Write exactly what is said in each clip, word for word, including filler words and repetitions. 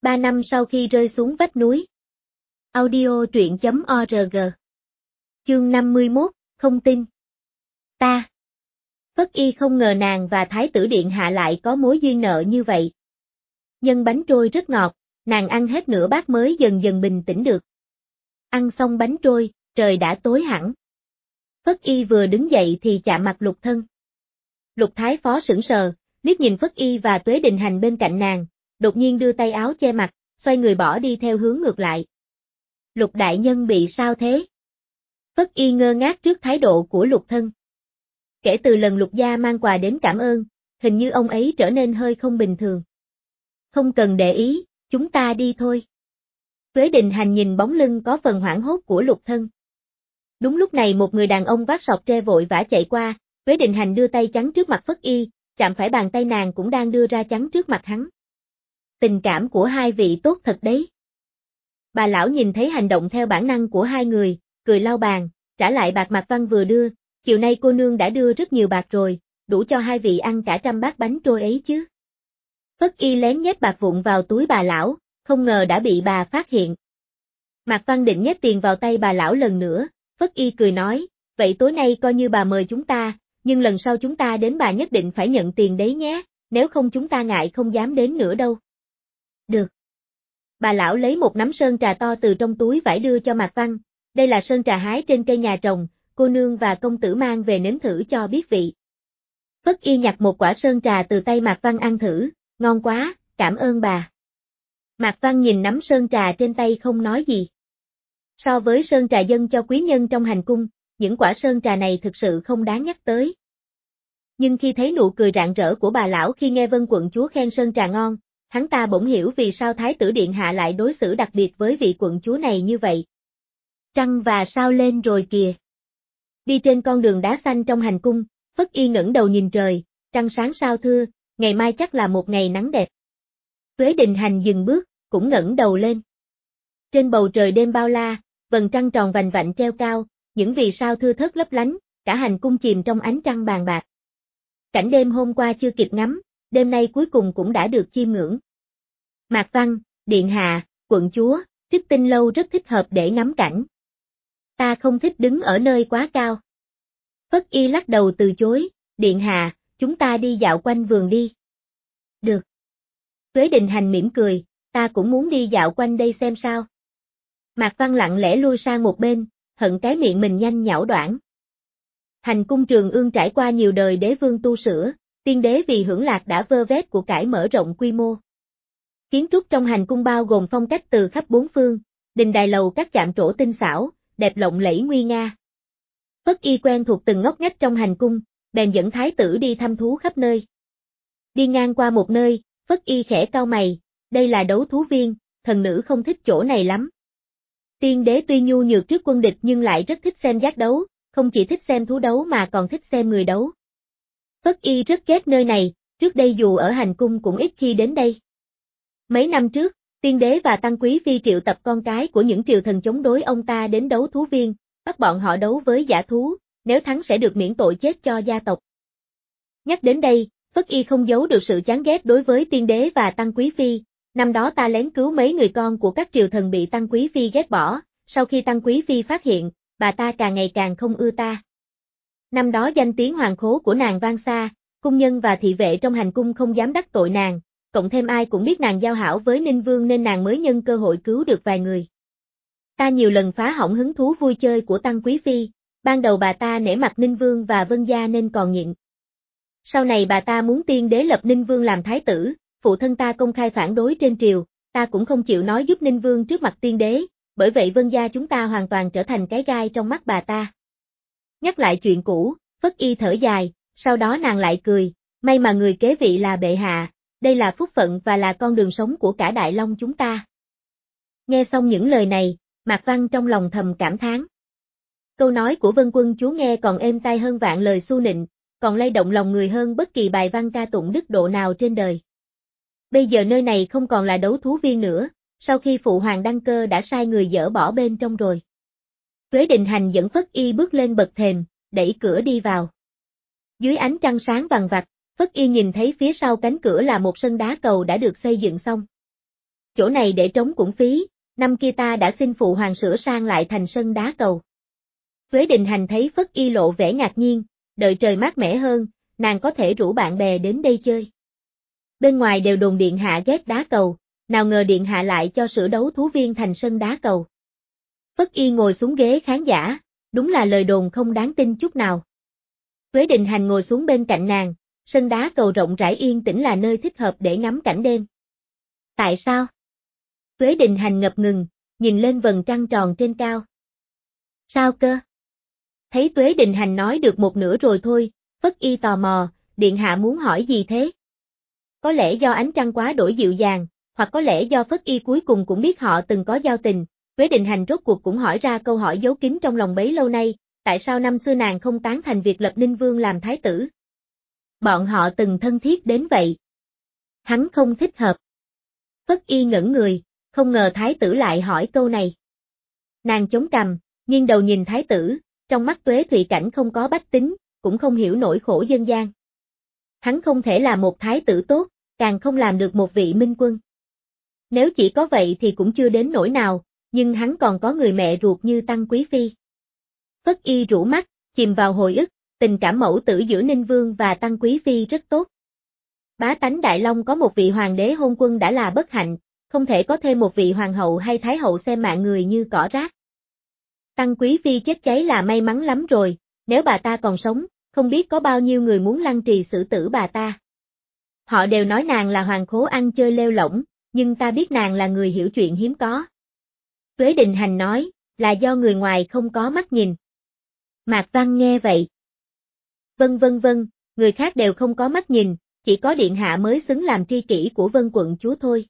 Ba năm sau khi rơi xuống vách núi. Audio truyện chấm org. Chương năm mươi mốt, không tin. Ta. Phất Y không ngờ nàng và Thái tử Điện Hạ lại có mối duyên nợ như vậy. Nhân bánh trôi rất ngọt, nàng ăn hết nửa bát mới dần dần bình tĩnh được. Ăn xong bánh trôi, trời đã tối hẳn. Phất Y vừa đứng dậy thì chạm mặt Lục Thân. Lục Thái Phó sững sờ, liếc nhìn Phất Y và Tuế Đình Hành bên cạnh nàng, đột nhiên đưa tay áo che mặt, xoay người bỏ đi theo hướng ngược lại. Lục đại nhân bị sao thế? Phất Y ngơ ngác trước thái độ của Lục Thân. Kể từ lần Lục gia mang quà đến cảm ơn, hình như ông ấy trở nên hơi không bình thường. Không cần để ý, chúng ta đi thôi. Tuế Đình Hành nhìn bóng lưng có phần hoảng hốt của Lục Thân. Đúng lúc này một người đàn ông vác sọt tre vội vã chạy qua, Tuế Đình Hành đưa tay chắn trước mặt Phất Y, chạm phải bàn tay nàng cũng đang đưa ra chắn trước mặt hắn. Tình cảm của hai vị tốt thật đấy. Bà lão nhìn thấy hành động theo bản năng của hai người, cười lau bàn, trả lại bạc Mạc Văn vừa đưa, chiều nay cô nương đã đưa rất nhiều bạc rồi, đủ cho hai vị ăn cả trăm bát bánh trôi ấy chứ. Phất Y lén nhét bạc vụn vào túi bà lão, không ngờ đã bị bà phát hiện. Mạc Văn định nhét tiền vào tay bà lão lần nữa, Phất Y cười nói, vậy tối nay coi như bà mời chúng ta, nhưng lần sau chúng ta đến bà nhất định phải nhận tiền đấy nhé, nếu không chúng ta ngại không dám đến nữa đâu. Được. Bà lão lấy một nắm sơn trà to từ trong túi vải đưa cho Mạc Văn, đây là sơn trà hái trên cây nhà trồng, cô nương và công tử mang về nếm thử cho biết vị. Phất Y nhặt một quả sơn trà từ tay Mạc Văn ăn thử, ngon quá, cảm ơn bà. Mạc Văn nhìn nắm sơn trà trên tay không nói gì. So với sơn trà dâng cho quý nhân trong hành cung, những quả sơn trà này thực sự không đáng nhắc tới. Nhưng khi thấy nụ cười rạng rỡ của bà lão khi nghe Vân quận chúa khen sơn trà ngon, hắn ta bỗng hiểu vì sao Thái tử Điện Hạ lại đối xử đặc biệt với vị quận chúa này như vậy. Trăng và sao lên rồi kìa. Đi trên con đường đá xanh trong hành cung, Phất Y ngẩng đầu nhìn trời, trăng sáng sao thưa, ngày mai chắc là một ngày nắng đẹp. Tuế Đình Hành dừng bước, cũng ngẩng đầu lên. Trên bầu trời đêm bao la, vầng trăng tròn vành vạnh treo cao, những vì sao thưa thớt lấp lánh, cả hành cung chìm trong ánh trăng bàn bạc. Cảnh đêm hôm qua chưa kịp ngắm, đêm nay cuối cùng cũng đã được chiêm ngưỡng. Mạc Văn, Điện Hạ, quận chúa, Trích Tinh Lâu rất thích hợp để ngắm cảnh. Ta không thích đứng ở nơi quá cao. Phất Y lắc đầu từ chối, Điện Hạ, chúng ta đi dạo quanh vườn đi. Được. Tuế Đình Hành mỉm cười, ta cũng muốn đi dạo quanh đây xem sao. Mạc Văn lặng lẽ lui sang một bên, hận cái miệng mình nhanh nhảu đoản. Hành cung Trường Ương trải qua nhiều đời đế vương tu sửa, tiên đế vì hưởng lạc đã vơ vét của cải mở rộng quy mô. Kiến trúc trong hành cung bao gồm phong cách từ khắp bốn phương, đình đài lầu các chạm trổ tinh xảo, đẹp lộng lẫy nguy nga. Phất Y quen thuộc từng ngóc ngách trong hành cung, bèn dẫn thái tử đi thăm thú khắp nơi. Đi ngang qua một nơi, Phất Y khẽ cau mày, đây là đấu thú viên, thần nữ không thích chỗ này lắm. Tiên đế tuy nhu nhược trước quân địch nhưng lại rất thích xem giác đấu, không chỉ thích xem thú đấu mà còn thích xem người đấu. Phất Y rất ghét nơi này, trước đây dù ở hành cung cũng ít khi đến đây. Mấy năm trước, tiên đế và tăng quý phi triệu tập con cái của những triều thần chống đối ông ta đến đấu thú viên, bắt bọn họ đấu với dã thú, nếu thắng sẽ được miễn tội chết cho gia tộc. Nhắc đến đây, Phất Y không giấu được sự chán ghét đối với tiên đế và tăng quý phi, năm đó ta lén cứu mấy người con của các triều thần bị tăng quý phi ghét bỏ, sau khi tăng quý phi phát hiện, bà ta càng ngày càng không ưa ta. Năm đó danh tiếng hoàng khố của nàng vang xa, cung nhân và thị vệ trong hành cung không dám đắc tội nàng, cộng thêm ai cũng biết nàng giao hảo với Ninh Vương nên nàng mới nhân cơ hội cứu được vài người. Ta nhiều lần phá hỏng hứng thú vui chơi của tăng quý phi, ban đầu bà ta nể mặt Ninh Vương và Vân gia nên còn nhịn. Sau này bà ta muốn tiên đế lập Ninh Vương làm thái tử, phụ thân ta công khai phản đối trên triều, ta cũng không chịu nói giúp Ninh Vương trước mặt tiên đế, bởi vậy Vân gia chúng ta hoàn toàn trở thành cái gai trong mắt bà ta. Nhắc lại chuyện cũ, Phất Y thở dài, sau đó nàng lại cười, may mà người kế vị là bệ hạ, đây là phúc phận và là con đường sống của cả Đại Long chúng ta. Nghe xong những lời này, Mạc Văn trong lòng thầm cảm thán. Câu nói của Vân quân chúa nghe còn êm tai hơn vạn lời xu nịnh, còn lay động lòng người hơn bất kỳ bài văn ca tụng đức độ nào trên đời. Bây giờ nơi này không còn là đấu thú viên nữa, sau khi phụ hoàng đăng cơ đã sai người dỡ bỏ bên trong rồi. Tuế Đình Hành dẫn Phất Y bước lên bậc thềm, đẩy cửa đi vào. Dưới ánh trăng sáng vằng vặc, Phất Y nhìn thấy phía sau cánh cửa là một sân đá cầu đã được xây dựng xong. chỗ này để trống cũng phí, năm kia ta đã xin phụ hoàng sửa sang lại thành sân đá cầu. Tuế Đình Hành thấy Phất Y lộ vẻ ngạc nhiên, đợi trời mát mẻ hơn, nàng có thể rủ bạn bè đến đây chơi. Bên ngoài đều đồn điện hạ ghét đá cầu, nào ngờ điện hạ lại cho sửa đấu thú viên thành sân đá cầu. Phất Y ngồi xuống ghế khán giả, đúng là lời đồn không đáng tin chút nào. Tuế Đình Hành ngồi xuống bên cạnh nàng, sân đá cầu rộng rãi yên tĩnh là nơi thích hợp để ngắm cảnh đêm. Tại sao? Tuế Đình Hành ngập ngừng, nhìn lên vầng trăng tròn trên cao. Sao cơ? Thấy Tuế Đình Hành nói được một nửa rồi thôi, Phất Y tò mò, điện hạ muốn hỏi gì thế? Có lẽ do ánh trăng quá đổi dịu dàng, hoặc có lẽ do Phất Y cuối cùng cũng biết họ từng có giao tình, Tuế Đình Hành rốt cuộc cũng hỏi ra câu hỏi giấu kín trong lòng bấy lâu nay, tại sao năm xưa nàng không tán thành việc lập Ninh Vương làm thái tử? Bọn họ từng thân thiết đến vậy. Hắn không thích hợp. Phất Y ngẩn người, không ngờ thái tử lại hỏi câu này. Nàng chống cằm, nghiêng đầu nhìn thái tử, trong mắt Tuế Thụy Cảnh không có bách tính, cũng không hiểu nỗi khổ dân gian. Hắn không thể là một thái tử tốt, càng không làm được một vị minh quân. Nếu chỉ có vậy thì cũng chưa đến nỗi nào, nhưng hắn còn có người mẹ ruột như Tăng Quý Phi. Phất Y rũ mắt, chìm vào hồi ức, tình cảm mẫu tử giữa Ninh Vương và Tăng Quý Phi rất tốt. Bá tánh Đại Long có một vị hoàng đế hôn quân đã là bất hạnh, không thể có thêm một vị hoàng hậu hay thái hậu xem mạng người như cỏ rác. Tăng Quý Phi chết cháy là may mắn lắm rồi, nếu bà ta còn sống, không biết có bao nhiêu người muốn lăng trì xử tử bà ta. Họ đều nói nàng là hoàng khố ăn chơi lêu lỏng, nhưng ta biết nàng là người hiểu chuyện hiếm có. Tuế Đình Hành nói, là do người ngoài không có mắt nhìn. Mạc Văn nghe vậy. Vân vân vân, người khác đều không có mắt nhìn, chỉ có điện hạ mới xứng làm tri kỷ của Vân quận chúa thôi.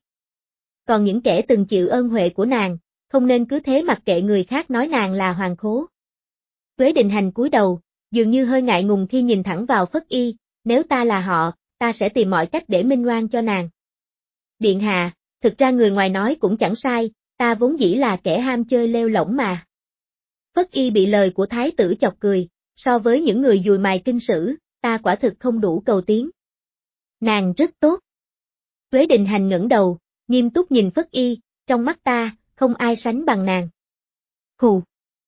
Còn những kẻ từng chịu ơn huệ của nàng, không nên cứ thế mặc kệ người khác nói nàng là hoàng khố. Tuế Đình Hành cúi đầu, dường như hơi ngại ngùng khi nhìn thẳng vào Phất Y, nếu ta là họ, ta sẽ tìm mọi cách để minh oan cho nàng. Điện hạ, thực ra người ngoài nói cũng chẳng sai, ta vốn dĩ là kẻ ham chơi lêu lỏng mà. Phất Y bị lời của thái tử chọc cười, so với những người dùi mài kinh sử, ta quả thực không đủ cầu tiến. Nàng rất tốt. Tuế Đình Hành ngẩng đầu, nghiêm túc nhìn Phất Y, trong mắt ta, không ai sánh bằng nàng. Hù.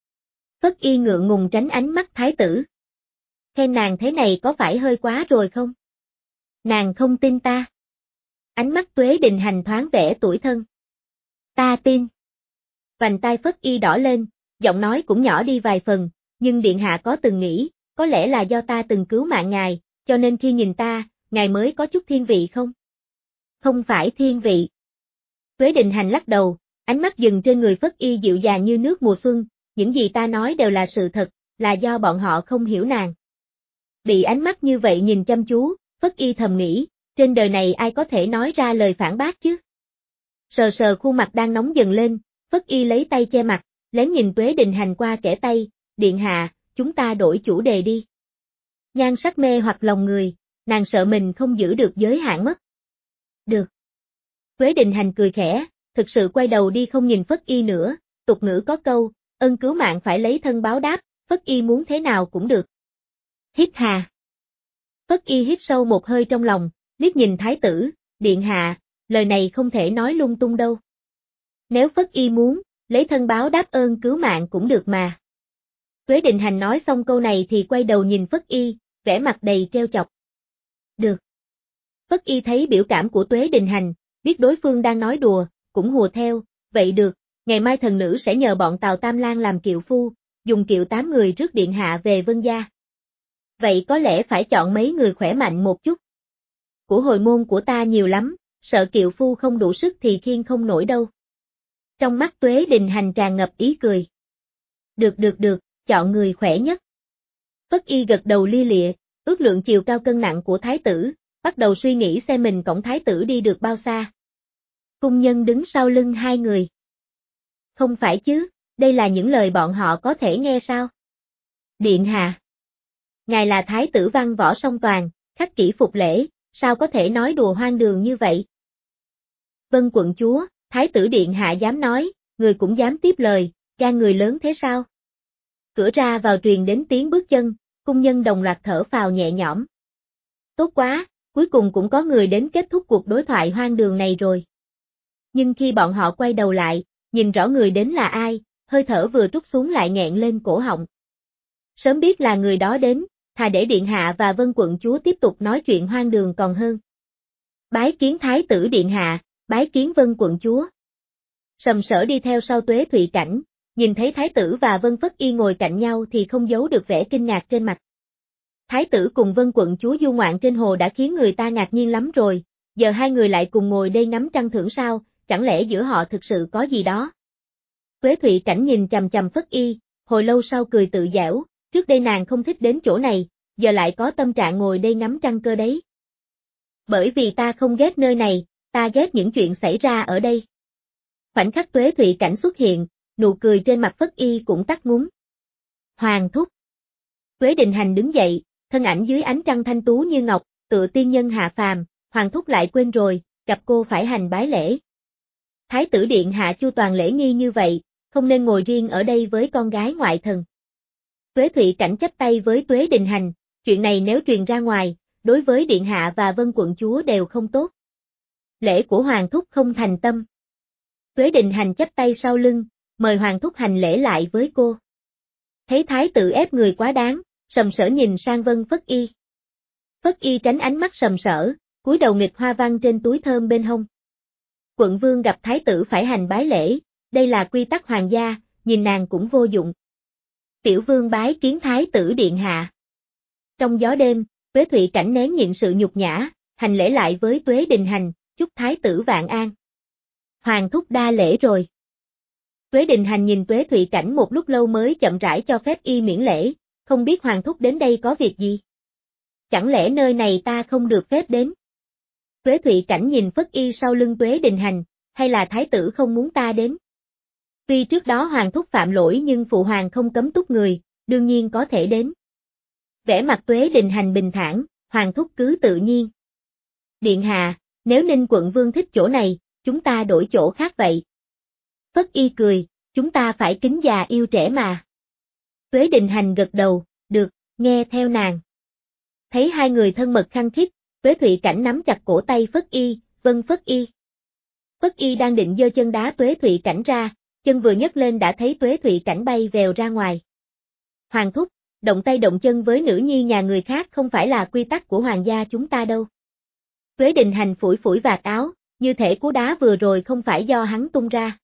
Phất Y ngượng ngùng tránh ánh mắt thái tử. Khen nàng thế này có phải hơi quá rồi không? Nàng không tin ta. Ánh mắt Tuế Đình Hành thoáng vẻ tủi thân. Ta tin. Vành tai Phất Y đỏ lên, giọng nói cũng nhỏ đi vài phần, nhưng điện hạ có từng nghĩ, có lẽ là do ta từng cứu mạng ngài, cho nên khi nhìn ta, ngài mới có chút thiên vị không? Không phải thiên vị. Tuế Đình Hành lắc đầu, ánh mắt dừng trên người Phất Y dịu dàng như nước mùa xuân, những gì ta nói đều là sự thật, là do bọn họ không hiểu nàng. Bị ánh mắt như vậy nhìn chăm chú, Phất Y thầm nghĩ, trên đời này ai có thể nói ra lời phản bác chứ? Sờ sờ khuôn mặt đang nóng dần lên, Phất Y lấy tay che mặt, lén nhìn Tuế Đình Hành qua kẽ tay, điện hạ, chúng ta đổi chủ đề đi. Nhan sắc mê hoặc lòng người, nàng sợ mình không giữ được giới hạn mất. Được. Tuế Đình Hành cười khẽ, thực sự quay đầu đi không nhìn Phất Y nữa, tục ngữ có câu, ân cứu mạng phải lấy thân báo đáp, Phất Y muốn thế nào cũng được. Hít hà. Phất Y hít sâu một hơi trong lòng, liếc nhìn thái tử, điện hạ, lời này không thể nói lung tung đâu. Nếu Phất Y muốn, lấy thân báo đáp ơn cứu mạng cũng được mà. Tuế Đình Hành nói xong câu này thì quay đầu nhìn Phất Y, vẻ mặt đầy trêu chọc. Được. Phất Y thấy biểu cảm của Tuế Đình Hành, biết đối phương đang nói đùa, cũng hùa theo, vậy được, ngày mai thần nữ sẽ nhờ bọn Tào Tam Lang làm kiệu phu, dùng kiệu tám người rước điện hạ về Vân gia. Vậy có lẽ phải chọn mấy người khỏe mạnh một chút. Của hồi môn của ta nhiều lắm, sợ kiệu phu không đủ sức thì khiêng không nổi đâu. Trong mắt Tuế Đình Hành tràn ngập ý cười. Được được được, chọn người khỏe nhất. Phất Y gật đầu lia lịa, ước lượng chiều cao cân nặng của thái tử, bắt đầu suy nghĩ xem mình cõng thái tử đi được bao xa. Cung nhân đứng sau lưng hai người. Không phải chứ, đây là những lời bọn họ có thể nghe sao? Điện hạ. Ngài là thái tử văn võ song toàn, khắc kỷ phục lễ, sao có thể nói đùa hoang đường như vậy? Vân quận chúa, thái tử điện hạ dám nói, người cũng dám tiếp lời, gan người lớn thế sao? Cửa ra vào truyền đến tiếng bước chân, cung nhân đồng loạt thở phào nhẹ nhõm. Tốt quá, cuối cùng cũng có người đến kết thúc cuộc đối thoại hoang đường này rồi. Nhưng khi bọn họ quay đầu lại, nhìn rõ người đến là ai, hơi thở vừa trút xuống lại nghẹn lên cổ họng. Sớm biết là người đó đến, thà để điện hạ và Vân quận chúa tiếp tục nói chuyện hoang đường còn hơn. Bái kiến thái tử điện hạ, bái kiến Vân quận chúa. Sầm Sở đi theo sau Tuế Thụy Cảnh, nhìn thấy thái tử và Vân Phất Y ngồi cạnh nhau thì không giấu được vẻ kinh ngạc trên mặt. Thái tử cùng Vân quận chúa du ngoạn trên hồ đã khiến người ta ngạc nhiên lắm rồi, giờ hai người lại cùng ngồi đây ngắm trăng thưởng sao, chẳng lẽ giữa họ thực sự có gì đó. Tuế Thụy Cảnh nhìn chằm chằm Phất Y, hồi lâu sau cười tự giễu, trước đây nàng không thích đến chỗ này, giờ lại có tâm trạng ngồi đây ngắm trăng cơ đấy. Bởi vì ta không ghét nơi này, ta ghét những chuyện xảy ra ở đây. Khoảnh khắc Tuế Thụy Cảnh xuất hiện, nụ cười trên mặt Phất Y cũng tắt ngúm. Hoàng thúc. Tuế Đình Hành đứng dậy, thân ảnh dưới ánh trăng thanh tú như ngọc, tựa tiên nhân hạ phàm, Hoàng thúc lại quên rồi, gặp cô phải hành bái lễ. Thái tử điện hạ chu toàn lễ nghi như vậy, không nên ngồi riêng ở đây với con gái ngoại thần. Tuế Thụy Cảnh chắp tay với Tuế Đình Hành, chuyện này nếu truyền ra ngoài, đối với điện hạ và Vân quận chúa đều không tốt. Lễ của Hoàng thúc không thành tâm. Tuế Đình Hành chắp tay sau lưng, mời Hoàng thúc hành lễ lại với cô. Thấy thái tử ép người quá đáng, Sầm Sở nhìn sang Vân Phất Y. Phất Y tránh ánh mắt Sầm Sở, cúi đầu nghịch hoa văn trên túi thơm bên hông. Quận vương gặp thái tử phải hành bái lễ, đây là quy tắc hoàng gia, nhìn nàng cũng vô dụng. Tiểu vương bái kiến thái tử điện hạ. Trong gió đêm, Tuế Thụy Cảnh nén nhịn sự nhục nhã, hành lễ lại với Tuế Đình Hành, chúc thái tử vạn an. Hoàng thúc đa lễ rồi. Tuế Đình Hành nhìn Tuế Thụy Cảnh một lúc lâu mới chậm rãi cho phép y miễn lễ, không biết Hoàng thúc đến đây có việc gì? Chẳng lẽ nơi này ta không được phép đến? Tuế Thụy Cảnh nhìn Phất Y sau lưng Tuế Đình Hành, hay là thái tử không muốn ta đến? Tuy trước đó Hoàng thúc phạm lỗi nhưng phụ hoàng không cấm túc người, đương nhiên có thể đến. Vẻ mặt Tuế Đình Hành bình thản, Hoàng thúc cứ tự nhiên. Điện hạ, nếu Ninh quận vương thích chỗ này, chúng ta đổi chỗ khác vậy. Phất Y cười, chúng ta phải kính già yêu trẻ mà. Tuế Đình Hành gật đầu, được, nghe theo nàng. Thấy hai người thân mật khăng khít, Tuế Thụy Cảnh nắm chặt cổ tay Phất Y, vâng Phất Y. Phất Y đang định giơ chân đá Tuế Thụy Cảnh ra, chân vừa nhấc lên đã thấy Tuế Thụy Cảnh bay vèo ra ngoài. Hoàng thúc, động tay động chân với nữ nhi nhà người khác không phải là quy tắc của hoàng gia chúng ta đâu. Tuế Đình Hành phủi phủi vạt áo, như thể cú đá vừa rồi không phải do hắn tung ra.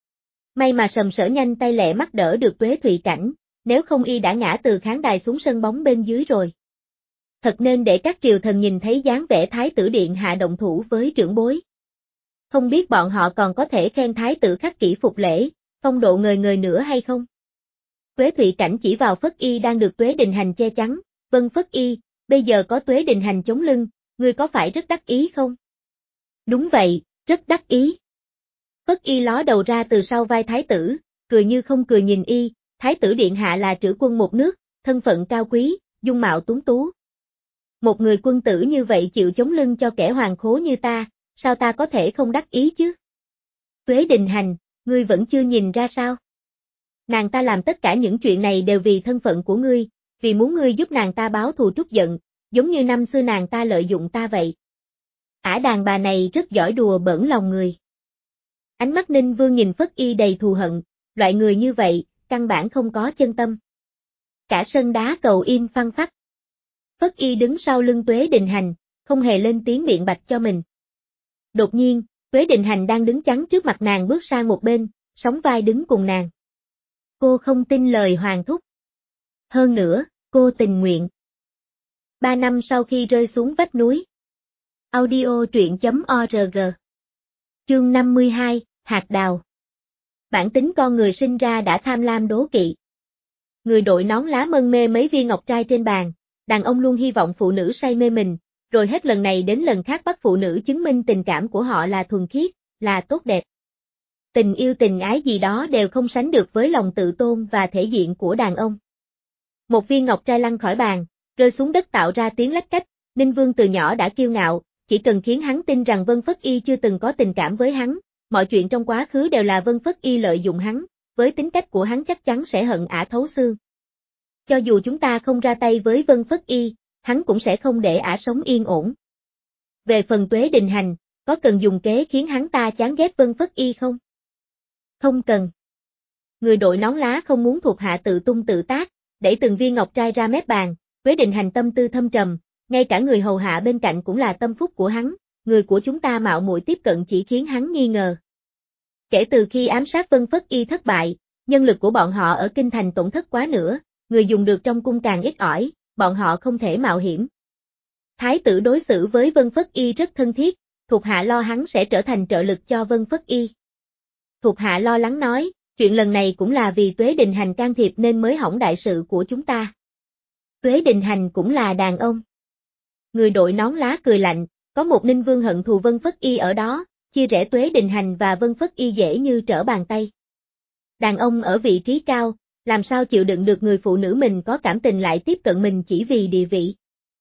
May mà Sầm Sở nhanh tay lẹ mắt đỡ được Tuế Thụy Cảnh, nếu không y đã ngã từ khán đài xuống sân bóng bên dưới rồi. Thật nên để các triều thần nhìn thấy dáng vẻ thái tử điện hạ động thủ với trưởng bối. Không biết bọn họ còn có thể khen thái tử khắc kỷ phục lễ, phong độ ngời ngời nữa hay không? Tuế Thụy Cảnh chỉ vào Phất Y đang được Tuế Đình Hành che chắn, vâng Phất Y, bây giờ có Tuế Đình Hành chống lưng, ngươi có phải rất đắc ý không? Đúng vậy, rất đắc ý. Phất Y ló đầu ra từ sau vai thái tử, cười như không cười nhìn y, thái tử điện hạ là trữ quân một nước, thân phận cao quý, dung mạo tuấn tú. Một người quân tử như vậy chịu chống lưng cho kẻ hoàng khố như ta, sao ta có thể không đắc ý chứ? Tuế Đình Hành, ngươi vẫn chưa nhìn ra sao? Nàng ta làm tất cả những chuyện này đều vì thân phận của ngươi, vì muốn ngươi giúp nàng ta báo thù trút giận, giống như năm xưa nàng ta lợi dụng ta vậy. Ả đàn bà này rất giỏi đùa bỡn lòng người. Ánh mắt Ninh Vương nhìn Phất Y đầy thù hận, loại người như vậy, căn bản không có chân tâm. Cả sân đá cầu im phăng phắc. Phất Y đứng sau lưng Tuế Đình Hành, không hề lên tiếng biện bạch cho mình. Đột nhiên, Tuế Đình Hành đang đứng chắn trước mặt nàng bước sang một bên, sóng vai đứng cùng nàng. Cô không tin lời hoàng thúc. Hơn nữa, cô tình nguyện. Ba năm sau khi rơi xuống vách núi. Audio truyện chấm org. Chương năm mươi hai, Hạt Đào. Bản tính con người sinh ra đã tham lam đố kỵ. Người đội nón lá mân mê mấy viên ngọc trai trên bàn, đàn ông luôn hy vọng phụ nữ say mê mình, rồi hết lần này đến lần khác bắt phụ nữ chứng minh tình cảm của họ là thuần khiết, là tốt đẹp. Tình yêu tình ái gì đó đều không sánh được với lòng tự tôn và thể diện của đàn ông. Một viên ngọc trai lăn khỏi bàn, rơi xuống đất tạo ra tiếng lách cách, Ninh Vương từ nhỏ đã kiêu ngạo, chỉ cần khiến hắn tin rằng Vân Phất Y chưa từng có tình cảm với hắn, mọi chuyện trong quá khứ đều là Vân Phất Y lợi dụng hắn, với tính cách của hắn chắc chắn sẽ hận ả thấu xương. Cho dù chúng ta không ra tay với Vân Phất Y, hắn cũng sẽ không để ả sống yên ổn. Về phần Tuế Đình Hành, có cần dùng kế khiến hắn ta chán ghét Vân Phất Y không? Không cần. Người đội nón lá không muốn thuộc hạ tự tung tự tác, đẩy từng viên ngọc trai ra mép bàn, Tuế Đình Hành tâm tư thâm trầm, ngay cả người hầu hạ bên cạnh cũng là tâm phúc của hắn, người của chúng ta mạo muội tiếp cận chỉ khiến hắn nghi ngờ. Kể từ khi ám sát Vân Phất Y thất bại, nhân lực của bọn họ ở kinh thành tổn thất quá nữa, người dùng được trong cung càng ít ỏi, bọn họ không thể mạo hiểm. Thái tử đối xử với Vân Phất Y rất thân thiết, thuộc hạ lo hắn sẽ trở thành trợ lực cho Vân Phất Y. Thuộc hạ lo lắng nói, chuyện lần này cũng là vì Tuế Đình Hành can thiệp nên mới hỏng đại sự của chúng ta. Tuế Đình Hành cũng là đàn ông. Người đội nón lá cười lạnh, có một Ninh Vương hận thù Vân Phất Y ở đó, chia rẽ Tuế Đình Hành và Vân Phất Y dễ như trở bàn tay. Đàn ông ở vị trí cao, làm sao chịu đựng được người phụ nữ mình có cảm tình lại tiếp cận mình chỉ vì địa vị.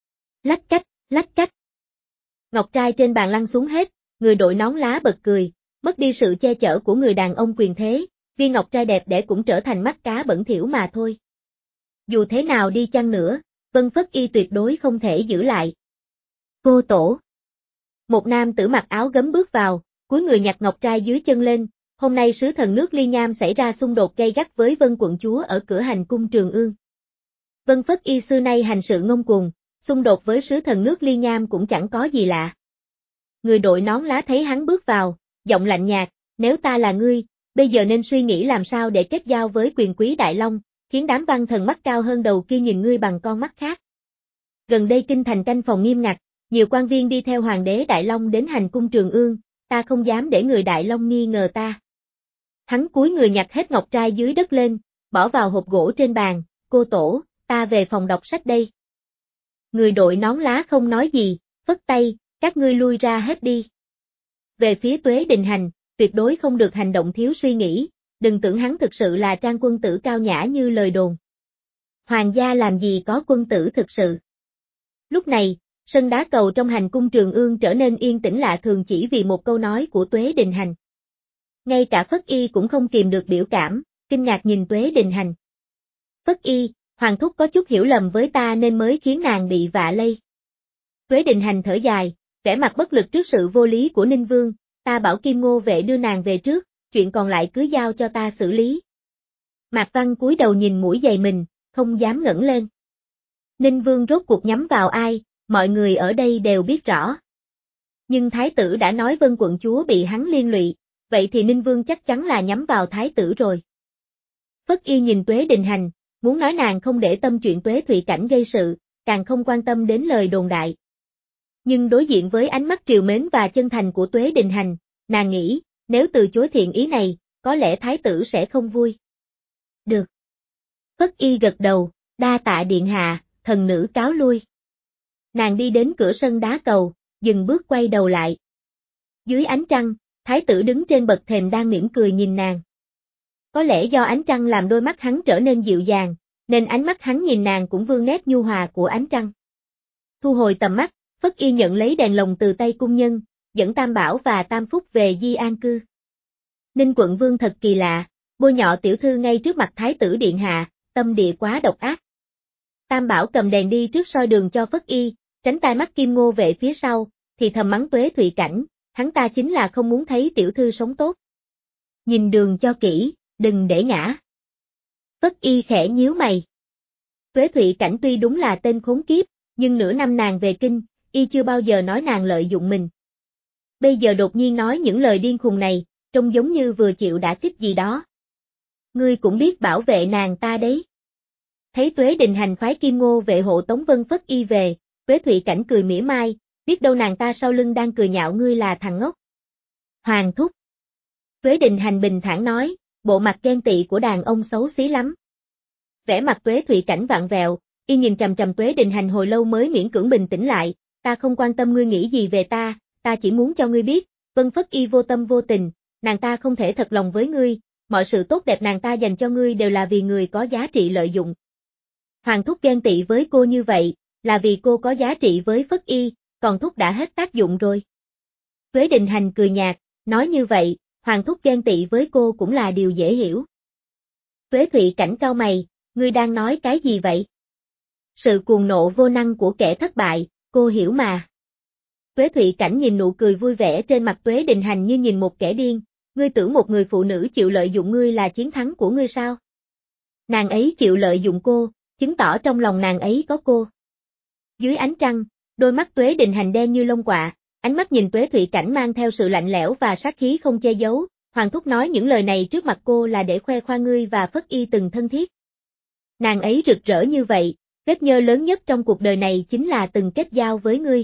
Lách cách, lách cách. Ngọc trai trên bàn lăn xuống hết, người đội nón lá bật cười, mất đi sự che chở của người đàn ông quyền thế, viên ngọc trai đẹp đẽ cũng trở thành mắt cá bẩn thỉu mà thôi. Dù thế nào đi chăng nữa, Vân Phất Y tuyệt đối không thể giữ lại. Cô tổ. Một nam tử mặc áo gấm bước vào, cúi người nhặt ngọc trai dưới chân lên, hôm nay sứ thần nước Ly Nham xảy ra xung đột gay gắt với Vân quận chúa ở cửa hành cung Trường Ương. Vân Phất Y xưa nay hành sự ngông cuồng, xung đột với sứ thần nước Ly Nham cũng chẳng có gì lạ. Người đội nón lá thấy hắn bước vào, giọng lạnh nhạt, nếu ta là ngươi, bây giờ nên suy nghĩ làm sao để kết giao với quyền quý Đại Long, khiến đám văn thần mắt cao hơn đầu kia nhìn ngươi bằng con mắt khác. Gần đây kinh thành canh phòng nghiêm ngặt, nhiều quan viên đi theo hoàng đế Đại Long đến hành cung Trường Ương, ta không dám để người Đại Long nghi ngờ ta. Hắn cúi người nhặt hết ngọc trai dưới đất lên, bỏ vào hộp gỗ trên bàn, cô tổ, ta về phòng đọc sách đây. Người đội nón lá không nói gì, phất tay, các ngươi lui ra hết đi. Về phía Tuế Đình Hành, tuyệt đối không được hành động thiếu suy nghĩ, đừng tưởng hắn thực sự là trang quân tử cao nhã như lời đồn. Hoàng gia làm gì có quân tử thực sự. Lúc này, sân đá cầu trong hành cung Trường Ương trở nên yên tĩnh lạ thường chỉ vì một câu nói của Tuế Đình Hành. Ngay cả Phất Y cũng không kìm được biểu cảm, kinh ngạc nhìn Tuế Đình Hành. Phất Y, Hoàng thúc có chút hiểu lầm với ta nên mới khiến nàng bị vạ lây. Tuế Đình Hành thở dài, vẻ mặt bất lực trước sự vô lý của Ninh Vương, ta bảo Kim Ngô vệ đưa nàng về trước, chuyện còn lại cứ giao cho ta xử lý. Mạc Văn cúi đầu nhìn mũi giày mình, không dám ngẩng lên. Ninh Vương rốt cuộc nhắm vào ai, mọi người ở đây đều biết rõ. Nhưng Thái tử đã nói Vân quận chúa bị hắn liên lụy, vậy thì Ninh Vương chắc chắn là nhắm vào Thái tử rồi. Phất Y nhìn Tuế Đình Hành, muốn nói nàng không để tâm chuyện Tuế Thụy Cảnh gây sự, càng không quan tâm đến lời đồn đại. Nhưng đối diện với ánh mắt trìu mến và chân thành của Tuế Đình Hành, nàng nghĩ, nếu từ chối thiện ý này, có lẽ Thái tử sẽ không vui. Được. Phất Y gật đầu, đa tạ điện hạ, thần nữ cáo lui. Nàng đi đến cửa sân đá cầu, dừng bước quay đầu lại. Dưới ánh trăng, Thái tử đứng trên bậc thềm đang mỉm cười nhìn nàng. Có lẽ do ánh trăng làm đôi mắt hắn trở nên dịu dàng, nên ánh mắt hắn nhìn nàng cũng vương nét nhu hòa của ánh trăng. Thu hồi tầm mắt, Phất Y nhận lấy đèn lồng từ tay cung nhân, dẫn Tam Bảo và Tam Phúc về Di An Cư. Ninh quận vương thật kỳ lạ, bôi nhọ tiểu thư ngay trước mặt Thái tử điện hạ, tâm địa quá độc ác. Tam Bảo cầm đèn đi trước soi đường cho Phất Y, tránh tai mắt Kim Ngô vệ phía sau, thì thầm mắng Tuế Thụy Cảnh, hắn ta chính là không muốn thấy tiểu thư sống tốt. Nhìn đường cho kỹ, đừng để ngã. Phất Y khẽ nhíu mày. Tuế Thụy Cảnh tuy đúng là tên khốn kiếp, nhưng nửa năm nàng về kinh, y chưa bao giờ nói nàng lợi dụng mình. Bây giờ đột nhiên nói những lời điên khùng này, trông giống như vừa chịu đả kích gì đó. Ngươi cũng biết bảo vệ nàng ta đấy. Thấy Tuế Đình Hành phái Kim Ngô vệ hộ tống Vân Phất Y về, Tuế Thụy Cảnh cười mỉa mai, biết đâu nàng ta sau lưng đang cười nhạo ngươi là thằng ngốc. Hoàng thúc. Tuế Đình Hành bình thản nói, bộ mặt ghen tị của đàn ông xấu xí lắm. Vẻ mặt Tuế Thụy Cảnh vặn vẹo, y nhìn trầm trầm Tuế Đình Hành hồi lâu mới miễn cưỡng bình tĩnh lại, ta không quan tâm ngươi nghĩ gì về ta, ta chỉ muốn cho ngươi biết, Vân Phất Y vô tâm vô tình, nàng ta không thể thật lòng với ngươi, mọi sự tốt đẹp nàng ta dành cho ngươi đều là vì người có giá trị lợi dụng. Hoàng thúc ghen tị với cô như vậy, là vì cô có giá trị với Phất Y, còn thúc đã hết tác dụng rồi. Tuế Đình Hành cười nhạt, nói như vậy, Hoàng thúc ghen tị với cô cũng là điều dễ hiểu. Tuế Thụy Cảnh cau mày, ngươi đang nói cái gì vậy? Sự cuồng nộ vô năng của kẻ thất bại, cô hiểu mà. Tuế Thụy Cảnh nhìn nụ cười vui vẻ trên mặt Tuế Đình Hành như nhìn một kẻ điên, ngươi tưởng một người phụ nữ chịu lợi dụng ngươi là chiến thắng của ngươi sao? Nàng ấy chịu lợi dụng cô, chứng tỏ trong lòng nàng ấy có cô. Dưới ánh trăng, đôi mắt Tuế Đình Hành đen như lông quạ, ánh mắt nhìn Tuế Thụy Cảnh mang theo sự lạnh lẽo và sát khí không che giấu, Hoàng thúc nói những lời này trước mặt cô là để khoe khoang ngươi và Phất Y từng thân thiết. Nàng ấy rực rỡ như vậy, vết nhơ lớn nhất trong cuộc đời này chính là từng kết giao với ngươi.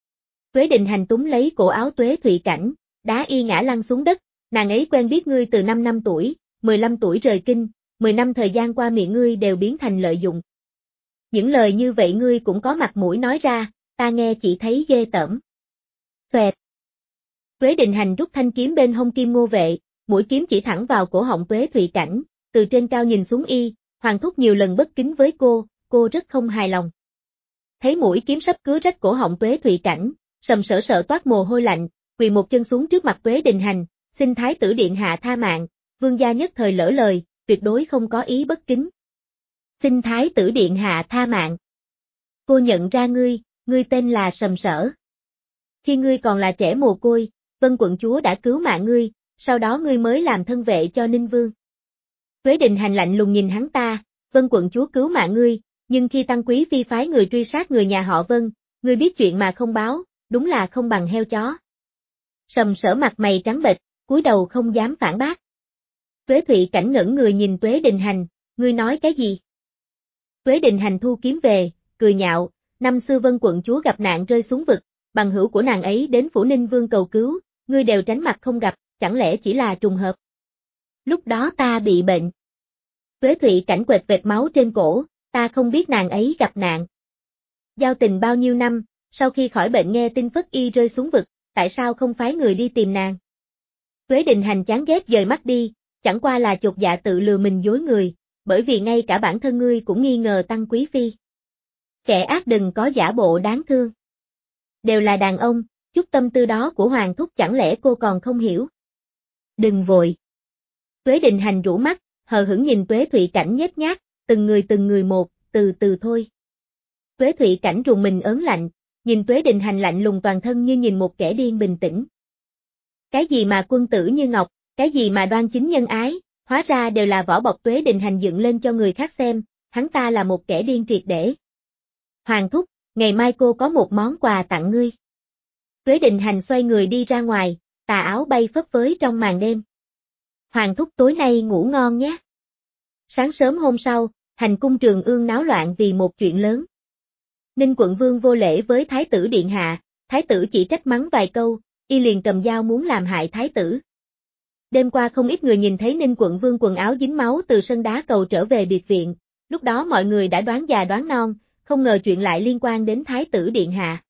Tuế Đình Hành túm lấy cổ áo Tuế Thụy Cảnh, đá y ngã lăn xuống đất, nàng ấy quen biết ngươi từ năm năm tuổi, mười lăm tuổi rời kinh, mười năm thời gian qua miệng ngươi đều biến thành lợi dụng. Những lời như vậy ngươi cũng có mặt mũi nói ra, ta nghe chỉ thấy ghê tởm. Xoẹt. Tuế Đình Hành rút thanh kiếm bên hông Kim Ngô Vệ, mũi kiếm chỉ thẳng vào cổ họng Tuế Thụy Cảnh, từ trên cao nhìn xuống y, Hoàng thúc nhiều lần bất kính với cô, cô rất không hài lòng. Thấy mũi kiếm sắp cứa rách cổ họng Tuế Thụy Cảnh, Sầm Sở Sở toát mồ hôi lạnh, quỳ một chân xuống trước mặt Tuế Đình Hành, xin Thái tử điện hạ tha mạng, vương gia nhất thời lỡ lời, tuyệt đối không có ý bất kính. Xin Thái tử điện hạ tha mạng. Cô nhận ra ngươi, ngươi tên là Sầm Sở. Khi ngươi còn là trẻ mồ côi, Vân quận chúa đã cứu mạng ngươi, sau đó ngươi mới làm thân vệ cho Ninh Vương. Tuế Đình Hành lạnh lùng nhìn hắn ta, Vân quận chúa cứu mạng ngươi, nhưng khi Tăng Quý phi phái người truy sát người nhà họ Vân, ngươi biết chuyện mà không báo, đúng là không bằng heo chó. Sầm Sở mặt mày trắng bệch, cúi đầu không dám phản bác. Tuế Thụy Cảnh ngẩn người nhìn Tuế Đình Hành, ngươi nói cái gì? Tuế Đình Hành thu kiếm về, cười nhạo, năm xưa Vân quận chúa gặp nạn rơi xuống vực, bằng hữu của nàng ấy đến phủ Ninh Vương cầu cứu, ngươi đều tránh mặt không gặp, chẳng lẽ chỉ là trùng hợp? Lúc đó ta bị bệnh. Tuế Thụy Cảnh quệt vệt máu trên cổ, ta không biết nàng ấy gặp nạn. Giao tình bao nhiêu năm, sau khi khỏi bệnh nghe tin Phất Y rơi xuống vực, tại sao không phái người đi tìm nàng? Tuế Đình Hành chán ghét dời mắt đi, chẳng qua là chột dạ tự lừa mình dối người, bởi vì ngay cả bản thân ngươi cũng nghi ngờ Tăng Quý phi. Kẻ ác đừng có giả bộ đáng thương. Đều là đàn ông, chút tâm tư đó của Hoàng thúc chẳng lẽ cô còn không hiểu? Đừng vội. Tuế Đình Hành rũ mắt, hờ hững nhìn Tuế Thụy Cảnh nhếch nhác, từng người từng người một, từ từ thôi. Tuế Thụy Cảnh rùng mình ớn lạnh, nhìn Tuế Đình Hành lạnh lùng toàn thân như nhìn một kẻ điên bình tĩnh. Cái gì mà quân tử như ngọc, cái gì mà đoan chính nhân ái, hóa ra đều là vỏ bọc Tuế Đình Hành dựng lên cho người khác xem, hắn ta là một kẻ điên triệt để. Hoàng thúc, ngày mai cô có một món quà tặng ngươi. Tuế Đình Hành xoay người đi ra ngoài, tà áo bay phấp phới trong màn đêm. Hoàng thúc tối nay ngủ ngon nhé. Sáng sớm hôm sau, hành cung Trường Ương náo loạn vì một chuyện lớn. Ninh quận vương vô lễ với Thái tử điện hạ, Thái tử chỉ trách mắng vài câu, y liền cầm dao muốn làm hại Thái tử. Đêm qua không ít người nhìn thấy Ninh quận vương quần áo dính máu từ sân đá cầu trở về biệt viện, lúc đó mọi người đã đoán già đoán non, không ngờ chuyện lại liên quan đến Thái tử điện hạ.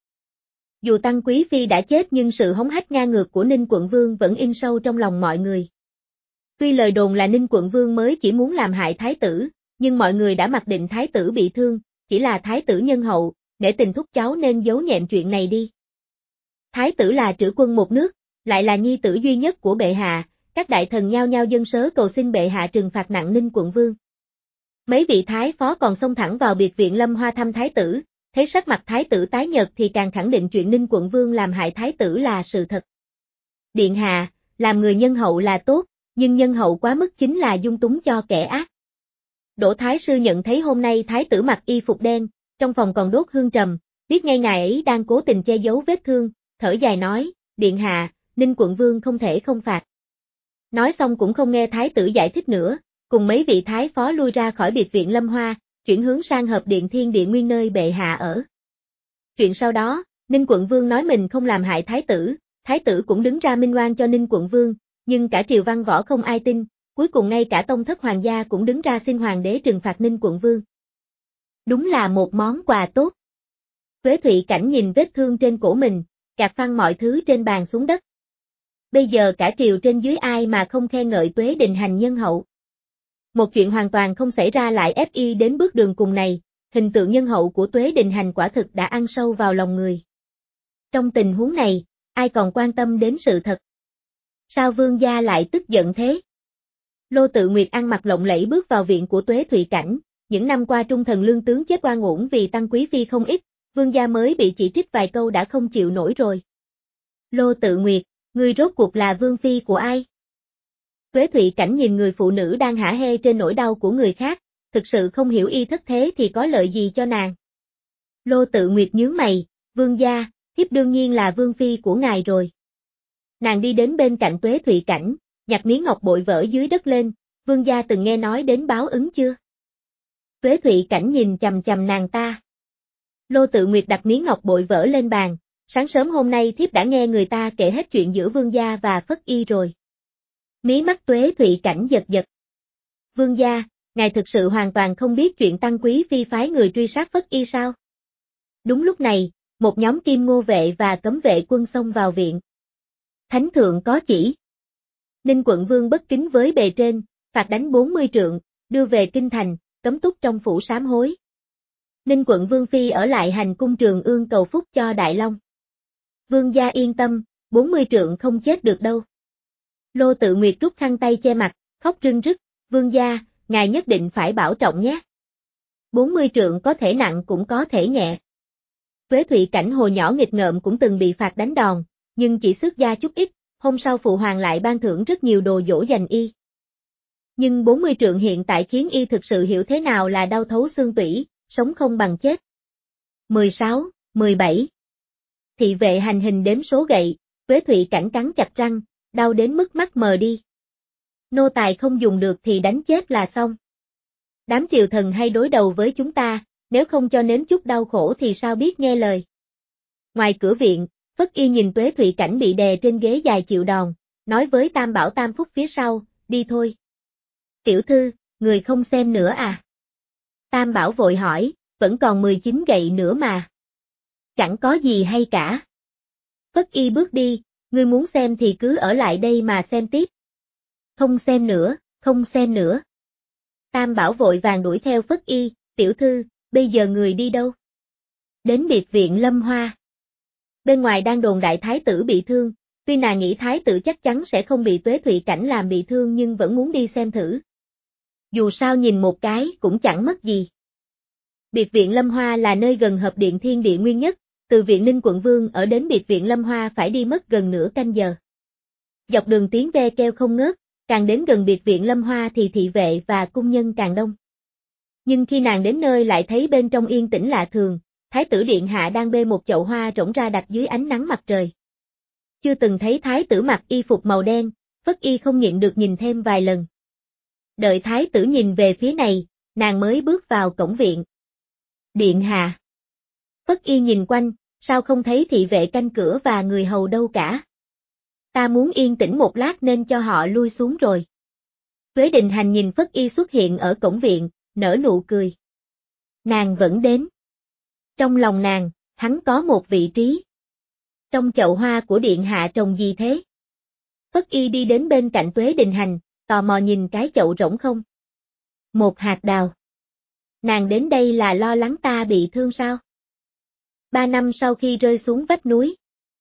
Dù Tăng Quý phi đã chết nhưng sự hống hách ngang ngược của Ninh quận vương vẫn in sâu trong lòng mọi người. Tuy lời đồn là Ninh quận vương mới chỉ muốn làm hại Thái tử, nhưng mọi người đã mặc định Thái tử bị thương, chỉ là Thái tử nhân hậu, để tình thúc cháu nên giấu nhẹm chuyện này đi. Thái tử là trữ quân một nước, lại là nhi tử duy nhất của bệ hạ, các đại thần nhao nhao dâng sớ cầu xin bệ hạ trừng phạt nặng Ninh quận vương. Mấy vị thái phó còn xông thẳng vào biệt viện Lâm Hoa thăm Thái tử, thấy sắc mặt Thái tử tái nhợt thì càng khẳng định chuyện Ninh quận vương làm hại Thái tử là sự thật. Điện hạ, làm người nhân hậu là tốt, nhưng nhân hậu quá mức chính là dung túng cho kẻ ác. Đỗ Thái sư nhận thấy hôm nay Thái tử mặc y phục đen, trong phòng còn đốt hương trầm, biết ngay ngài ấy đang cố tình che giấu vết thương, thở dài nói, điện hạ, Ninh quận vương không thể không phạt. Nói xong cũng không nghe Thái tử giải thích nữa, cùng mấy vị thái phó lui ra khỏi biệt viện Lâm Hoa, chuyển hướng sang hợp điện Thiên Địa Nguyên nơi bệ hạ ở. Chuyện sau đó, Ninh quận vương nói mình không làm hại Thái tử, Thái tử cũng đứng ra minh oan cho Ninh quận vương, nhưng cả triều văn võ không ai tin, cuối cùng ngay cả tông thất hoàng gia cũng đứng ra xin hoàng đế trừng phạt Ninh quận vương. Đúng là một món quà tốt. Tuế Thụy Cảnh nhìn vết thương trên cổ mình, gạt phăng mọi thứ trên bàn xuống đất. Bây giờ cả triều trên dưới ai mà không khen ngợi Tuế Đình Hành nhân hậu. Một chuyện hoàn toàn không xảy ra lại ép y đến bước đường cùng này, hình tượng nhân hậu của Tuế Đình Hành quả thực đã ăn sâu vào lòng người. Trong tình huống này, ai còn quan tâm đến sự thật? Sao vương gia lại tức giận thế? Lô Tự Nguyệt ăn mặc lộng lẫy bước vào viện của Tuế Thụy Cảnh, những năm qua trung thần lương tướng chết oan uổng vì Tăng Quý phi không ít, vương gia mới bị chỉ trích vài câu đã không chịu nổi rồi. Lô Tự Nguyệt, ngươi rốt cuộc là vương phi của ai? Tuế Thụy Cảnh nhìn người phụ nữ đang hả hê trên nỗi đau của người khác, thực sự không hiểu y thất thế thì có lợi gì cho nàng. Lô Tự Nguyệt nhướng mày, vương gia, thiếp đương nhiên là vương phi của ngài rồi. Nàng đi đến bên cạnh Tuế Thụy Cảnh, nhặt miếng ngọc bội vỡ dưới đất lên, vương gia từng nghe nói đến báo ứng chưa? Tuế Thụy Cảnh nhìn chằm chằm nàng ta. Lô Tự Nguyệt đặt miếng ngọc bội vỡ lên bàn, sáng sớm hôm nay thiếp đã nghe người ta kể hết chuyện giữa vương gia và Phất Y rồi. Mí mắt Tuế Thụy Cảnh giật giật. Vương gia, ngài thực sự hoàn toàn không biết chuyện Tăng Quý Phi phái người truy sát Phất Y sao? Đúng lúc này, một nhóm kim ngô vệ và cấm vệ quân xông vào viện. Thánh thượng có chỉ. Ninh quận vương bất kính với bề trên, phạt đánh bốn mươi trượng, đưa về kinh thành, cấm túc trong phủ sám hối. Ninh quận vương phi ở lại hành cung Trường Ương cầu phúc cho Đại Long. Vương gia yên tâm, bốn mươi trượng không chết được đâu. Lô Tự Nguyệt rút khăn tay che mặt, khóc rưng rức, vương gia, ngài nhất định phải bảo trọng nhé. bốn mươi trượng có thể nặng cũng có thể nhẹ. Tuế Thụy Cảnh hồi nhỏ nghịch ngợm cũng từng bị phạt đánh đòn, nhưng chỉ xước da chút ít, hôm sau phụ hoàng lại ban thưởng rất nhiều đồ dỗ dành y. Nhưng bốn mươi trượng hiện tại khiến y thực sự hiểu thế nào là đau thấu xương tủy, sống không bằng chết. mười sáu, mười bảy. Thị vệ hành hình đếm số gậy, Tuế Thụy Cảnh cắn chặt răng, đau đến mức mắt mờ đi. Nô tài không dùng được thì đánh chết là xong. Đám triều thần hay đối đầu với chúng ta, nếu không cho nếm chút đau khổ thì sao biết nghe lời. Ngoài cửa viện, Phất Y nhìn Tuế Thụy Cảnh bị đè trên ghế dài chịu đòn, nói với Tam Bảo Tam Phúc phía sau, đi thôi. Tiểu thư, người không xem nữa à? Tam Bảo vội hỏi, vẫn còn mười chín gậy nữa mà. Chẳng có gì hay cả. Phất Y bước đi, ngươi muốn xem thì cứ ở lại đây mà xem tiếp. Không xem nữa, không xem nữa. Tam Bảo vội vàng đuổi theo Phất Y, tiểu thư, bây giờ người đi đâu? Đến biệt viện Lâm Hoa. Bên ngoài đang đồn đại thái tử bị thương, tuy nàng nghĩ thái tử chắc chắn sẽ không bị Tuế Thụy Cảnh làm bị thương nhưng vẫn muốn đi xem thử. Dù sao nhìn một cái cũng chẳng mất gì. Biệt viện Lâm Hoa là nơi gần hợp điện Thiên Địa Nguyên nhất, từ viện Ninh quận vương ở đến biệt viện Lâm Hoa phải đi mất gần nửa canh giờ. Dọc đường tiếng ve kêu không ngớt, càng đến gần biệt viện Lâm Hoa thì thị vệ và cung nhân càng đông. Nhưng khi nàng đến nơi lại thấy bên trong yên tĩnh lạ thường, thái tử điện hạ đang bê một chậu hoa rỗng ra đặt dưới ánh nắng mặt trời. Chưa từng thấy thái tử mặc y phục màu đen, Phất Y không nhịn được nhìn thêm vài lần. Đợi thái tử nhìn về phía này, nàng mới bước vào cổng viện. Điện hạ. Phất Y nhìn quanh, sao không thấy thị vệ canh cửa và người hầu đâu cả. Ta muốn yên tĩnh một lát nên cho họ lui xuống rồi. Tuế Đình Hành nhìn Phất Y xuất hiện ở cổng viện, nở nụ cười. Nàng vẫn đến. Trong lòng nàng, hắn có một vị trí. Trong chậu hoa của điện hạ trồng gì thế? Phất Y đi đến bên cạnh Tuế Đình Hành, tò mò nhìn cái chậu rỗng không. Một hạt đào. Nàng đến đây là lo lắng ta bị thương sao? Ba năm sau khi rơi xuống vách núi.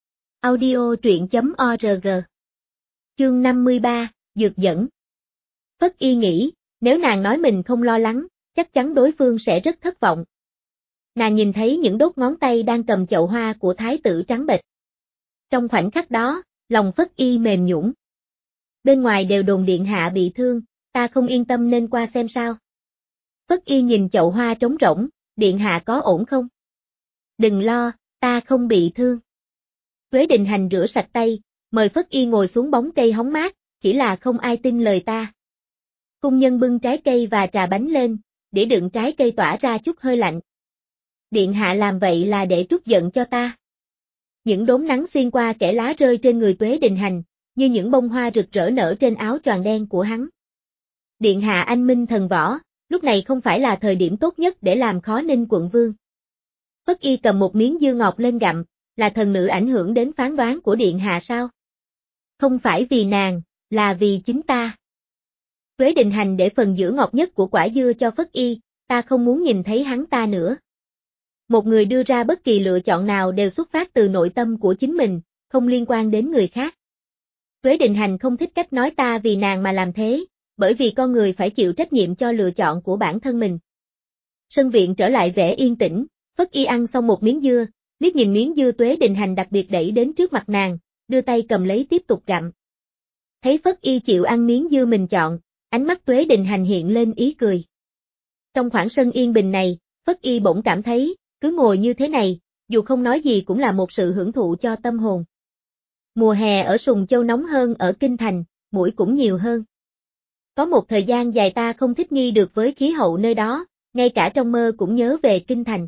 Audio truyện chấm org. Chương năm mươi ba, Dược dẫn. Phất Y nghĩ, nếu nàng nói mình không lo lắng, chắc chắn đối phương sẽ rất thất vọng. Nàng nhìn thấy những đốt ngón tay đang cầm chậu hoa của thái tử trắng bệch. Trong khoảnh khắc đó, lòng Phất Y mềm nhũn. Bên ngoài đều đồn điện hạ bị thương, ta không yên tâm nên qua xem sao. Phất Y nhìn chậu hoa trống rỗng, điện hạ có ổn không? Đừng lo, ta không bị thương. Tuế Đình Hành rửa sạch tay, mời Phất Y ngồi xuống bóng cây hóng mát, chỉ là không ai tin lời ta. Cung nhân bưng trái cây và trà bánh lên, để đựng trái cây tỏa ra chút hơi lạnh. Điện hạ làm vậy là để trút giận cho ta. Những đốm nắng xuyên qua kẽ lá rơi trên người Tuế Đình Hành, như những bông hoa rực rỡ nở trên áo choàng đen của hắn. Điện hạ anh minh thần võ, lúc này không phải là thời điểm tốt nhất để làm khó Ninh quận vương. Phất Y cầm một miếng dưa ngọt lên gặm, là thần nữ ảnh hưởng đến phán đoán của điện hạ sao? Không phải vì nàng, là vì chính ta. Tuế Đình Hành để phần giữa ngọt nhất của quả dưa cho Phất Y, ta không muốn nhìn thấy hắn ta nữa. Một người đưa ra bất kỳ lựa chọn nào đều xuất phát từ nội tâm của chính mình, không liên quan đến người khác. Tuế Đình Hành không thích cách nói ta vì nàng mà làm thế, bởi vì con người phải chịu trách nhiệm cho lựa chọn của bản thân mình. Sân viện trở lại vẻ yên tĩnh, Phất Y ăn xong một miếng dưa, liếc nhìn miếng dưa Tuế Đình Hành đặc biệt đẩy đến trước mặt nàng, đưa tay cầm lấy tiếp tục gặm. Thấy Phất Y chịu ăn miếng dưa mình chọn, ánh mắt Tuế Đình Hành hiện lên ý cười. Trong khoảng sân yên bình này, Phất Y bỗng cảm thấy, cứ ngồi như thế này, dù không nói gì cũng là một sự hưởng thụ cho tâm hồn. Mùa hè ở Sùng Châu nóng hơn ở Kinh Thành, muỗi cũng nhiều hơn. Có một thời gian dài ta không thích nghi được với khí hậu nơi đó, ngay cả trong mơ cũng nhớ về Kinh Thành.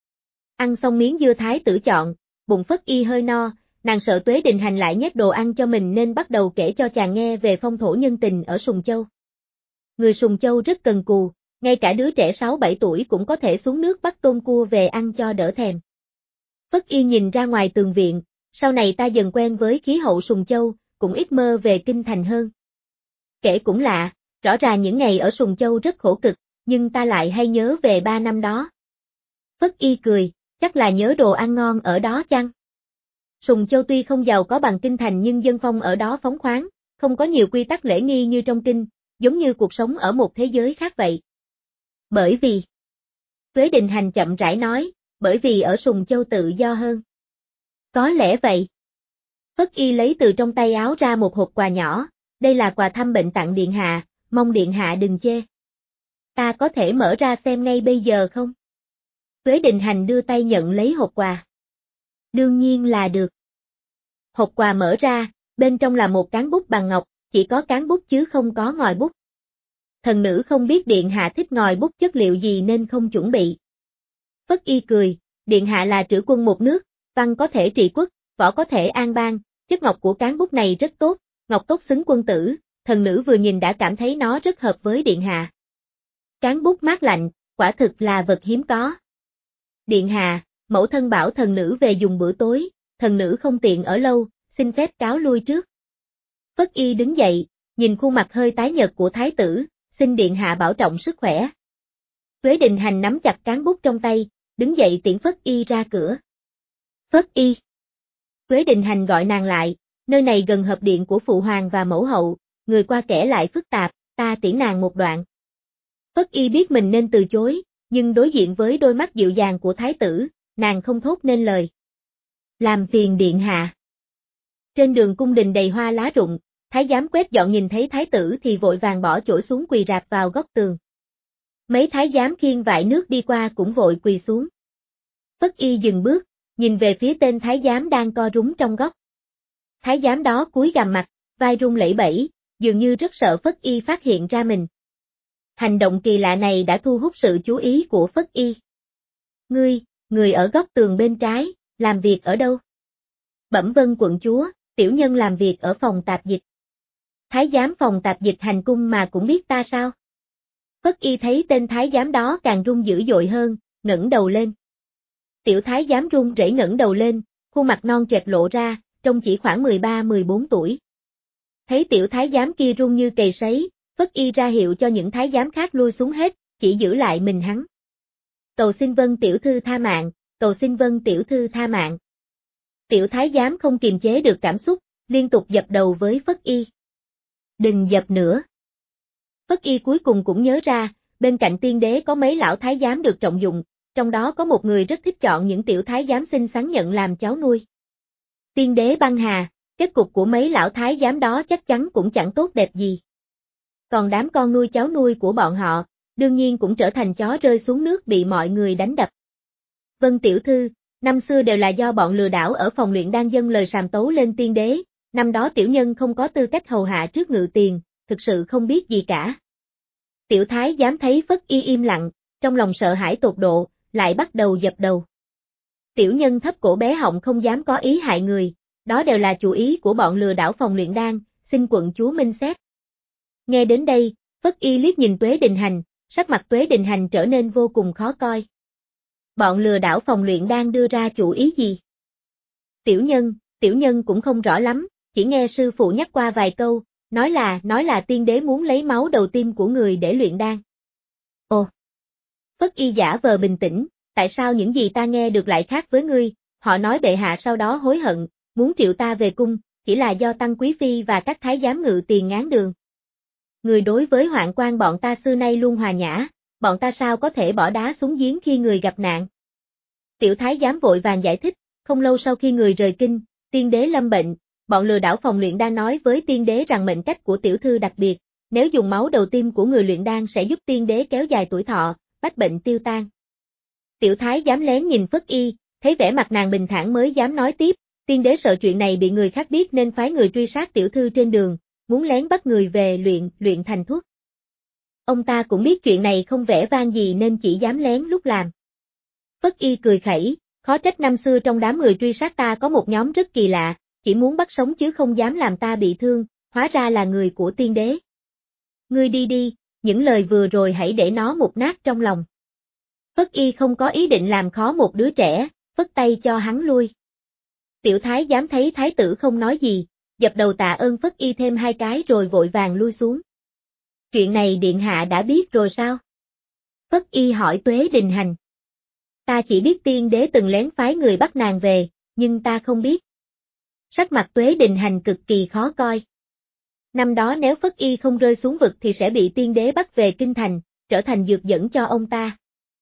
Ăn xong miếng dưa thái tử chọn, bụng Phất Y hơi no, nàng sợ Tuế Đình Hành lại nhét đồ ăn cho mình nên bắt đầu kể cho chàng nghe về phong thổ nhân tình ở Sùng Châu. Người Sùng Châu rất cần cù, ngay cả đứa trẻ sáu bảy tuổi cũng có thể xuống nước bắt tôm cua về ăn cho đỡ thèm. Phất Y nhìn ra ngoài tường viện, sau này ta dần quen với khí hậu Sùng Châu, cũng ít mơ về Kinh Thành hơn. Kể cũng lạ, rõ ràng những ngày ở Sùng Châu rất khổ cực, nhưng ta lại hay nhớ về ba năm đó. Phất Y cười, chắc là nhớ đồ ăn ngon ở đó chăng? Sùng Châu tuy không giàu có bằng Kinh Thành nhưng dân phong ở đó phóng khoáng, không có nhiều quy tắc lễ nghi như trong Kinh, giống như cuộc sống ở một thế giới khác vậy. Bởi vì, Tuế Đình Hành chậm rãi nói, bởi vì ở Sùng Châu tự do hơn. Có lẽ vậy. Phất Y lấy từ trong tay áo ra một hộp quà nhỏ, đây là quà thăm bệnh tặng Điện Hạ, mong Điện Hạ đừng chê. Ta có thể mở ra xem ngay bây giờ không? Tuế Đình Hành đưa tay nhận lấy hộp quà. Đương nhiên là được. Hộp quà mở ra, bên trong là một cán bút bằng ngọc, chỉ có cán bút chứ không có ngòi bút. Thần nữ không biết Điện Hạ thích ngòi bút chất liệu gì nên không chuẩn bị. Phất Y cười, Điện Hạ là trữ quân một nước, văn có thể trị quốc, võ có thể an bang, chất ngọc của cán bút này rất tốt, ngọc tốt xứng quân tử, thần nữ vừa nhìn đã cảm thấy nó rất hợp với Điện Hạ. Cán bút mát lạnh, quả thực là vật hiếm có. Điện Hạ, mẫu thân bảo thần nữ về dùng bữa tối, thần nữ không tiện ở lâu, xin phép cáo lui trước. Phất Y đứng dậy, nhìn khuôn mặt hơi tái nhợt của thái tử, xin Điện Hạ bảo trọng sức khỏe. Tuế Đình Hành nắm chặt cán bút trong tay, đứng dậy tiễn Phất Y ra cửa. Phất Y. Tuế Đình Hành gọi nàng lại, nơi này gần hợp điện của phụ hoàng và mẫu hậu, người qua kẻ lại phức tạp, ta tiễn nàng một đoạn. Phất Y biết mình nên từ chối, nhưng đối diện với đôi mắt dịu dàng của thái tử, nàng không thốt nên lời. Làm phiền Điện Hạ. Trên đường cung đình đầy hoa lá rụng, thái giám quét dọn nhìn thấy thái tử thì vội vàng bỏ chổi xuống quỳ rạp vào góc tường. Mấy thái giám khiêng vại nước đi qua cũng vội quỳ xuống. Phất Y dừng bước, nhìn về phía tên thái giám đang co rúm trong góc. Thái giám đó cúi gằm mặt, vai run lẩy bẩy, dường như rất sợ Phất Y phát hiện ra mình. Hành động kỳ lạ này đã thu hút sự chú ý của Phất Y. Ngươi, người ở góc tường bên trái, làm việc ở đâu? Bẩm vâng quận chúa, tiểu nhân làm việc ở phòng tạp dịch. Thái giám phòng tạp dịch hành cung mà cũng biết ta sao? Phất Y thấy tên thái giám đó càng run dữ dội hơn, ngẩng đầu lên. Tiểu thái giám run rẩy ngẩng đầu lên, khuôn mặt non choẹt lộ ra, trông chỉ khoảng mười ba mười bốn tuổi. Thấy tiểu thái giám kia run như cầy sấy, Phất Y ra hiệu cho những thái giám khác lui xuống hết, chỉ giữ lại mình hắn. Cầu xin Vân tiểu thư tha mạng, cầu xin Vân tiểu thư tha mạng. Tiểu thái giám không kiềm chế được cảm xúc, liên tục dập đầu với Phất Y. Đừng dập nữa. Phất Y cuối cùng cũng nhớ ra, bên cạnh tiên đế có mấy lão thái giám được trọng dụng, trong đó có một người rất thích chọn những tiểu thái giám xinh xắn nhận làm cháu nuôi. Tiên đế băng hà, kết cục của mấy lão thái giám đó chắc chắn cũng chẳng tốt đẹp gì. Còn đám con nuôi cháu nuôi của bọn họ, đương nhiên cũng trở thành chó rơi xuống nước bị mọi người đánh đập. Vân tiểu thư, năm xưa đều là do bọn lừa đảo ở phòng luyện đan dâng lời sàm tấu lên tiên đế, năm đó tiểu nhân không có tư cách hầu hạ trước ngự tiền, thực sự không biết gì cả. Tiểu thái dám thấy Phất Y im lặng, trong lòng sợ hãi tột độ, lại bắt đầu dập đầu. Tiểu nhân thấp cổ bé họng không dám có ý hại người, đó đều là chủ ý của bọn lừa đảo phòng luyện đan, xin quận chúa minh xét. Nghe đến đây, Phất Y liếc nhìn Tuế Đình Hành, sắc mặt Tuế Đình Hành trở nên vô cùng khó coi. Bọn lừa đảo phòng luyện đan đưa ra chủ ý gì? Tiểu nhân, tiểu nhân cũng không rõ lắm, chỉ nghe sư phụ nhắc qua vài câu, nói là, nói là tiên đế muốn lấy máu đầu tim của người để luyện đan. Ồ! Phất Y giả vờ bình tĩnh, tại sao những gì ta nghe được lại khác với ngươi, họ nói bệ hạ sau đó hối hận, muốn triệu ta về cung, chỉ là do Tăng Quý Phi và các thái giám ngự tiền ngáng đường. Người đối với hoạn quan bọn ta xưa nay luôn hòa nhã, bọn ta sao có thể bỏ đá xuống giếng khi người gặp nạn. Tiểu thái giám vội vàng giải thích, không lâu sau khi người rời kinh, tiên đế lâm bệnh, bọn lừa đảo phòng luyện đan nói với tiên đế rằng mệnh cách của tiểu thư đặc biệt, nếu dùng máu đầu tim của người luyện đan sẽ giúp tiên đế kéo dài tuổi thọ, bách bệnh tiêu tan. Tiểu thái dám lén nhìn Phất Y, thấy vẻ mặt nàng bình thản mới dám nói tiếp, tiên đế sợ chuyện này bị người khác biết nên phái người truy sát tiểu thư trên đường, muốn lén bắt người về luyện, luyện thành thuốc. Ông ta cũng biết chuyện này không vẻ vang gì nên chỉ dám lén lúc làm. Phất Y cười khẩy, khó trách năm xưa trong đám người truy sát ta có một nhóm rất kỳ lạ, chỉ muốn bắt sống chứ không dám làm ta bị thương, hóa ra là người của tiên đế. Ngươi đi đi, những lời vừa rồi hãy để nó mục nát trong lòng. Phất Y không có ý định làm khó một đứa trẻ, phất tay cho hắn lui. Tiểu thái dám thấy thái tử không nói gì, dập đầu tạ ơn Phất Y thêm hai cái rồi vội vàng lui xuống. Chuyện này điện hạ đã biết rồi sao? Phất Y hỏi Tuế Đình Hành. Ta chỉ biết tiên đế từng lén phái người bắt nàng về, nhưng ta không biết. Sắc mặt Tuế Đình Hành cực kỳ khó coi. Năm đó nếu Phất Y không rơi xuống vực thì sẽ bị tiên đế bắt về kinh thành, trở thành dược dẫn cho ông ta.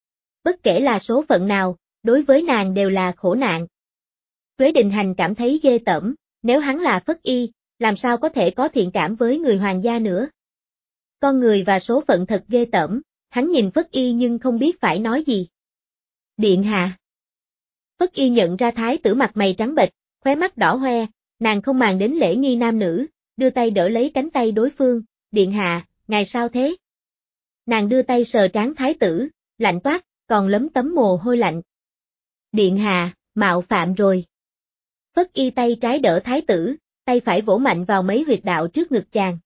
Bất kể là số phận nào, đối với nàng đều là khổ nạn. Tuế Đình Hành cảm thấy ghê tởm, nếu hắn là Phất Y, làm sao có thể có thiện cảm với người hoàng gia nữa. Con người và số phận thật ghê tởm, hắn nhìn Phất Y nhưng không biết phải nói gì. Điện hạ. Phất Y nhận ra thái tử mặt mày trắng bệch, khóe mắt đỏ hoe, nàng không màng đến lễ nghi nam nữ, đưa tay đỡ lấy cánh tay đối phương, điện hạ, ngài sao thế? Nàng đưa tay sờ trán thái tử, lạnh toát, còn lấm tấm mồ hôi lạnh. Điện hạ, mạo phạm rồi. Phất Y tay trái đỡ thái tử, tay phải vỗ mạnh vào mấy huyệt đạo trước ngực chàng.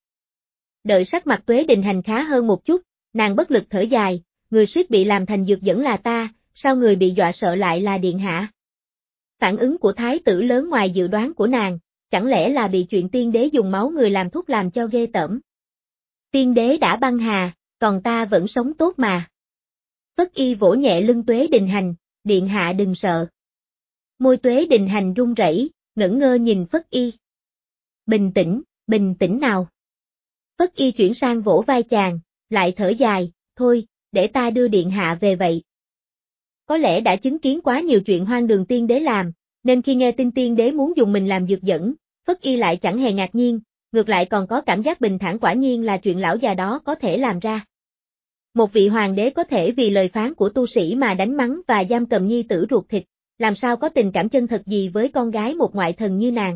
Đợi sắc mặt Tuế Đình Hành khá hơn một chút, nàng bất lực thở dài, người suýt bị làm thành dược dẫn là ta, sao người bị dọa sợ lại là điện hạ? Phản ứng của thái tử lớn ngoài dự đoán của nàng, chẳng lẽ là bị chuyện tiên đế dùng máu người làm thuốc làm cho ghê tởm? Tiên đế đã băng hà, còn ta vẫn sống tốt mà. Phất Y vỗ nhẹ lưng Tuế Đình Hành, điện hạ đừng sợ. Môi Tuế Đình Hành run rẩy, ngẩn ngơ nhìn Phất Y. Bình tĩnh, bình tĩnh nào. Phất Y chuyển sang vỗ vai chàng, lại thở dài, thôi, để ta đưa điện hạ về vậy. Có lẽ đã chứng kiến quá nhiều chuyện hoang đường tiên đế làm, nên khi nghe tin tiên đế muốn dùng mình làm dược dẫn, Phất Y lại chẳng hề ngạc nhiên, ngược lại còn có cảm giác bình thản, quả nhiên là chuyện lão già đó có thể làm ra. Một vị hoàng đế có thể vì lời phán của tu sĩ mà đánh mắng và giam cầm nhi tử ruột thịt, làm sao có tình cảm chân thật gì với con gái một ngoại thần như nàng.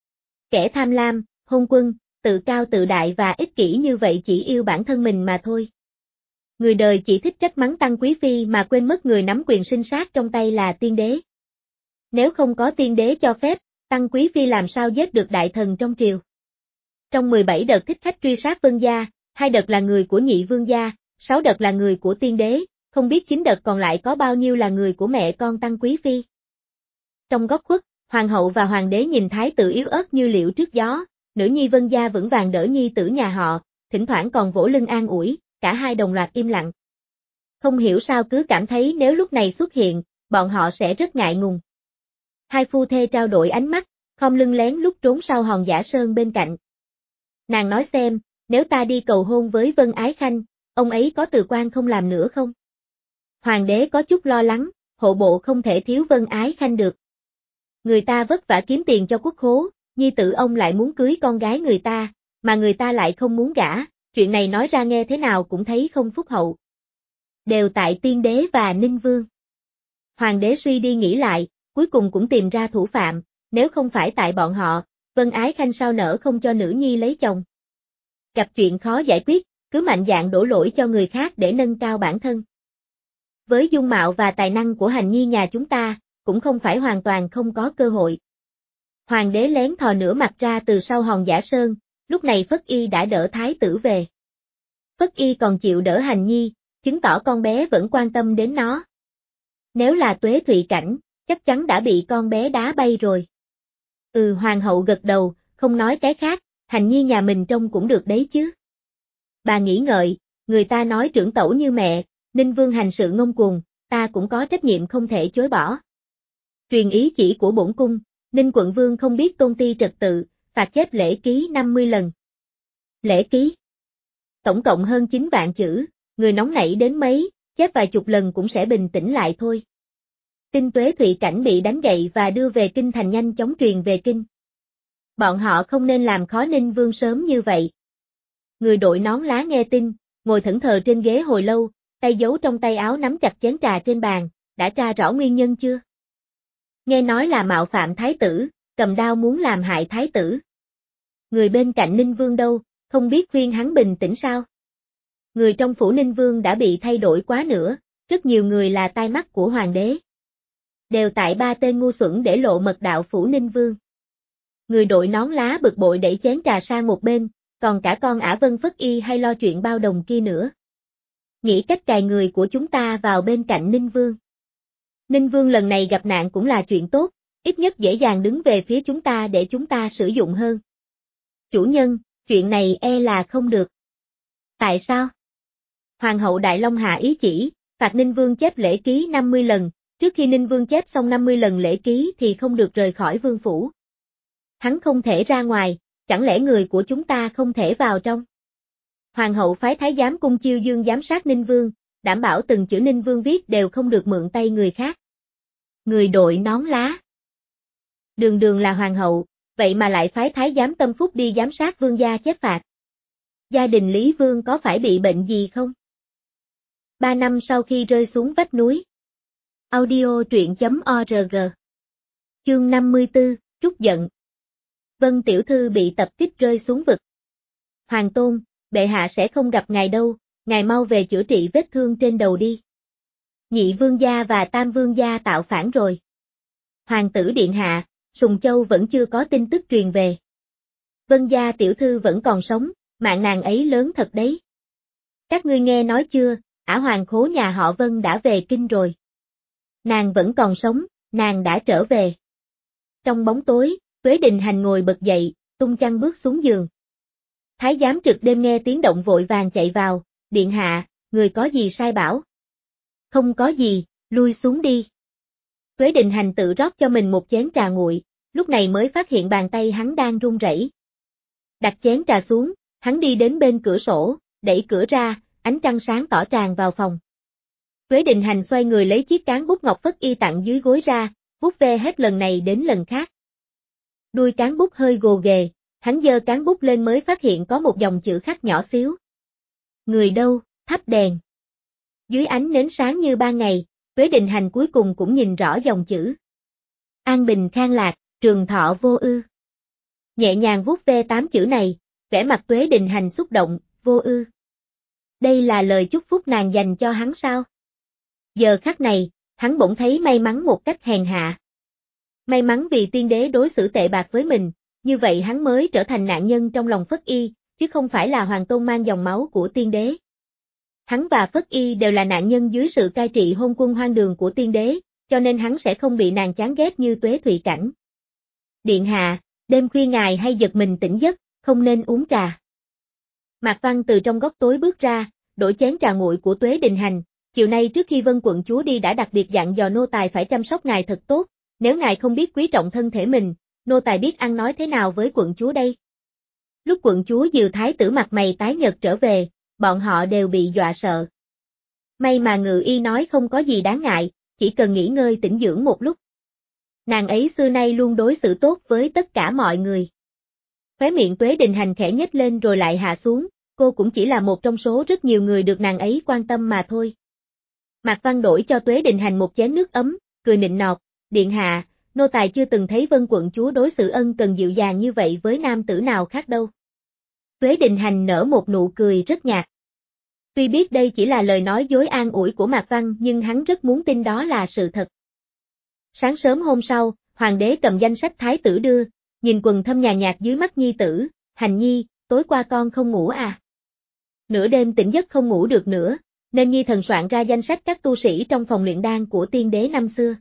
Kẻ tham lam, hôn quân, tự cao tự đại và ích kỷ như vậy chỉ yêu bản thân mình mà thôi. Người đời chỉ thích trách mắng Tăng Quý Phi mà quên mất người nắm quyền sinh sát trong tay là tiên đế. Nếu không có tiên đế cho phép, Tăng Quý Phi làm sao giết được đại thần trong triều. Trong mười bảy đợt thích khách truy sát Vân gia, hai đợt là người của Nhị Vương gia, sáu đợt là người của tiên đế, không biết chín đợt còn lại có bao nhiêu là người của mẹ con Tăng Quý Phi. Trong góc khuất, hoàng hậu và hoàng đế nhìn thái tử yếu ớt như liệu trước gió, nữ nhi Vân gia vững vàng đỡ nhi tử nhà họ, thỉnh thoảng còn vỗ lưng an ủi, cả hai đồng loạt im lặng. Không hiểu sao cứ cảm thấy nếu lúc này xuất hiện, bọn họ sẽ rất ngại ngùng. Hai phu thê trao đổi ánh mắt, khom lưng lén lút trốn sau hòn giả sơn bên cạnh. Nàng nói xem, nếu ta đi cầu hôn với Vân Ái Khanh, ông ấy có từ quan không làm nữa không? Hoàng đế có chút lo lắng, hộ bộ không thể thiếu Vân Ái Khanh được. Người ta vất vả kiếm tiền cho quốc khố, nhi tử ông lại muốn cưới con gái người ta, mà người ta lại không muốn gả, chuyện này nói ra nghe thế nào cũng thấy không phúc hậu. Đều tại tiên đế và Ninh Vương. Hoàng đế suy đi nghĩ lại, cuối cùng cũng tìm ra thủ phạm, nếu không phải tại bọn họ, Vân Ái Khanh sao nỡ không cho nữ nhi lấy chồng. Gặp chuyện khó giải quyết, cứ mạnh dạn đổ lỗi cho người khác để nâng cao bản thân. Với dung mạo và tài năng của Hành nhi nhà chúng ta, cũng không phải hoàn toàn không có cơ hội. Hoàng đế lén thò nửa mặt ra từ sau hòn giả sơn, lúc này Phất Y đã đỡ thái tử về. Phất Y còn chịu đỡ Hành nhi, chứng tỏ con bé vẫn quan tâm đến nó. Nếu là Tuế Thụy Cảnh, chắc chắn đã bị con bé đá bay rồi. Ừ, hoàng hậu gật đầu, không nói cái khác, Hành nhi nhà mình trông cũng được đấy chứ. Bà nghĩ ngợi, người ta nói trưởng tẩu như mẹ, Ninh Vương hành sự ngông cuồng, ta cũng có trách nhiệm không thể chối bỏ. Truyền ý chỉ của bổn cung, Ninh quận vương không biết tôn ti trật tự, phạt chép lễ ký năm mươi lần. Lễ ký? Tổng cộng hơn chín vạn chữ, người nóng nảy đến mấy, chép vài chục lần cũng sẽ bình tĩnh lại thôi. Tin Tuế Thụy Cảnh bị đánh gậy và đưa về kinh thành nhanh chóng truyền về kinh. Bọn họ không nên làm khó Ninh Vương sớm như vậy. Người đội nón lá nghe tin, ngồi thẫn thờ trên ghế hồi lâu, tay giấu trong tay áo nắm chặt chén trà trên bàn, đã tra rõ nguyên nhân chưa? Nghe nói là mạo phạm thái tử, cầm đao muốn làm hại thái tử. Người bên cạnh Ninh Vương đâu, không biết khuyên hắn bình tĩnh sao? Người trong phủ Ninh Vương đã bị thay đổi quá nữa, rất nhiều người là tai mắt của hoàng đế. Đều tại ba tên ngu xuẩn để lộ mật đạo phủ Ninh Vương. Người đội nón lá bực bội đẩy chén trà sang một bên, còn cả con Ả Vân Phất Y hay lo chuyện bao đồng kia nữa. Nghĩ cách cài người của chúng ta vào bên cạnh Ninh Vương. Ninh Vương lần này gặp nạn cũng là chuyện tốt, ít nhất dễ dàng đứng về phía chúng ta để chúng ta sử dụng hơn. Chủ nhân, chuyện này e là không được. Tại sao? Hoàng hậu Đại Long hạ ý chỉ, phạt Ninh Vương chép lễ ký năm mươi lần, trước khi Ninh Vương chép xong năm mươi lần lễ ký thì không được rời khỏi vương phủ. Hắn không thể ra ngoài, chẳng lẽ người của chúng ta không thể vào trong? Hoàng hậu phái thái giám Cung Chiêu Dương giám sát Ninh Vương, đảm bảo từng chữ Ninh Vương viết đều không được mượn tay người khác. Người đội nón lá. Đường đường là hoàng hậu, vậy mà lại phái thái giám Tâm Phúc đi giám sát vương gia chép phạt. Gia đình Lý Vương có phải bị bệnh gì không? Ba năm sau khi rơi xuống vách núi. Audio truyện chấm org. Chương năm mươi tư, trút giận. Vân tiểu thư bị tập kích rơi xuống vực. Hoàng tôn, bệ hạ sẽ không gặp ngài đâu, ngài mau về chữa trị vết thương trên đầu đi. Nhị vương gia và tam vương gia tạo phản rồi. Hoàng tử điện hạ, Sùng Châu vẫn chưa có tin tức truyền về. Vân gia tiểu thư vẫn còn sống, mạng nàng ấy lớn thật đấy. Các ngươi nghe nói chưa, Ả hoàng khố nhà họ Vân đã về kinh rồi. Nàng vẫn còn sống, nàng đã trở về. Trong bóng tối, Tuế Đình Hành ngồi bật dậy, tung chăn bước xuống giường. Thái giám trực đêm nghe tiếng động vội vàng chạy vào, điện hạ, người có gì sai bảo? Không có gì, lui xuống đi. Tuế Đình Hành tự rót cho mình một chén trà nguội, lúc này mới phát hiện bàn tay hắn đang run rẩy. Đặt chén trà xuống, hắn đi đến bên cửa sổ, đẩy cửa ra, ánh trăng sáng tỏ tràn vào phòng. Tuế Đình Hành xoay người lấy chiếc cán bút ngọc phất y tặng dưới gối ra, vuốt ve hết lần này đến lần khác. Đuôi cán bút hơi gồ ghề, hắn giơ cán bút lên mới phát hiện có một dòng chữ khắc nhỏ xíu. Người đâu, thắp đèn. Dưới ánh nến sáng như ban ngày, Tuế Đình Hành cuối cùng cũng nhìn rõ dòng chữ. An bình khang lạc, trường thọ vô ư. Nhẹ nhàng vuốt ve tám chữ này, vẻ mặt Tuế Đình Hành xúc động, vô ư. Đây là lời chúc phúc nàng dành cho hắn sao? Giờ khắc này, hắn bỗng thấy may mắn một cách hèn hạ. May mắn vì tiên đế đối xử tệ bạc với mình, như vậy hắn mới trở thành nạn nhân trong lòng Phất Y, chứ không phải là hoàng tôn mang dòng máu của tiên đế. Hắn và Phất Y đều là nạn nhân dưới sự cai trị hôn quân hoang đường của tiên đế, cho nên hắn sẽ không bị nàng chán ghét như Tuế Thụy Cảnh. Điện hạ, đêm khuya ngài hay giật mình tỉnh giấc, không nên uống trà. Mạc Văn từ trong góc tối bước ra, đổ chén trà nguội của Tuế Đình Hành, chiều nay trước khi Vân quận chúa đi đã đặc biệt dặn dò nô tài phải chăm sóc ngài thật tốt, nếu ngài không biết quý trọng thân thể mình, nô tài biết ăn nói thế nào với quận chúa đây. Lúc quận chúa Dừ thái tử mặt mày tái nhợt trở về, bọn họ đều bị dọa sợ. May mà Ngự Y nói không có gì đáng ngại, chỉ cần nghỉ ngơi tĩnh dưỡng một lúc. Nàng ấy xưa nay luôn đối xử tốt với tất cả mọi người. Khóe miệng Tuế Đình Hành khẽ nhếch lên rồi lại hạ xuống, cô cũng chỉ là một trong số rất nhiều người được nàng ấy quan tâm mà thôi. Mạc Văn đổi cho Tuế Đình Hành một chén nước ấm, cười nịnh nọt, điện hạ, nô tài chưa từng thấy Vân quận chúa đối xử ân cần dịu dàng như vậy với nam tử nào khác đâu. Tuế Đình Hành nở một nụ cười rất nhạt. Tuy biết đây chỉ là lời nói dối an ủi của Mạc Văn nhưng hắn rất muốn tin đó là sự thật. Sáng sớm hôm sau, hoàng đế cầm danh sách thái tử đưa, nhìn quần thâm nhàn nhạt dưới mắt nhi tử, Hành nhi, tối qua con không ngủ à? Nửa đêm tỉnh giấc không ngủ được nữa, nên nhi thần soạn ra danh sách các tu sĩ trong phòng luyện đan của tiên đế năm xưa.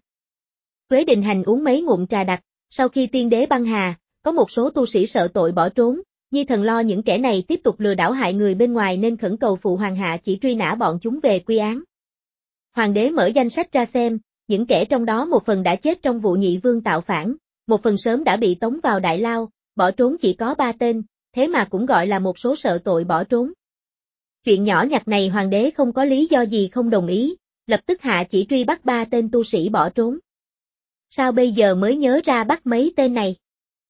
Tuế Đình Hành uống mấy ngụm trà đặc, sau khi tiên đế băng hà, có một số tu sĩ sợ tội bỏ trốn, nhi thần lo những kẻ này tiếp tục lừa đảo hại người bên ngoài nên khẩn cầu phụ hoàng hạ chỉ truy nã bọn chúng về quy án. Hoàng đế mở danh sách ra xem, những kẻ trong đó một phần đã chết trong vụ nhị vương tạo phản, một phần sớm đã bị tống vào đại lao, bỏ trốn chỉ có ba tên, thế mà cũng gọi là một số sợ tội bỏ trốn. Chuyện nhỏ nhặt này hoàng đế không có lý do gì không đồng ý, lập tức hạ chỉ truy bắt ba tên tu sĩ bỏ trốn. Sao bây giờ mới nhớ ra bắt mấy tên này?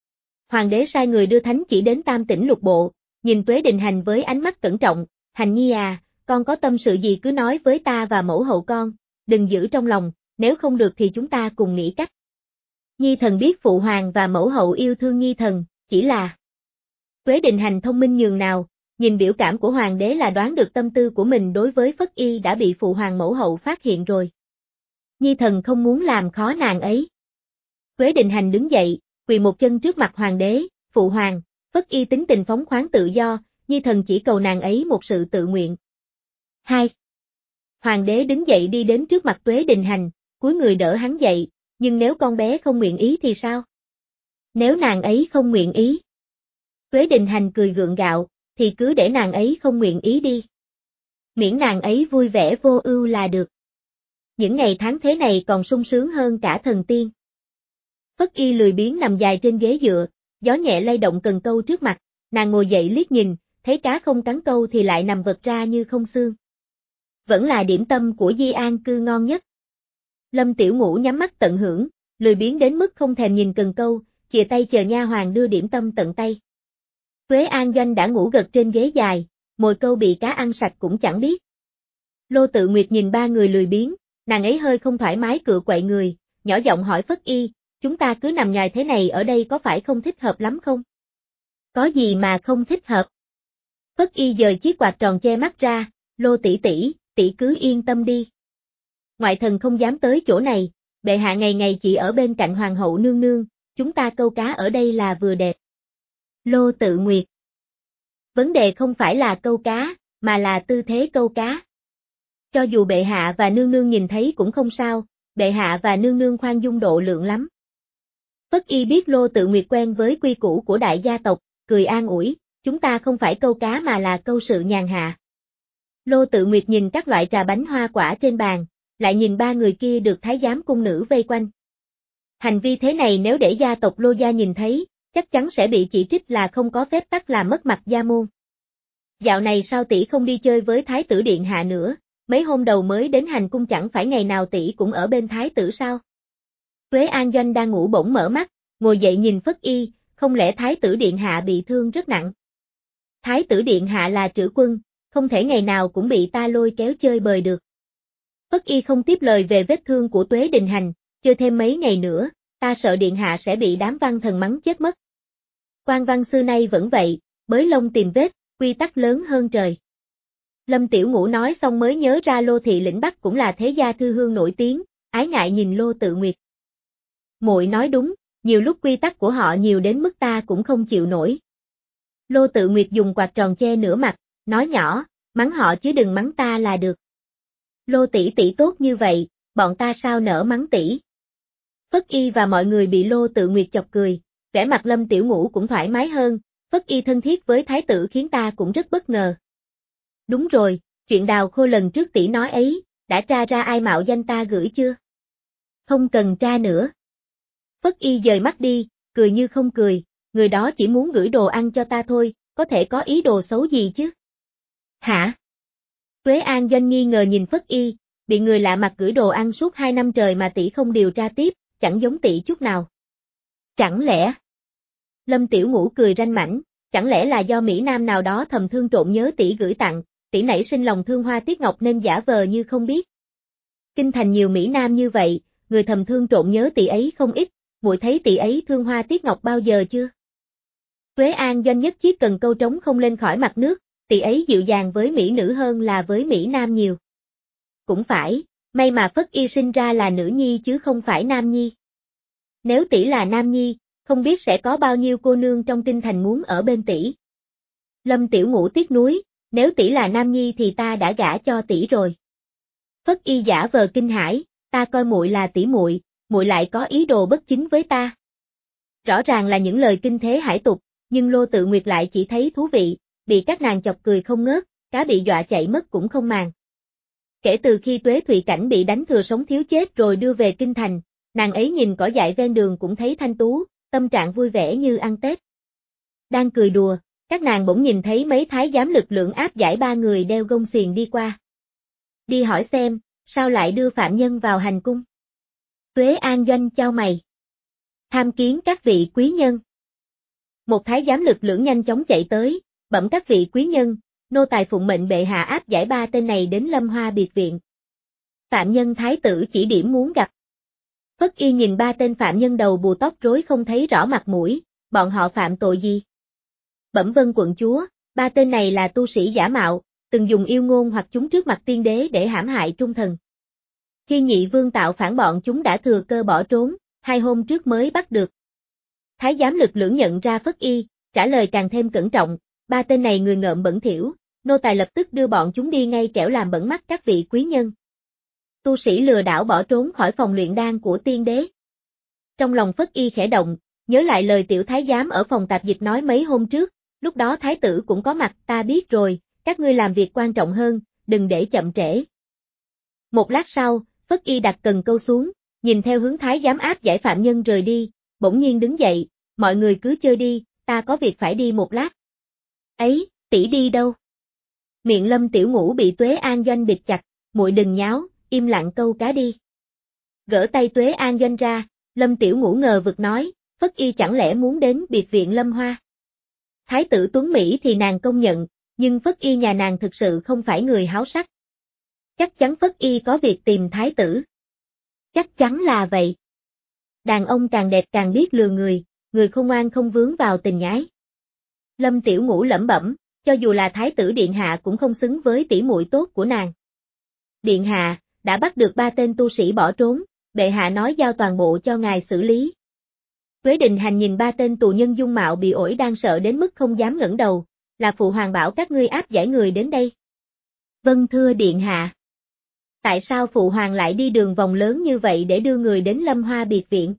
Hoàng đế sai người đưa thánh chỉ đến Tam Tỉnh Lục Bộ, nhìn Tuế Đình Hành với ánh mắt cẩn trọng, Hành nhi à, con có tâm sự gì cứ nói với ta và mẫu hậu con, đừng giữ trong lòng, nếu không được thì chúng ta cùng nghĩ cách. Nhi thần biết phụ hoàng và mẫu hậu yêu thương nhi thần, chỉ là... Tuế Đình Hành thông minh nhường nào, nhìn biểu cảm của hoàng đế là đoán được tâm tư của mình đối với Phất Y đã bị phụ hoàng mẫu hậu phát hiện rồi. Nhi thần không muốn làm khó nàng ấy. Tuế Đình Hành đứng dậy, quỳ một chân trước mặt hoàng đế, phụ hoàng, Phất Y tính tình phóng khoáng tự do, nhi thần chỉ cầu nàng ấy một sự tự nguyện. Hai. Hoàng đế đứng dậy đi đến trước mặt Tuế Đình Hành, cúi người đỡ hắn dậy, nhưng nếu con bé không nguyện ý thì sao? Nếu nàng ấy không nguyện ý. Tuế Đình Hành cười gượng gạo, thì cứ để nàng ấy không nguyện ý đi. Miễn nàng ấy vui vẻ vô ưu là được. Những ngày tháng thế này còn sung sướng hơn cả thần tiên. Phất Y lười biếng nằm dài trên ghế dựa, gió nhẹ lay động cần câu trước mặt, nàng ngồi dậy liếc nhìn, thấy cá không cắn câu thì lại nằm vật ra như không xương. Vẫn là điểm tâm của Di An cư ngon nhất. Lâm Tiểu Ngũ nhắm mắt tận hưởng, lười biếng đến mức không thèm nhìn cần câu, chìa tay chờ nha hoàn đưa điểm tâm tận tay. Tuế An Doanh đã ngủ gật trên ghế dài, mồi câu bị cá ăn sạch cũng chẳng biết. Lô Tự Nguyệt nhìn ba người lười biếng, nàng ấy hơi không thoải mái cựa quậy người, nhỏ giọng hỏi Phất Y, chúng ta cứ nằm nhòi thế này ở đây có phải không thích hợp lắm không? Có gì mà không thích hợp? Phất Y dời chiếc quạt tròn che mắt ra, Lô tỷ tỷ, tỷ cứ yên tâm đi. Ngoại thần không dám tới chỗ này, bệ hạ ngày ngày chỉ ở bên cạnh hoàng hậu nương nương, chúng ta câu cá ở đây là vừa đẹp. Lô Tự Nguyệt. Vấn đề không phải là câu cá, mà là tư thế câu cá. Cho dù bệ hạ và nương nương nhìn thấy cũng không sao, bệ hạ và nương nương khoan dung độ lượng lắm. Phất Y biết Lô Tự Nguyệt quen với quy củ của đại gia tộc, cười an ủi, chúng ta không phải câu cá mà là câu sự nhàn hạ. Lô Tự Nguyệt nhìn các loại trà bánh hoa quả trên bàn, lại nhìn ba người kia được thái giám cung nữ vây quanh. Hành vi thế này nếu để gia tộc Lô gia nhìn thấy, chắc chắn sẽ bị chỉ trích là không có phép tắc làm mất mặt gia môn. Dạo này sao tỷ không đi chơi với thái tử điện hạ nữa, mấy hôm đầu mới đến hành cung chẳng phải ngày nào tỷ cũng ở bên thái tử sao? Tuế An Doanh đang ngủ bỗng mở mắt, ngồi dậy nhìn Phất Y, không lẽ thái tử điện hạ bị thương rất nặng? Thái tử điện hạ là trữ quân, không thể ngày nào cũng bị ta lôi kéo chơi bời được. Phất Y không tiếp lời về vết thương của Tuế Đình Hành, chơi thêm mấy ngày nữa, ta sợ điện hạ sẽ bị đám văn thần mắng chết mất. Quan văn xưa nay vẫn vậy, bới lông tìm vết, quy tắc lớn hơn trời. Lâm Tiểu Ngũ nói xong mới nhớ ra Lô thị lĩnh Bắc cũng là thế gia thư hương nổi tiếng, ái ngại nhìn Lô Tự Nguyệt. Muội nói đúng, nhiều lúc quy tắc của họ nhiều đến mức ta cũng không chịu nổi. Lô Tự Nguyệt dùng quạt tròn che nửa mặt, nói nhỏ, mắng họ chứ đừng mắng ta là được. Lô tỷ tỷ tốt như vậy, bọn ta sao nỡ mắng tỷ. Phất Y và mọi người bị Lô Tự Nguyệt chọc cười, vẻ mặt Lâm Tiểu Ngũ cũng thoải mái hơn, Phất Y thân thiết với thái tử khiến ta cũng rất bất ngờ. Đúng rồi, chuyện Đào Khô lần trước tỷ nói ấy, đã tra ra ai mạo danh ta gửi chưa? Không cần tra nữa. Phất Y dời mắt đi, cười như không cười, người đó chỉ muốn gửi đồ ăn cho ta thôi, có thể có ý đồ xấu gì chứ? Hả? Tuế An Doanh nghi ngờ nhìn Phất Y, bị người lạ mặt gửi đồ ăn suốt hai năm trời mà tỷ không điều tra tiếp, chẳng giống tỷ chút nào. Chẳng lẽ? Lâm Tiểu Ngũ cười ranh mãnh, chẳng lẽ là do Mỹ Nam nào đó thầm thương trộm nhớ tỷ gửi tặng, tỷ nảy sinh lòng thương Hoa Tiết Ngọc nên giả vờ như không biết. Kinh thành nhiều Mỹ Nam như vậy, người thầm thương trộm nhớ tỷ ấy không ít, muội thấy tỷ ấy thương Hoa Tiết Ngọc bao giờ chưa? Tuế An Doanh nhất chiếc cần câu trống không lên khỏi mặt nước, tỷ ấy dịu dàng với Mỹ nữ hơn là với Mỹ Nam nhiều. Cũng phải, may mà Phất Y sinh ra là nữ nhi chứ không phải nam nhi. Nếu tỷ là nam nhi, không biết sẽ có bao nhiêu cô nương trong kinh thành muốn ở bên tỷ. Lâm Tiểu Ngũ tiếc nuối, nếu tỷ là nam nhi thì ta đã gả cho tỷ rồi. Phất Y giả vờ kinh hãi, ta coi muội là tỷ muội, muội lại có ý đồ bất chính với ta. Rõ ràng là những lời kinh thế hải tục, nhưng Lô Tự Nguyệt lại chỉ thấy thú vị, bị các nàng chọc cười không ngớt, cá bị dọa chạy mất cũng không màng. Kể từ khi Tuế Thụy Cảnh bị đánh thừa sống thiếu chết rồi đưa về kinh thành, nàng ấy nhìn cỏ dại ven đường cũng thấy thanh tú, tâm trạng vui vẻ như ăn Tết. Đang cười đùa, các nàng bỗng nhìn thấy mấy thái giám lực lượng áp giải ba người đeo gông xiềng đi qua. Đi hỏi xem, sao lại đưa phạm nhân vào hành cung? Tuế An Doanh chau mày. Tham kiến các vị quý nhân. Một thái giám lực lưỡng nhanh chóng chạy tới, bẩm các vị quý nhân, nô tài phụng mệnh bệ hạ áp giải ba tên này đến Lâm Hoa biệt viện. Phạm nhân thái tử chỉ điểm muốn gặp. Phất Y nhìn ba tên phạm nhân đầu bù tóc rối không thấy rõ mặt mũi, bọn họ phạm tội gì? Bẩm vân quận chúa, ba tên này là tu sĩ giả mạo, từng dùng yêu ngôn hoặc chúng trước mặt tiên đế để hãm hại trung thần. Khi nhị vương tạo phản bọn chúng đã thừa cơ bỏ trốn, hai hôm trước mới bắt được. Thái giám lực lưỡng nhận ra Phất Y, trả lời càng thêm cẩn trọng, ba tên này người ngợm bẩn thỉu, nô tài lập tức đưa bọn chúng đi ngay kẻo làm bẩn mắt các vị quý nhân. Tu sĩ lừa đảo bỏ trốn khỏi phòng luyện đan của tiên đế. Trong lòng Phất Y khẽ động, nhớ lại lời tiểu thái giám ở phòng tạp dịch nói mấy hôm trước, lúc đó thái tử cũng có mặt, ta biết rồi, các ngươi làm việc quan trọng hơn, đừng để chậm trễ. Một lát sau, Phất Y đặt cần câu xuống, nhìn theo hướng thái giám áp giải phạm nhân rời đi, bỗng nhiên đứng dậy, mọi người cứ chơi đi, ta có việc phải đi một lát. Ấy, tỷ đi đâu? Miệng Lâm Tiểu Ngũ bị Tuế An Doanh bịt chặt, muội đừng nháo, im lặng câu cá đi. Gỡ tay Tuế An Doanh ra, Lâm Tiểu Ngũ ngờ vực nói, Phất Y chẳng lẽ muốn đến biệt viện Lâm Hoa? Thái tử Tuấn Mỹ thì nàng công nhận, nhưng Phất Y nhà nàng thực sự không phải người háo sắc. Chắc chắn Phất Y có việc tìm thái tử. Chắc chắn là vậy. Đàn ông càng đẹp càng biết lừa người, người không ngoan không vướng vào tình ái. Lâm Tiểu Ngũ lẩm bẩm, cho dù là thái tử điện hạ cũng không xứng với tỷ muội tốt của nàng. Điện hạ, đã bắt được ba tên tu sĩ bỏ trốn, bệ hạ nói giao toàn bộ cho ngài xử lý. Tuế Đình Hành nhìn ba tên tù nhân dung mạo bị ổi đang sợ đến mức không dám ngẩng đầu, là phụ hoàng bảo các ngươi áp giải người đến đây. Vâng thưa điện hạ. Tại sao phụ hoàng lại đi đường vòng lớn như vậy để đưa người đến Lâm Hoa biệt viện?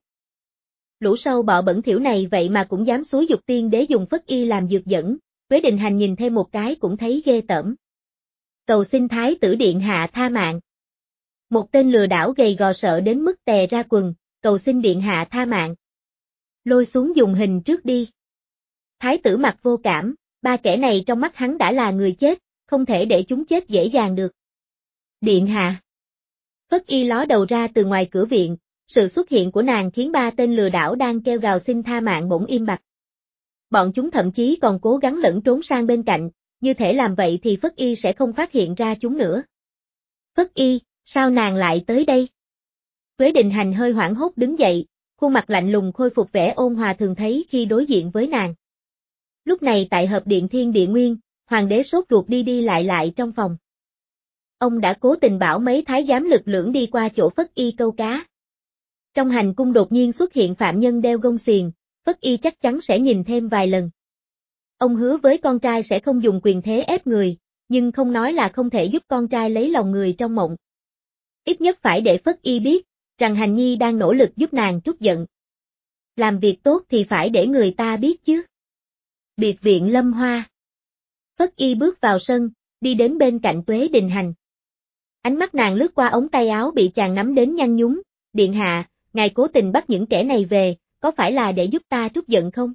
Lũ sâu bọ bẩn thỉu này vậy mà cũng dám xúi giục tiên đế dùng Phất Y làm dược dẫn, Tuế Đình Hành nhìn thêm một cái cũng thấy ghê tởm. Cầu xin thái tử điện hạ tha mạng. Một tên lừa đảo gầy gò sợ đến mức tè ra quần, cầu xin điện hạ tha mạng. Lôi xuống dùng hình trước đi. Thái tử mặt vô cảm, ba kẻ này trong mắt hắn đã là người chết, không thể để chúng chết dễ dàng được. Điện hạ. Phất Y ló đầu ra từ ngoài cửa viện, sự xuất hiện của nàng khiến ba tên lừa đảo đang kêu gào xin tha mạng bỗng im bặt. Bọn chúng thậm chí còn cố gắng lẫn trốn sang bên cạnh, như thể làm vậy thì Phất Y sẽ không phát hiện ra chúng nữa. Phất Y, sao nàng lại tới đây? Tuế Đình Hành hơi hoảng hốt đứng dậy, khuôn mặt lạnh lùng khôi phục vẻ ôn hòa thường thấy khi đối diện với nàng. Lúc này tại hợp điện Thiên Địa Nguyên, hoàng đế sốt ruột đi đi lại lại trong phòng. Ông đã cố tình bảo mấy thái giám lực lưỡng đi qua chỗ Phất Y câu cá. Trong hành cung đột nhiên xuất hiện phạm nhân đeo gông xiềng, Phất Y chắc chắn sẽ nhìn thêm vài lần. Ông hứa với con trai sẽ không dùng quyền thế ép người, nhưng không nói là không thể giúp con trai lấy lòng người trong mộng. Ít nhất phải để Phất Y biết, rằng Hành Nhi đang nỗ lực giúp nàng trút giận. Làm việc tốt thì phải để người ta biết chứ. Biệt viện Lâm Hoa. Phất Y bước vào sân, đi đến bên cạnh Tuế Đình Hành. Ánh mắt nàng lướt qua ống tay áo bị chàng nắm đến nhăn nhúm, điện hạ, ngài cố tình bắt những kẻ này về, có phải là để giúp ta trút giận không?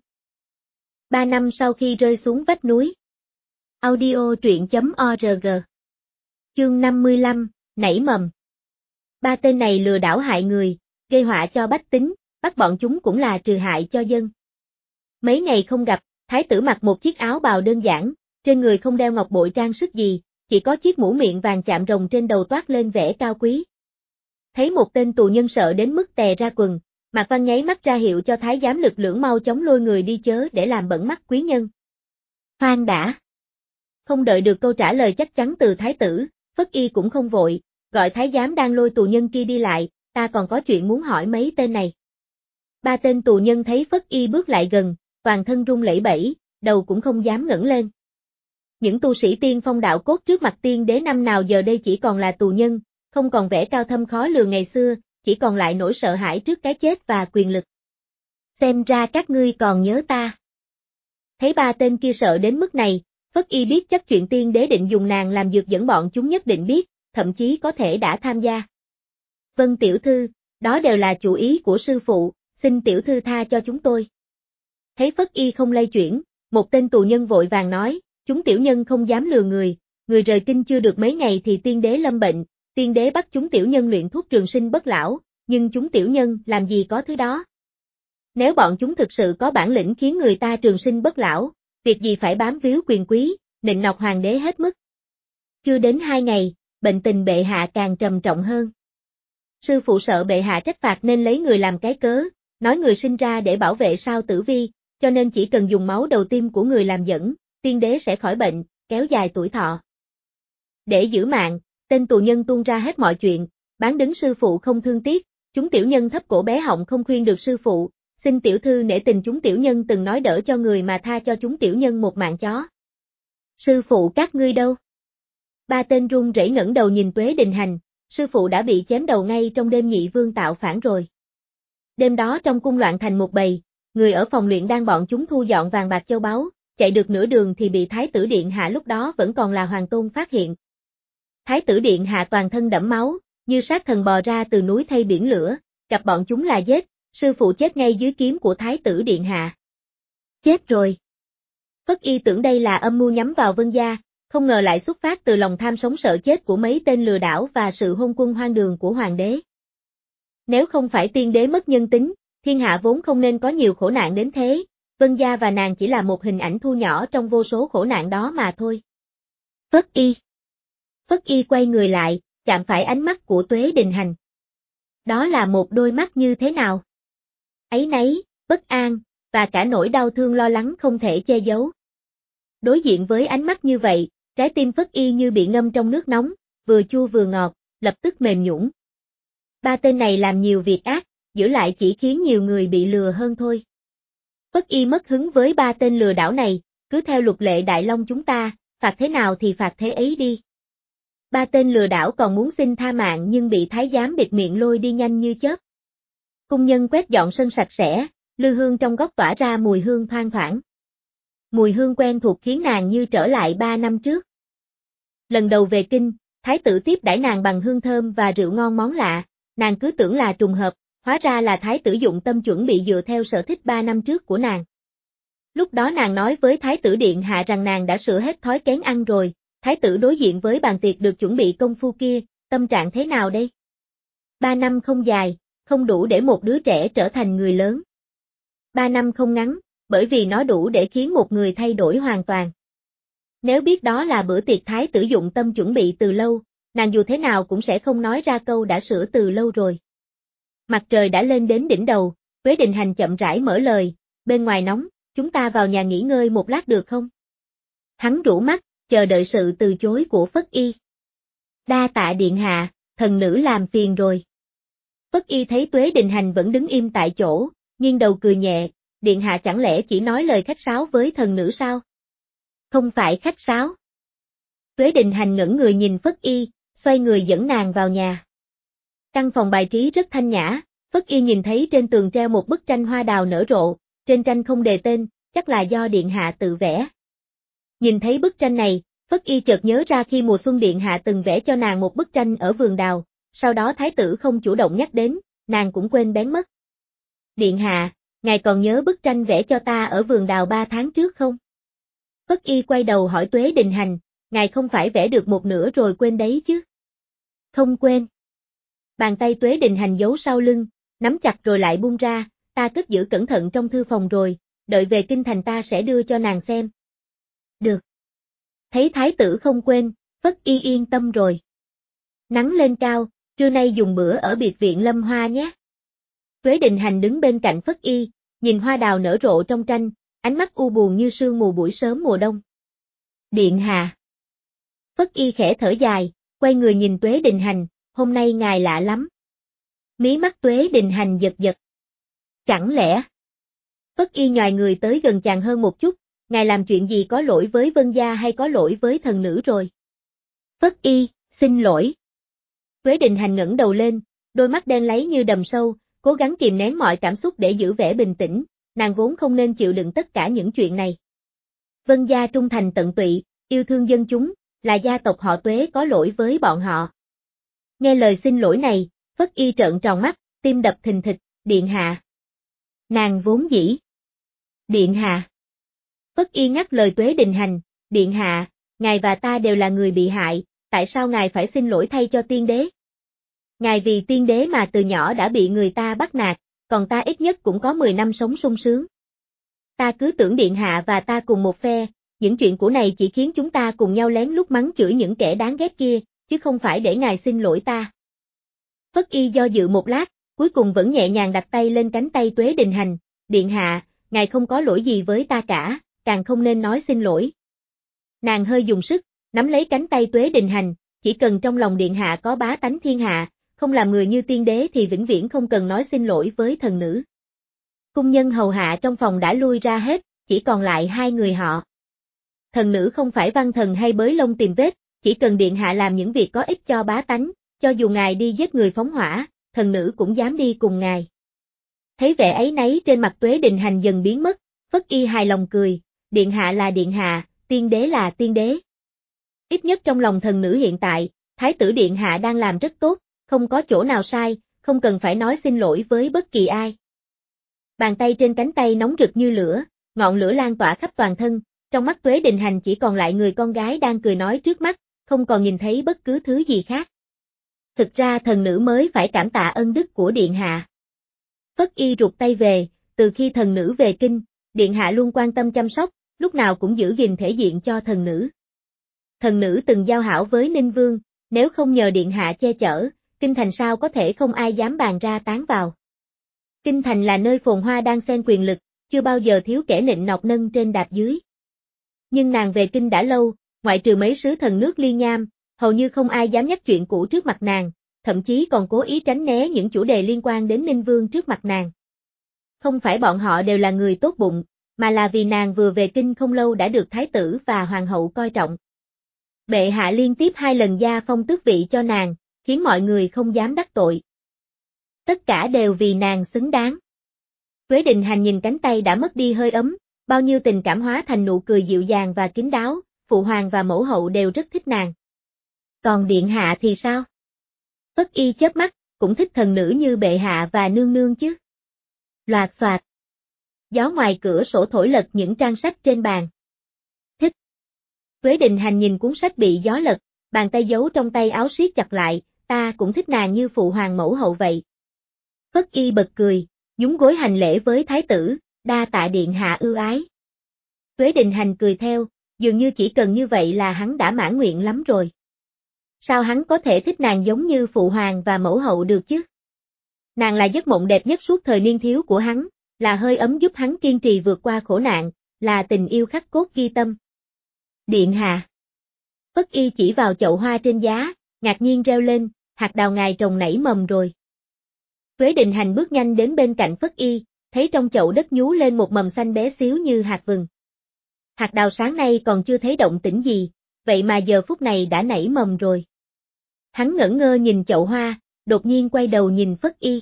Ba năm sau khi rơi xuống vách núi. Audio truyện chấm org. Chương năm mươi lăm, nảy mầm. Ba tên này lừa đảo hại người, gây họa cho bách tính, bắt bọn chúng cũng là trừ hại cho dân. Mấy ngày không gặp, thái tử mặc một chiếc áo bào đơn giản, trên người không đeo ngọc bội trang sức gì, chỉ có chiếc mũ miệng vàng chạm rồng trên đầu toát lên vẻ cao quý. Thấy một tên tù nhân sợ đến mức tè ra quần, Mạc Văn nháy mắt ra hiệu cho thái giám lực lưỡng mau chóng lôi người đi chớ để làm bẩn mắt quý nhân. Khoan đã. Không đợi được câu trả lời chắc chắn từ thái tử, Phất Y cũng không vội, gọi thái giám đang lôi tù nhân kia đi lại, ta còn có chuyện muốn hỏi mấy tên này. Ba tên tù nhân thấy Phất Y bước lại gần, toàn thân run lẩy bẩy, đầu cũng không dám ngẩng lên. Những tu sĩ tiên phong đạo cốt trước mặt tiên đế năm nào giờ đây chỉ còn là tù nhân, không còn vẻ cao thâm khó lường ngày xưa, chỉ còn lại nỗi sợ hãi trước cái chết và quyền lực. Xem ra các ngươi còn nhớ ta. Thấy ba tên kia sợ đến mức này, Phất Y biết chắc chuyện tiên đế định dùng nàng làm dược dẫn bọn chúng nhất định biết, thậm chí có thể đã tham gia. Vâng tiểu thư, đó đều là chủ ý của sư phụ, xin tiểu thư tha cho chúng tôi. Thấy Phất Y không lay chuyển, một tên tù nhân vội vàng nói, chúng tiểu nhân không dám lừa người, người rời kinh chưa được mấy ngày thì tiên đế lâm bệnh, tiên đế bắt chúng tiểu nhân luyện thuốc trường sinh bất lão, nhưng chúng tiểu nhân làm gì có thứ đó. Nếu bọn chúng thực sự có bản lĩnh khiến người ta trường sinh bất lão, việc gì phải bám víu quyền quý, nịnh nọt hoàng đế hết mức. Chưa đến hai ngày, bệnh tình bệ hạ càng trầm trọng hơn. Sư phụ sợ bệ hạ trách phạt nên lấy người làm cái cớ, nói người sinh ra để bảo vệ sao Tử Vi, cho nên chỉ cần dùng máu đầu tim của người làm dẫn, tiên đế sẽ khỏi bệnh, kéo dài tuổi thọ. Để giữ mạng, tên tù nhân tuôn ra hết mọi chuyện, bán đứng sư phụ không thương tiếc, chúng tiểu nhân thấp cổ bé họng không khuyên được sư phụ, xin tiểu thư nể tình chúng tiểu nhân từng nói đỡ cho người mà tha cho chúng tiểu nhân một mạng chó. Sư phụ các ngươi đâu? Ba tên run rẩy ngẩng đầu nhìn Tuế Đình Hành, sư phụ đã bị chém đầu ngay trong đêm Nhị Vương tạo phản rồi. Đêm đó trong cung loạn thành một bầy, người ở phòng luyện đang bọn chúng thu dọn vàng bạc châu báu, chạy được nửa đường thì bị Thái tử Điện Hạ lúc đó vẫn còn là Hoàng Tôn phát hiện. Thái tử Điện Hạ toàn thân đẫm máu, như sát thần bò ra từ núi thay biển lửa, gặp bọn chúng là giết, sư phụ chết ngay dưới kiếm của Thái tử Điện Hạ. Chết rồi. Phất Y tưởng đây là âm mưu nhắm vào Vân gia, không ngờ lại xuất phát từ lòng tham sống sợ chết của mấy tên lừa đảo và sự hôn quân hoang đường của hoàng đế. Nếu không phải tiên đế mất nhân tính, thiên hạ vốn không nên có nhiều khổ nạn đến thế, Vân gia và nàng chỉ là một hình ảnh thu nhỏ trong vô số khổ nạn đó mà thôi. Phất Y. Phất Y quay người lại, chạm phải ánh mắt của Tuế Đình Hành. Đó là một đôi mắt như thế nào? Áy náy, bất an, và cả nỗi đau thương lo lắng không thể che giấu. Đối diện với ánh mắt như vậy, trái tim Phất Y như bị ngâm trong nước nóng, vừa chua vừa ngọt, lập tức mềm nhũn. Ba tên này làm nhiều việc ác, giữ lại chỉ khiến nhiều người bị lừa hơn thôi. Phất Y mất hứng với ba tên lừa đảo này, cứ theo luật lệ Đại Long chúng ta, phạt thế nào thì phạt thế ấy đi. Ba tên lừa đảo còn muốn xin tha mạng nhưng bị thái giám bịt miệng lôi đi nhanh như chớp. Cung nhân quét dọn sân sạch sẽ, lư hương trong góc tỏa ra mùi hương thoang thoảng. Mùi hương quen thuộc khiến nàng như trở lại ba năm trước. Lần đầu về kinh, thái tử tiếp đãi nàng bằng hương thơm và rượu ngon món lạ, nàng cứ tưởng là trùng hợp, hóa ra là thái tử dụng tâm chuẩn bị dựa theo sở thích ba năm trước của nàng. Lúc đó nàng nói với thái tử điện hạ rằng nàng đã sửa hết thói kén ăn rồi, thái tử đối diện với bàn tiệc được chuẩn bị công phu kia, tâm trạng thế nào đây? Ba năm không dài, không đủ để một đứa trẻ trở thành người lớn. Ba năm không ngắn, bởi vì nó đủ để khiến một người thay đổi hoàn toàn. Nếu biết đó là bữa tiệc thái tử dụng tâm chuẩn bị từ lâu, nàng dù thế nào cũng sẽ không nói ra câu đã sửa từ lâu rồi. Mặt trời đã lên đến đỉnh đầu, Tuế Đình Hành chậm rãi mở lời, bên ngoài nóng, chúng ta vào nhà nghỉ ngơi một lát được không? Hắn rũ mắt, chờ đợi sự từ chối của Phất Y. Đa tạ điện hạ, thần nữ làm phiền rồi. Phất Y thấy Tuế Đình Hành vẫn đứng im tại chỗ, nghiêng đầu cười nhẹ, điện hạ chẳng lẽ chỉ nói lời khách sáo với thần nữ sao? Không phải khách sáo. Tuế Đình Hành ngẩng người nhìn Phất Y, xoay người dẫn nàng vào nhà. Căn phòng bài trí rất thanh nhã, Phất Y nhìn thấy trên tường treo một bức tranh hoa đào nở rộ, trên tranh không đề tên, chắc là do điện hạ tự vẽ. Nhìn thấy bức tranh này, Phất Y chợt nhớ ra khi mùa xuân điện hạ từng vẽ cho nàng một bức tranh ở vườn đào, sau đó thái tử không chủ động nhắc đến, nàng cũng quên bén mất. Điện hạ, ngài còn nhớ bức tranh vẽ cho ta ở vườn đào ba tháng trước không? Phất Y quay đầu hỏi Tuế Đình Hành, ngài không phải vẽ được một nửa rồi quên đấy chứ? Không quên. Bàn tay Tuế Đình Hành giấu sau lưng, nắm chặt rồi lại buông ra, ta cất giữ cẩn thận trong thư phòng rồi, đợi về kinh thành ta sẽ đưa cho nàng xem. Được. Thấy thái tử không quên, Phất Y yên tâm rồi. Nắng lên cao, trưa nay dùng bữa ở biệt viện Lâm Hoa nhé. Tuế Đình Hành đứng bên cạnh Phất Y, nhìn hoa đào nở rộ trong tranh, ánh mắt u buồn như sương mù buổi sớm mùa đông. Điện hạ. Phất Y khẽ thở dài, quay người nhìn Tuế Đình Hành, hôm nay ngài lạ lắm. Mí mắt Tuế Đình Hành giật giật. Chẳng lẽ? Phất Y nhòi người tới gần chàng hơn một chút, ngài làm chuyện gì có lỗi với Vân gia hay có lỗi với thần nữ rồi? Phất Y, xin lỗi. Tuế Đình Hành ngẩng đầu lên, đôi mắt đen láy như đầm sâu, cố gắng kìm nén mọi cảm xúc để giữ vẻ bình tĩnh, nàng vốn không nên chịu đựng tất cả những chuyện này. Vân gia trung thành tận tụy, yêu thương dân chúng, là gia tộc họ Tuế có lỗi với bọn họ. Nghe lời xin lỗi này, Phất Y trợn tròn mắt, tim đập thình thịch, điện hạ. Nàng vốn dĩ. Điện hạ. Phất Y ngắt lời Tuế Đình Hành, điện hạ, ngài và ta đều là người bị hại, tại sao ngài phải xin lỗi thay cho tiên đế? Ngài vì tiên đế mà từ nhỏ đã bị người ta bắt nạt, còn ta ít nhất cũng có mười năm sống sung sướng. Ta cứ tưởng điện hạ và ta cùng một phe, những chuyện của này chỉ khiến chúng ta cùng nhau lén lút mắng chửi những kẻ đáng ghét kia, chứ không phải để ngài xin lỗi ta. Phất Y do dự một lát, cuối cùng vẫn nhẹ nhàng đặt tay lên cánh tay Tuế Đình Hành, điện hạ, ngài không có lỗi gì với ta cả, càng không nên nói xin lỗi. Nàng hơi dùng sức, nắm lấy cánh tay Tuế Đình Hành, chỉ cần trong lòng điện hạ có bá tánh thiên hạ, không làm người như tiên đế thì vĩnh viễn không cần nói xin lỗi với thần nữ. Cung nhân hầu hạ trong phòng đã lui ra hết, chỉ còn lại hai người họ. Thần nữ không phải văn thần hay bới lông tìm vết, chỉ cần điện hạ làm những việc có ích cho bá tánh, cho dù ngài đi giết người phóng hỏa, thần nữ cũng dám đi cùng ngài. Thấy vẻ áy náy trên mặt Tuế Đình Hành dần biến mất, Phất Y hài lòng cười, điện hạ là điện hạ, tiên đế là tiên đế. Ít nhất trong lòng thần nữ hiện tại, thái tử điện hạ đang làm rất tốt, không có chỗ nào sai, không cần phải nói xin lỗi với bất kỳ ai. Bàn tay trên cánh tay nóng rực như lửa, ngọn lửa lan tỏa khắp toàn thân, trong mắt Tuế Đình Hành chỉ còn lại người con gái đang cười nói trước mắt, không còn nhìn thấy bất cứ thứ gì khác. Thực ra thần nữ mới phải cảm tạ ân đức của điện hạ. Phất Y rụt tay về, từ khi thần nữ về kinh, điện hạ luôn quan tâm chăm sóc, lúc nào cũng giữ gìn thể diện cho thần nữ. Thần nữ từng giao hảo với Ninh Vương, nếu không nhờ điện hạ che chở, kinh thành sao có thể không ai dám bàn ra tán vào. Kinh thành là nơi phồn hoa đang xen quyền lực, chưa bao giờ thiếu kẻ nịnh nọt nâng trên đạp dưới. Nhưng nàng về kinh đã lâu, ngoại trừ mấy sứ thần nước Liên Nham, hầu như không ai dám nhắc chuyện cũ trước mặt nàng, thậm chí còn cố ý tránh né những chủ đề liên quan đến Ninh Vương trước mặt nàng. Không phải bọn họ đều là người tốt bụng, mà là vì nàng vừa về kinh không lâu đã được thái tử và hoàng hậu coi trọng. Bệ hạ liên tiếp hai lần gia phong tước vị cho nàng, khiến mọi người không dám đắc tội. Tất cả đều vì nàng xứng đáng. Tuế Đình Hành nhìn cánh tay đã mất đi hơi ấm, bao nhiêu tình cảm hóa thành nụ cười dịu dàng và kín đáo, phụ hoàng và mẫu hậu đều rất thích nàng. Còn điện hạ thì sao? Phất Y chớp mắt, cũng thích thần nữ như bệ hạ và nương nương chứ. Loạt xoạt. Gió ngoài cửa sổ thổi lật những trang sách trên bàn. Thích. Tuế Đình Hành nhìn cuốn sách bị gió lật, bàn tay giấu trong tay áo siết chặt lại, ta cũng thích nàng như phụ hoàng mẫu hậu vậy. Phất Y bật cười, nhún gối hành lễ với thái tử, đa tạ điện hạ ưu ái. Tuế Đình Hành cười theo, dường như chỉ cần như vậy là hắn đã mãn nguyện lắm rồi. Sao hắn có thể thích nàng giống như phụ hoàng và mẫu hậu được chứ? Nàng là giấc mộng đẹp nhất suốt thời niên thiếu của hắn, là hơi ấm giúp hắn kiên trì vượt qua khổ nạn, là tình yêu khắc cốt ghi tâm. Điện hạ. Phất Y chỉ vào chậu hoa trên giá, ngạc nhiên reo lên, hạt đào ngài trồng nảy mầm rồi. Tuế Đình Hành bước nhanh đến bên cạnh Phất Y, thấy trong chậu đất nhú lên một mầm xanh bé xíu như hạt vừng. Hạt đào sáng nay còn chưa thấy động tĩnh gì, vậy mà giờ phút này đã nảy mầm rồi. Hắn ngẩn ngơ nhìn chậu hoa, đột nhiên quay đầu nhìn Phất Y.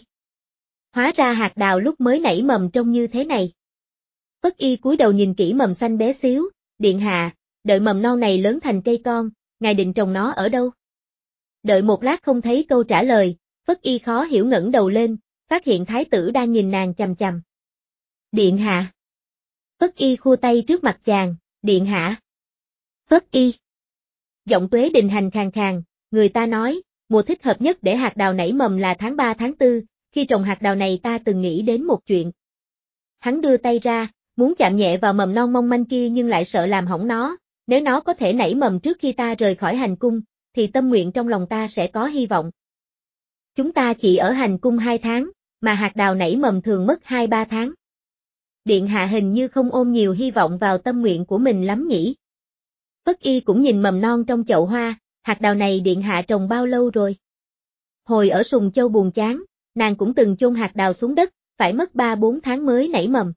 Hóa ra hạt đào lúc mới nảy mầm trông như thế này. Phất Y cúi đầu nhìn kỹ mầm xanh bé xíu, điện hạ, đợi mầm non này lớn thành cây con, ngài định trồng nó ở đâu? Đợi một lát không thấy câu trả lời, Phất Y khó hiểu ngẩng đầu lên, phát hiện thái tử đang nhìn nàng chằm chằm. Điện hạ. Phất Y khua tay trước mặt chàng, điện hạ. Phất Y. Giọng Tuế Đình Hành khàn khàn, người ta nói, mùa thích hợp nhất để hạt đào nảy mầm là tháng ba tháng tư, khi trồng hạt đào này ta từng nghĩ đến một chuyện. Hắn đưa tay ra, muốn chạm nhẹ vào mầm non mong manh kia nhưng lại sợ làm hỏng nó, nếu nó có thể nảy mầm trước khi ta rời khỏi hành cung, thì tâm nguyện trong lòng ta sẽ có hy vọng. Chúng ta chỉ ở hành cung hai tháng, mà hạt đào nảy mầm thường mất hai ba tháng. Điện hạ hình như không ôm nhiều hy vọng vào tâm nguyện của mình lắm nhỉ. Phất Y cũng nhìn mầm non trong chậu hoa, hạt đào này điện hạ trồng bao lâu rồi? Hồi ở Sùng Châu buồn chán, nàng cũng từng chôn hạt đào xuống đất, phải mất ba bốn tháng mới nảy mầm.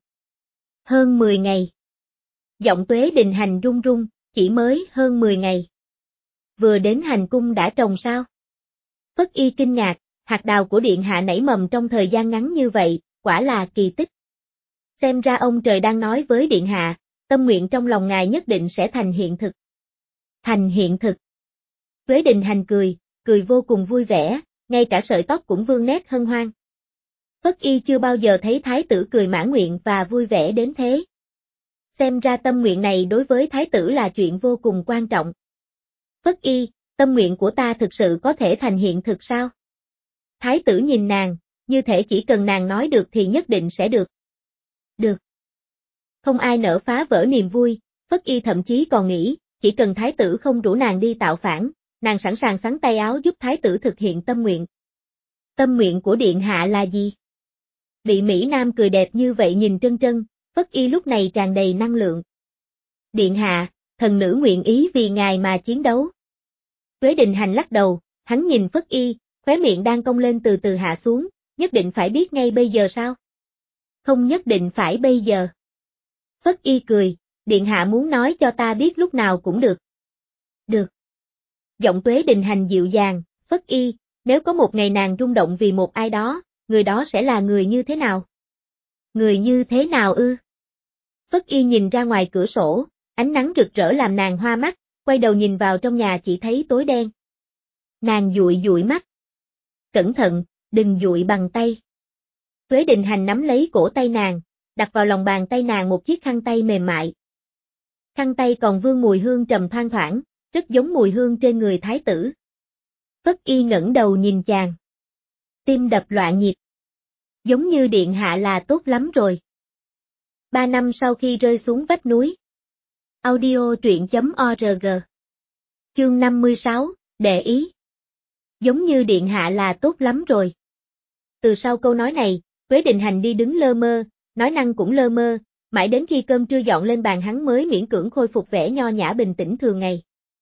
Hơn mười ngày. Giọng Tuế Đình Hành run run, chỉ mới hơn mười ngày. Vừa đến hành cung đã trồng sao? Phất Y kinh ngạc, hạt đào của điện hạ nảy mầm trong thời gian ngắn như vậy, quả là kỳ tích. Xem ra ông trời đang nói với điện hạ, tâm nguyện trong lòng ngài nhất định sẽ thành hiện thực. Thành hiện thực. Tuế Đình Hành cười, cười vô cùng vui vẻ, ngay cả sợi tóc cũng vương nét hân hoan. Phất Y chưa bao giờ thấy thái tử cười mãn nguyện và vui vẻ đến thế. Xem ra tâm nguyện này đối với thái tử là chuyện vô cùng quan trọng. Phất Y, tâm nguyện của ta thực sự có thể thành hiện thực sao? Thái tử nhìn nàng, như thể chỉ cần nàng nói được thì nhất định sẽ được. Được. Không ai nỡ phá vỡ niềm vui, Phất Y thậm chí còn nghĩ, chỉ cần thái tử không rủ nàng đi tạo phản, nàng sẵn sàng xắn tay áo giúp thái tử thực hiện tâm nguyện. Tâm nguyện của điện hạ là gì? Bị Mỹ Nam cười đẹp như vậy nhìn Trân Trân, Phất Y lúc này tràn đầy năng lượng. Điện hạ, thần nữ nguyện ý vì ngài mà chiến đấu. Tuế Đình Hành lắc đầu, hắn nhìn Phất Y, khóe miệng đang cong lên từ từ hạ xuống, nhất định phải biết ngay bây giờ sao? Không nhất định phải bây giờ. Phất Y cười, điện hạ muốn nói cho ta biết lúc nào cũng được. Được. Giọng Tuế Đình Hành dịu dàng, Phất Y, nếu có một ngày nàng rung động vì một ai đó, người đó sẽ là người như thế nào? Người như thế nào ư? Phất Y nhìn ra ngoài cửa sổ, ánh nắng rực rỡ làm nàng hoa mắt, quay đầu nhìn vào trong nhà chỉ thấy tối đen. Nàng dụi dụi mắt. Cẩn thận, đừng dụi bằng tay. Tuế Đình Hành nắm lấy cổ tay nàng, đặt vào lòng bàn tay nàng một chiếc khăn tay mềm mại. Khăn tay còn vương mùi hương trầm thoang thoảng, rất giống mùi hương trên người thái tử. Phất Y ngẩng đầu nhìn chàng. Tim đập loạn nhịp. Giống như điện hạ là tốt lắm rồi. Ba năm sau khi rơi xuống vách núi. Audio truyện chấm org. Chương năm mươi sáu, để ý. Giống như điện hạ là tốt lắm rồi. Từ sau câu nói này, Tuế Đình Hành đi đứng lơ mơ, nói năng cũng lơ mơ, mãi đến khi cơm trưa dọn lên bàn hắn mới miễn cưỡng khôi phục vẻ nho nhã bình tĩnh thường ngày.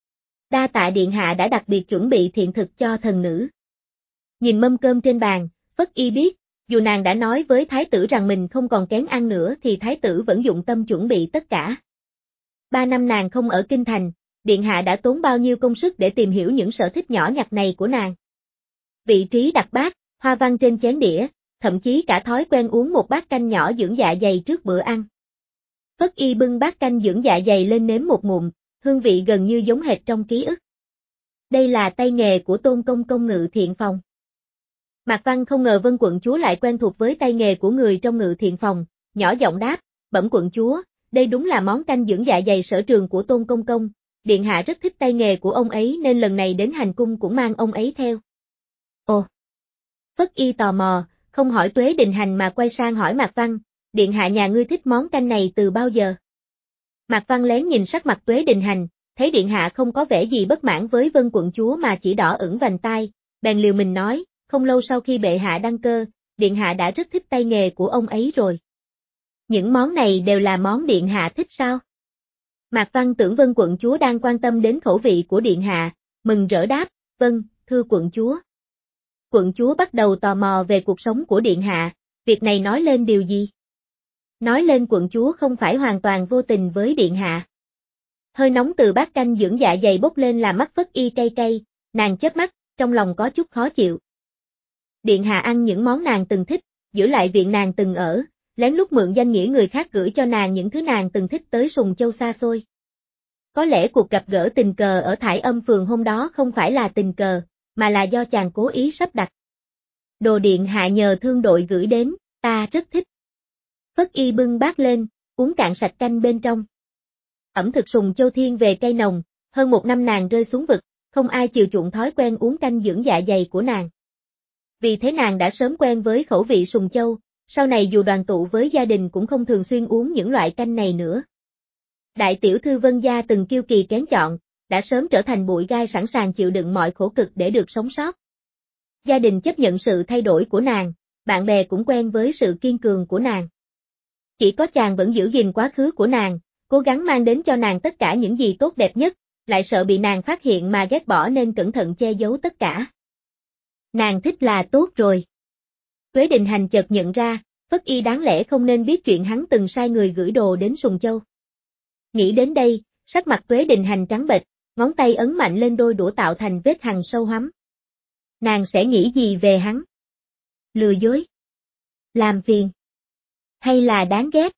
Đa tạ điện hạ đã đặc biệt chuẩn bị thiện thực cho thần nữ. Nhìn mâm cơm trên bàn, Phất Y biết, dù nàng đã nói với thái tử rằng mình không còn kén ăn nữa thì thái tử vẫn dụng tâm chuẩn bị tất cả. Ba năm nàng không ở kinh thành, điện hạ đã tốn bao nhiêu công sức để tìm hiểu những sở thích nhỏ nhặt này của nàng. Vị trí đặt bát, hoa văn trên chén đĩa, thậm chí cả thói quen uống một bát canh nhỏ dưỡng dạ dày trước bữa ăn. Phất Y bưng bát canh dưỡng dạ dày lên nếm một ngụm, hương vị gần như giống hệt trong ký ức. Đây là tay nghề của Tôn công công Ngự Thiện Phòng. Mạc Văn không ngờ Vân quận chúa lại quen thuộc với tay nghề của người trong Ngự Thiện Phòng, nhỏ giọng đáp, bẩm quận chúa, đây đúng là món canh dưỡng dạ dày sở trường của Tôn công công, điện hạ rất thích tay nghề của ông ấy nên lần này đến hành cung cũng mang ông ấy theo. Ồ! Phất Y tò mò, không hỏi Tuế Đình Hành mà quay sang hỏi Mạc Văn, điện hạ nhà ngươi thích món canh này từ bao giờ? Mạc Văn lén nhìn sắc mặt Tuế Đình Hành, thấy điện hạ không có vẻ gì bất mãn với Vân quận chúa mà chỉ đỏ ửng vành tai, bèn liều mình nói, không lâu sau khi bệ hạ đăng cơ, điện hạ đã rất thích tay nghề của ông ấy rồi. Những món này đều là món điện hạ thích sao? Mạc Văn tưởng Vân quận chúa đang quan tâm đến khẩu vị của điện hạ, mừng rỡ đáp, vâng, thưa quận chúa. Quận chúa bắt đầu tò mò về cuộc sống của điện hạ, việc này nói lên điều gì? Nói lên quận chúa không phải hoàn toàn vô tình với điện hạ. Hơi nóng từ bát canh dưỡng dạ dày bốc lên làm mắt Phất Y cay cay, nàng chớp mắt, trong lòng có chút khó chịu. Điện hạ ăn những món nàng từng thích, giữ lại viện nàng từng ở, lén lút mượn danh nghĩa người khác gửi cho nàng những thứ nàng từng thích tới Sùng Châu xa xôi. Có lẽ cuộc gặp gỡ tình cờ ở Thải Âm phường hôm đó không phải là tình cờ, mà là do chàng cố ý sắp đặt. Đồ điện hạ nhờ thương đội gửi đến, ta rất thích. Phất Y bưng bát lên, uống cạn sạch canh bên trong. Ẩm thực Sùng Châu thiên về cay nồng, hơn một năm nàng rơi xuống vực, không ai chiều chuộng thói quen uống canh dưỡng dạ dày của nàng. Vì thế nàng đã sớm quen với khẩu vị Sùng Châu, sau này dù đoàn tụ với gia đình cũng không thường xuyên uống những loại canh này nữa. Đại tiểu thư Vân gia từng kiêu kỳ kén chọn, đã sớm trở thành bụi gai sẵn sàng chịu đựng mọi khổ cực để được sống sót. Gia đình chấp nhận sự thay đổi của nàng, bạn bè cũng quen với sự kiên cường của nàng. Chỉ có chàng vẫn giữ gìn quá khứ của nàng, cố gắng mang đến cho nàng tất cả những gì tốt đẹp nhất, lại sợ bị nàng phát hiện mà ghét bỏ nên cẩn thận che giấu tất cả. Nàng thích là tốt rồi. Tuế Đình Hành chợt nhận ra, Phất Y đáng lẽ không nên biết chuyện hắn từng sai người gửi đồ đến Sùng Châu. Nghĩ đến đây, sắc mặt Tuế Đình Hành trắng bệch, ngón tay ấn mạnh lên đôi đũa tạo thành vết hằn sâu hoắm. Nàng sẽ nghĩ gì về hắn? Lừa dối? Làm phiền? Hay là đáng ghét?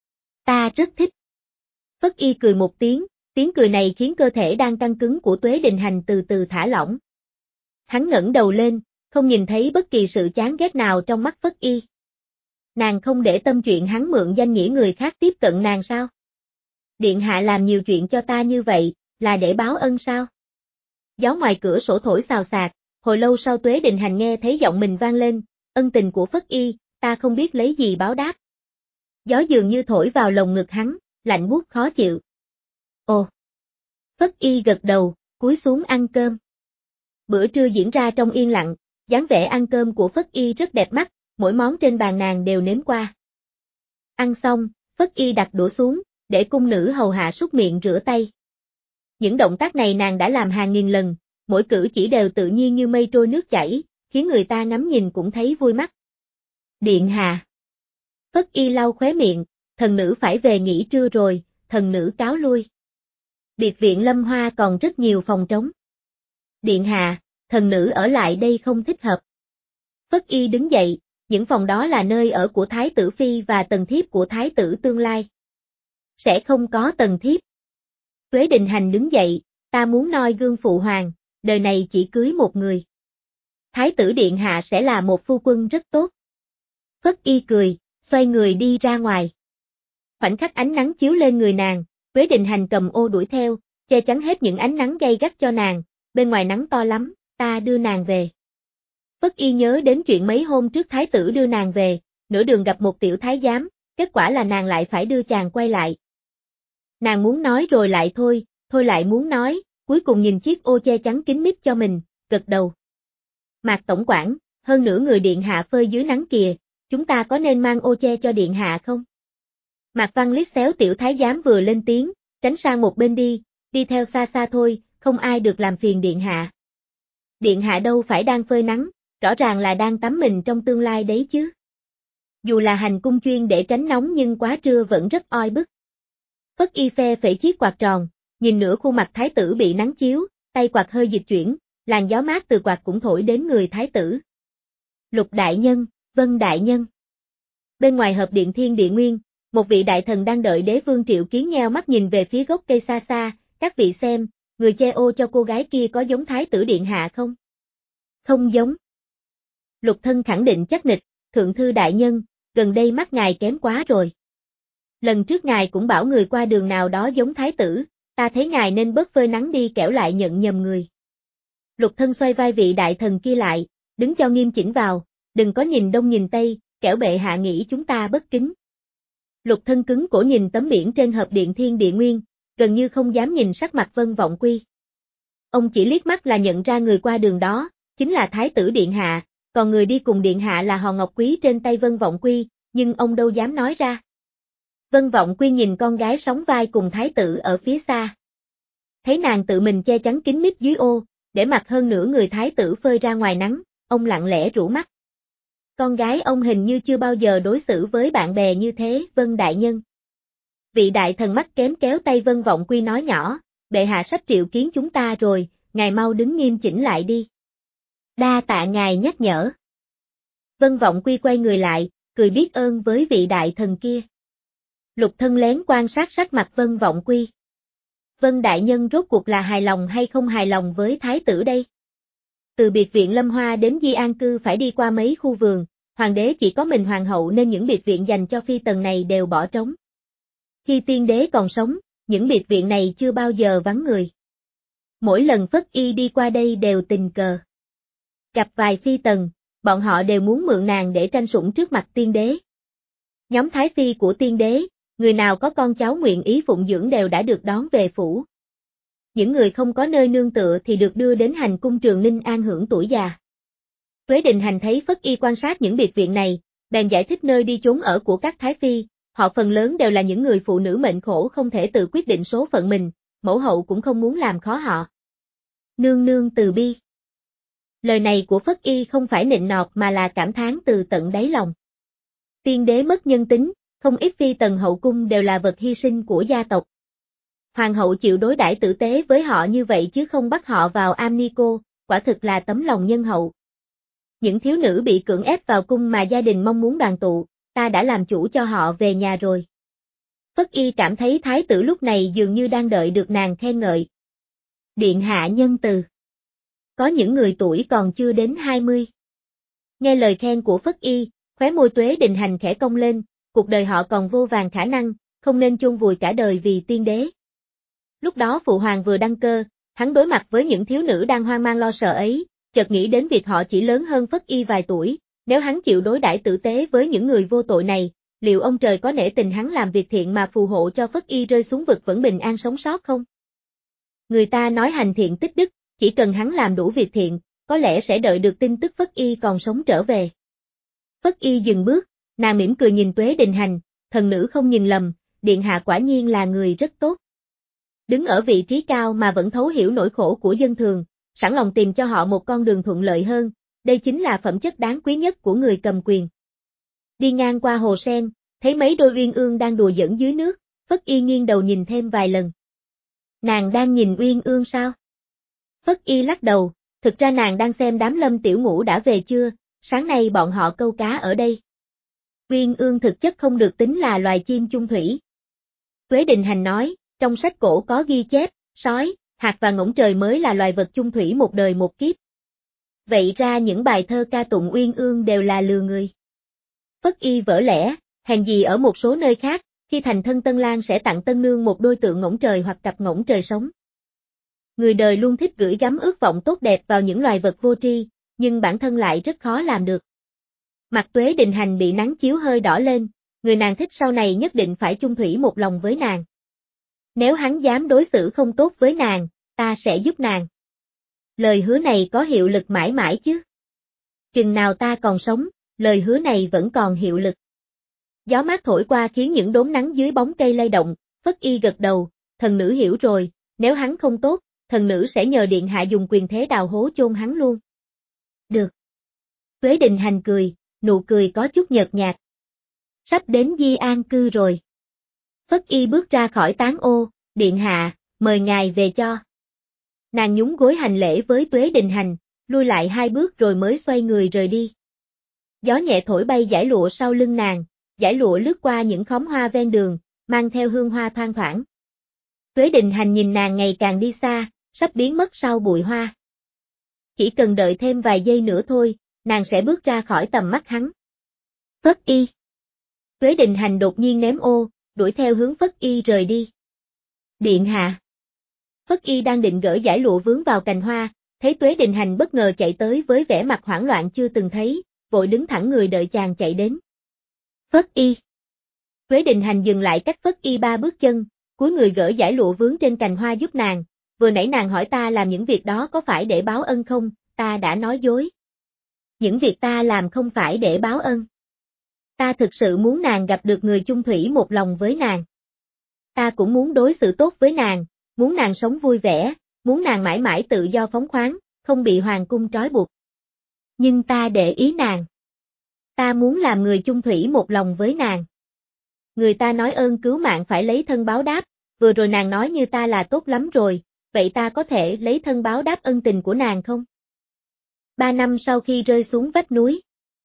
Ta rất thích. Phất Y cười một tiếng, tiếng cười này khiến cơ thể đang căng cứng của Tuế Đình Hành từ từ thả lỏng. Hắn ngẩng đầu lên, không nhìn thấy bất kỳ sự chán ghét nào trong mắt Phất Y. Nàng không để tâm chuyện hắn mượn danh nghĩa người khác tiếp cận nàng sao? Điện hạ làm nhiều chuyện cho ta như vậy, là để báo ân sao? Gió ngoài cửa sổ thổi xào xạc, hồi lâu sau Tuế Đình Hành nghe thấy giọng mình vang lên, ân tình của Phất Y, ta không biết lấy gì báo đáp. Gió dường như thổi vào lồng ngực hắn, lạnh buốt khó chịu. Ồ! Phất Y gật đầu, cúi xuống ăn cơm. Bữa trưa diễn ra trong yên lặng, dáng vẻ ăn cơm của Phất Y rất đẹp mắt, mỗi món trên bàn nàng đều nếm qua. Ăn xong, Phất Y đặt đũa xuống, để cung nữ hầu hạ súc miệng rửa tay. Những động tác này nàng đã làm hàng nghìn lần, mỗi cử chỉ đều tự nhiên như mây trôi nước chảy, khiến người ta ngắm nhìn cũng thấy vui mắt. Điện hạ. Phất Y lau khóe miệng, thần nữ phải về nghỉ trưa rồi, thần nữ cáo lui. Biệt viện Lâm Hoa còn rất nhiều phòng trống. Điện hạ, thần nữ ở lại đây không thích hợp. Phất Y đứng dậy, những phòng đó là nơi ở của Thái tử Phi và tần thiếp của Thái tử tương lai. Sẽ không có tần thiếp. Tuế Đình Hành đứng dậy, ta muốn noi gương phụ hoàng, đời này chỉ cưới một người. Thái tử điện hạ sẽ là một phu quân rất tốt. Phất Y cười, xoay người đi ra ngoài. Khoảnh khắc ánh nắng chiếu lên người nàng, Tuế Đình Hành cầm ô đuổi theo, che chắn hết những ánh nắng gay gắt cho nàng, bên ngoài nắng to lắm, ta đưa nàng về. Phất Y nhớ đến chuyện mấy hôm trước thái tử đưa nàng về, nửa đường gặp một tiểu thái giám, kết quả là nàng lại phải đưa chàng quay lại. Nàng muốn nói rồi lại thôi, thôi lại muốn nói, cuối cùng nhìn chiếc ô che chắn kín mít cho mình, gật đầu. Mạc tổng quản, hơn nửa người điện hạ phơi dưới nắng kìa, chúng ta có nên mang ô che cho điện hạ không? Mạc Văn liếc xéo tiểu thái giám vừa lên tiếng, tránh sang một bên đi, đi theo xa xa thôi, không ai được làm phiền điện hạ. Điện hạ đâu phải đang phơi nắng, rõ ràng là đang tắm mình trong tương lai đấy chứ. Dù là hành cung chuyên để tránh nóng nhưng quá trưa vẫn rất oi bức. Phất Y phe phẩy chiếc quạt tròn, nhìn nửa khuôn mặt thái tử bị nắng chiếu, tay quạt hơi dịch chuyển, làn gió mát từ quạt cũng thổi đến người thái tử. Lục đại nhân, Vân đại nhân. Bên ngoài hợp điện Thiên Địa Nguyên, một vị đại thần đang đợi đế vương triệu kiến nheo mắt nhìn về phía gốc cây xa xa, các vị xem, người che ô cho cô gái kia có giống thái tử điện hạ không? Không giống. Lục thân khẳng định chắc nịch, thượng thư đại nhân, gần đây mắt ngài kém quá rồi. Lần trước ngài cũng bảo người qua đường nào đó giống thái tử, ta thấy ngài nên bớt phơi nắng đi kẻo lại nhận nhầm người. Lục thân xoay vai vị đại thần kia lại, đứng cho nghiêm chỉnh vào, đừng có nhìn đông nhìn tây, kẻo bệ hạ nghĩ chúng ta bất kính. Lục thân cứng cổ nhìn tấm biển trên hợp điện Thiên Địa Nguyên, gần như không dám nhìn sắc mặt Vân Vọng Quy. Ông chỉ liếc mắt là nhận ra người qua đường đó, chính là thái tử điện hạ, còn người đi cùng điện hạ là hòn ngọc quý trên tay Vân Vọng Quy, nhưng ông đâu dám nói ra. Vân Vọng Quy nhìn con gái sóng vai cùng thái tử ở phía xa. Thấy nàng tự mình che chắn kín mít dưới ô, để mặt hơn nửa người thái tử phơi ra ngoài nắng, ông lặng lẽ rũ mắt. Con gái ông hình như chưa bao giờ đối xử với bạn bè như thế, Vân đại nhân. Vị đại thần mắt kém kéo tay Vân Vọng Quy nói nhỏ, bệ hạ sắp triệu kiến chúng ta rồi, ngài mau đứng nghiêm chỉnh lại đi. Đa tạ ngài nhắc nhở. Vân Vọng Quy quay người lại, cười biết ơn với vị đại thần kia. Lục thân lén quan sát sắc mặt Vân Vọng Quy. Vân đại nhân rốt cuộc là hài lòng hay không hài lòng với thái tử đây? Từ biệt viện Lâm Hoa đến Di An Cư phải đi qua mấy khu vườn, hoàng đế chỉ có mình hoàng hậu nên những biệt viện dành cho phi tần này đều bỏ trống. Khi tiên đế còn sống, những biệt viện này chưa bao giờ vắng người. Mỗi lần Phất Y đi qua đây đều tình cờ. Gặp vài phi tần, bọn họ đều muốn mượn nàng để tranh sủng trước mặt tiên đế. Nhóm thái phi của tiên đế, người nào có con cháu nguyện ý phụng dưỡng đều đã được đón về phủ. Những người không có nơi nương tựa thì được đưa đến hành cung Trường Ninh an hưởng tuổi già. Tuế Đình Hành thấy Phất Y quan sát những biệt viện này, bèn giải thích nơi đi trốn ở của các thái phi, họ phần lớn đều là những người phụ nữ mệnh khổ không thể tự quyết định số phận mình, mẫu hậu cũng không muốn làm khó họ. Nương nương từ bi. Lời này của Phất Y không phải nịnh nọt mà là cảm thán từ tận đáy lòng. Tiên đế mất nhân tính, không ít phi tần hậu cung đều là vật hy sinh của gia tộc. Hoàng hậu chịu đối đãi tử tế với họ như vậy chứ không bắt họ vào am ni cô, quả thực là tấm lòng nhân hậu. Những thiếu nữ bị cưỡng ép vào cung mà gia đình mong muốn đoàn tụ, ta đã làm chủ cho họ về nhà rồi. Phất Y cảm thấy thái tử lúc này dường như đang đợi được nàng khen ngợi. Điện hạ nhân từ. Có những người tuổi còn chưa đến hai mươi. Nghe lời khen của Phất Y, khóe môi Tuế Đình Hành khẽ cong lên, cuộc đời họ còn vô vàn khả năng, không nên chôn vùi cả đời vì tiên đế. Lúc đó phụ hoàng vừa đăng cơ, hắn đối mặt với những thiếu nữ đang hoang mang lo sợ ấy, chợt nghĩ đến việc họ chỉ lớn hơn Phất Y vài tuổi, Nếu hắn chịu đối đãi tử tế với những người vô tội này, liệu ông trời có nể tình hắn làm việc thiện mà phù hộ cho Phất Y rơi xuống vực vẫn bình an sống sót không? Người ta nói hành thiện tích đức, chỉ cần hắn làm đủ việc thiện, có lẽ sẽ đợi được tin tức Phất Y còn sống trở về. Phất Y dừng bước, nàng mỉm cười nhìn Tuế Đình Hành, thần nữ không nhìn lầm, điện hạ quả nhiên là người rất tốt. Đứng ở vị trí cao mà vẫn thấu hiểu nỗi khổ của dân thường, sẵn lòng tìm cho họ một con đường thuận lợi hơn, đây chính là phẩm chất đáng quý nhất của người cầm quyền. Đi ngang qua hồ sen, thấy mấy đôi uyên ương đang đùa giỡn dưới nước, Phất Y nghiêng đầu nhìn thêm vài lần. Nàng đang nhìn uyên ương sao? Phất Y lắc đầu, thực ra nàng đang xem đám Lâm Tiểu Ngũ đã về chưa, sáng nay bọn họ câu cá ở đây. Uyên ương thực chất không được tính là loài chim chung thủy. Tuế Đình Hành nói, trong sách cổ có ghi chép, sói, hạc và ngỗng trời mới là loài vật chung thủy một đời một kiếp. Vậy ra những bài thơ ca tụng uyên ương đều là lừa người. Phất Y vỡ lẽ, hèn gì ở một số nơi khác, khi thành thân tân lang sẽ tặng tân nương một đôi tượng ngỗng trời hoặc cặp ngỗng trời sống. Người đời luôn thích gửi gắm ước vọng tốt đẹp vào những loài vật vô tri, nhưng bản thân lại rất khó làm được. Mặt Tuế Đình Hành bị nắng chiếu hơi đỏ lên, người nàng thích sau này nhất định phải chung thủy một lòng với nàng. Nếu hắn dám đối xử không tốt với nàng, ta sẽ giúp nàng. Lời hứa này có hiệu lực mãi mãi chứ. Chừng nào ta còn sống, lời hứa này vẫn còn hiệu lực. Gió mát thổi qua khiến những đốm nắng dưới bóng cây lay động, Phất Y gật đầu, thần nữ hiểu rồi, nếu hắn không tốt, thần nữ sẽ nhờ điện hạ dùng quyền thế đào hố chôn hắn luôn. Được. Tuế Đình Hành cười, nụ cười có chút nhợt nhạt. Sắp đến Di An Cư rồi. Phất Y bước ra khỏi tán ô, điện hạ, mời ngài về cho. Nàng nhún gối hành lễ với Tuế Đình Hành, lui lại hai bước rồi mới xoay người rời đi. Gió nhẹ thổi bay dải lụa sau lưng nàng, dải lụa lướt qua những khóm hoa ven đường, mang theo hương hoa thoang thoảng. Tuế Đình Hành nhìn nàng ngày càng đi xa, sắp biến mất sau bụi hoa. Chỉ cần đợi thêm vài giây nữa thôi, nàng sẽ bước ra khỏi tầm mắt hắn. Phất Y. Tuế Đình Hành đột nhiên ném ô, đuổi theo hướng Phất Y rời đi. Điện hạ. Phất Y đang định gỡ dải lụa vướng vào cành hoa, thấy Tuế Đình Hành bất ngờ chạy tới với vẻ mặt hoảng loạn chưa từng thấy, vội đứng thẳng người đợi chàng chạy đến. Phất Y. Tuế Đình Hành dừng lại cách Phất Y ba bước chân, cúi người gỡ dải lụa vướng trên cành hoa giúp nàng, vừa nãy nàng hỏi ta làm những việc đó có phải để báo ân không, ta đã nói dối. Những việc ta làm không phải để báo ân. Ta thực sự muốn nàng gặp được người chung thủy một lòng với nàng. Ta cũng muốn đối xử tốt với nàng, muốn nàng sống vui vẻ, muốn nàng mãi mãi tự do phóng khoáng, không bị hoàng cung trói buộc. Nhưng ta để ý nàng. Ta muốn làm người chung thủy một lòng với nàng. Người ta nói ơn cứu mạng phải lấy thân báo đáp, vừa rồi nàng nói như ta là tốt lắm rồi, vậy ta có thể lấy thân báo đáp ân tình của nàng không? Ba năm sau khi rơi xuống vách núi.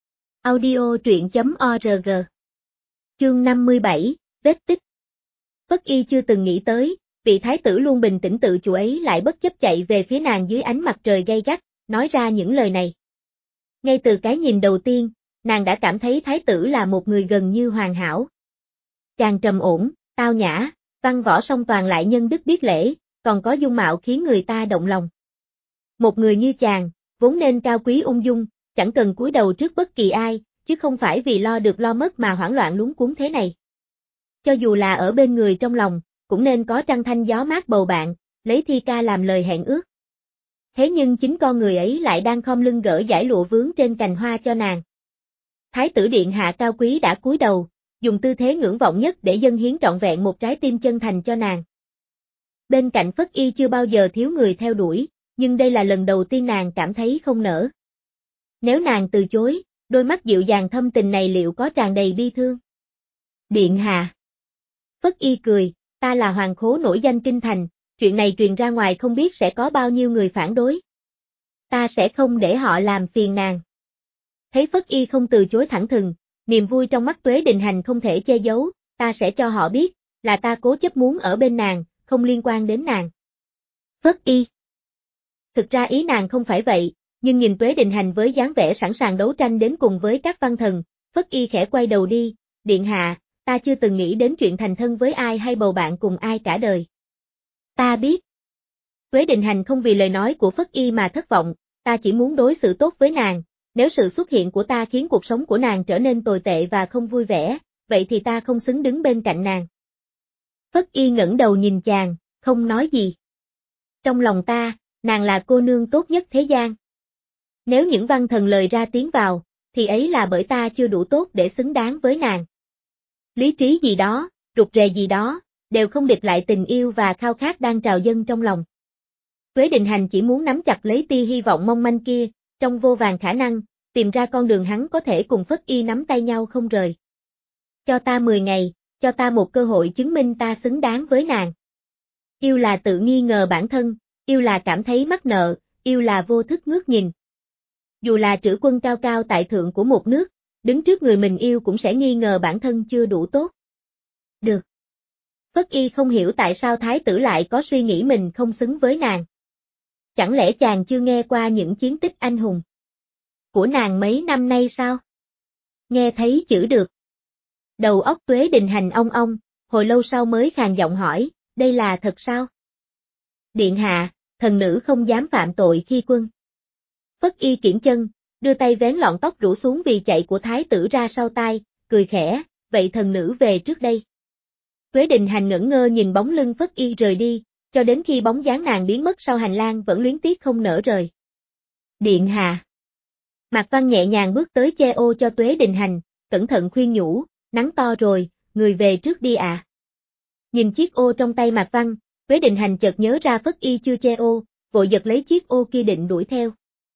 Audio truyện chấm org. Chương năm mươi bảy, vết tích. Phất Y chưa từng nghĩ tới, vị thái tử luôn bình tĩnh tự chủ ấy lại bất chấp chạy về phía nàng dưới ánh mặt trời gay gắt, nói ra những lời này. Ngay từ cái nhìn đầu tiên, nàng đã cảm thấy thái tử là một người gần như hoàn hảo. Chàng trầm ổn, tao nhã, văn võ song toàn lại nhân đức biết lễ, còn có dung mạo khiến người ta động lòng. Một người như chàng, vốn nên cao quý ung dung, chẳng cần cúi đầu trước bất kỳ ai, chứ không phải vì lo được lo mất mà hoảng loạn luống cuống thế này. Cho dù là ở bên người trong lòng, cũng nên có trăng thanh gió mát bầu bạn, lấy thi ca làm lời hẹn ước. Thế nhưng chính con người ấy lại đang khom lưng gỡ dải lụa vướng trên cành hoa cho nàng. Thái tử điện hạ cao quý đã cúi đầu, dùng tư thế ngưỡng vọng nhất để dâng hiến trọn vẹn một trái tim chân thành cho nàng. Bên cạnh Phất Y chưa bao giờ thiếu người theo đuổi, nhưng đây là lần đầu tiên nàng cảm thấy không nỡ. Nếu nàng từ chối, đôi mắt dịu dàng thâm tình này liệu có tràn đầy bi thương? Điện hạ. Phất Y cười, ta là hoàng khố nổi danh kinh thành, chuyện này truyền ra ngoài không biết sẽ có bao nhiêu người phản đối. Ta sẽ không để họ làm phiền nàng. Thấy Phất Y không từ chối thẳng thừng, niềm vui trong mắt Tuế Đình Hành không thể che giấu, ta sẽ cho họ biết, là ta cố chấp muốn ở bên nàng, không liên quan đến nàng. Phất Y. Thực ra ý nàng không phải vậy, nhưng nhìn Tuế Đình Hành với dáng vẻ sẵn sàng đấu tranh đến cùng với các văn thần, Phất Y khẽ quay đầu đi, điện hạ, ta chưa từng nghĩ đến chuyện thành thân với ai hay bầu bạn cùng ai cả đời. Ta biết. Tuế Đình Hành không vì lời nói của Phất Y mà thất vọng, ta chỉ muốn đối xử tốt với nàng, Nếu sự xuất hiện của ta khiến cuộc sống của nàng trở nên tồi tệ và không vui vẻ, vậy thì ta không xứng đứng bên cạnh nàng. Phất Y ngẩng đầu nhìn chàng, không nói gì. Trong lòng ta, nàng là cô nương tốt nhất thế gian. Nếu những văn thần lời ra tiếng vào, thì ấy là bởi ta chưa đủ tốt để xứng đáng với nàng. Lý trí gì đó, rụt rè gì đó, đều không địch lại tình yêu và khao khát đang trào dâng trong lòng. Tuế Định Hành chỉ muốn nắm chặt lấy tia hy vọng mong manh kia, trong vô vàn khả năng, tìm ra con đường hắn có thể cùng Phất Y nắm tay nhau không rời. Cho ta mười ngày, cho ta một cơ hội chứng minh ta xứng đáng với nàng. Yêu là tự nghi ngờ bản thân, yêu là cảm thấy mắc nợ, yêu là vô thức ngước nhìn. Dù là trữ quân cao cao tại thượng của một nước, đứng trước người mình yêu cũng sẽ nghi ngờ bản thân chưa đủ tốt. Được. Phất Y không hiểu tại sao thái tử lại có suy nghĩ mình không xứng với nàng. Chẳng lẽ chàng chưa nghe qua những chiến tích anh hùng của nàng mấy năm nay sao? Nghe thấy chữ được. Đầu óc Tuế Định Hành ong ong, hồi lâu sau mới khàn giọng hỏi, đây là thật sao? Điện hạ, thần nữ không dám phạm tội khi quân. Phất Y kiễng chân, đưa tay vén lọn tóc rủ xuống vì chạy của thái tử ra sau tai, cười khẽ, vậy thần nữ về trước đây. Tuế Định Hành ngẩn ngơ nhìn bóng lưng Phất Y rời đi, cho đến khi bóng dáng nàng biến mất sau hành lang vẫn luyến tiếc không nỡ rời. Điện hạ. Mạc Văn nhẹ nhàng bước tới che ô cho Tuế Định Hành, cẩn thận khuyên nhủ, nắng to rồi, người về trước đi ạ. À. Nhìn chiếc ô trong tay Mạc Văn, Tuế Định Hành chợt nhớ ra Phất Y chưa che ô, vội giật lấy chiếc ô kia định đuổi theo.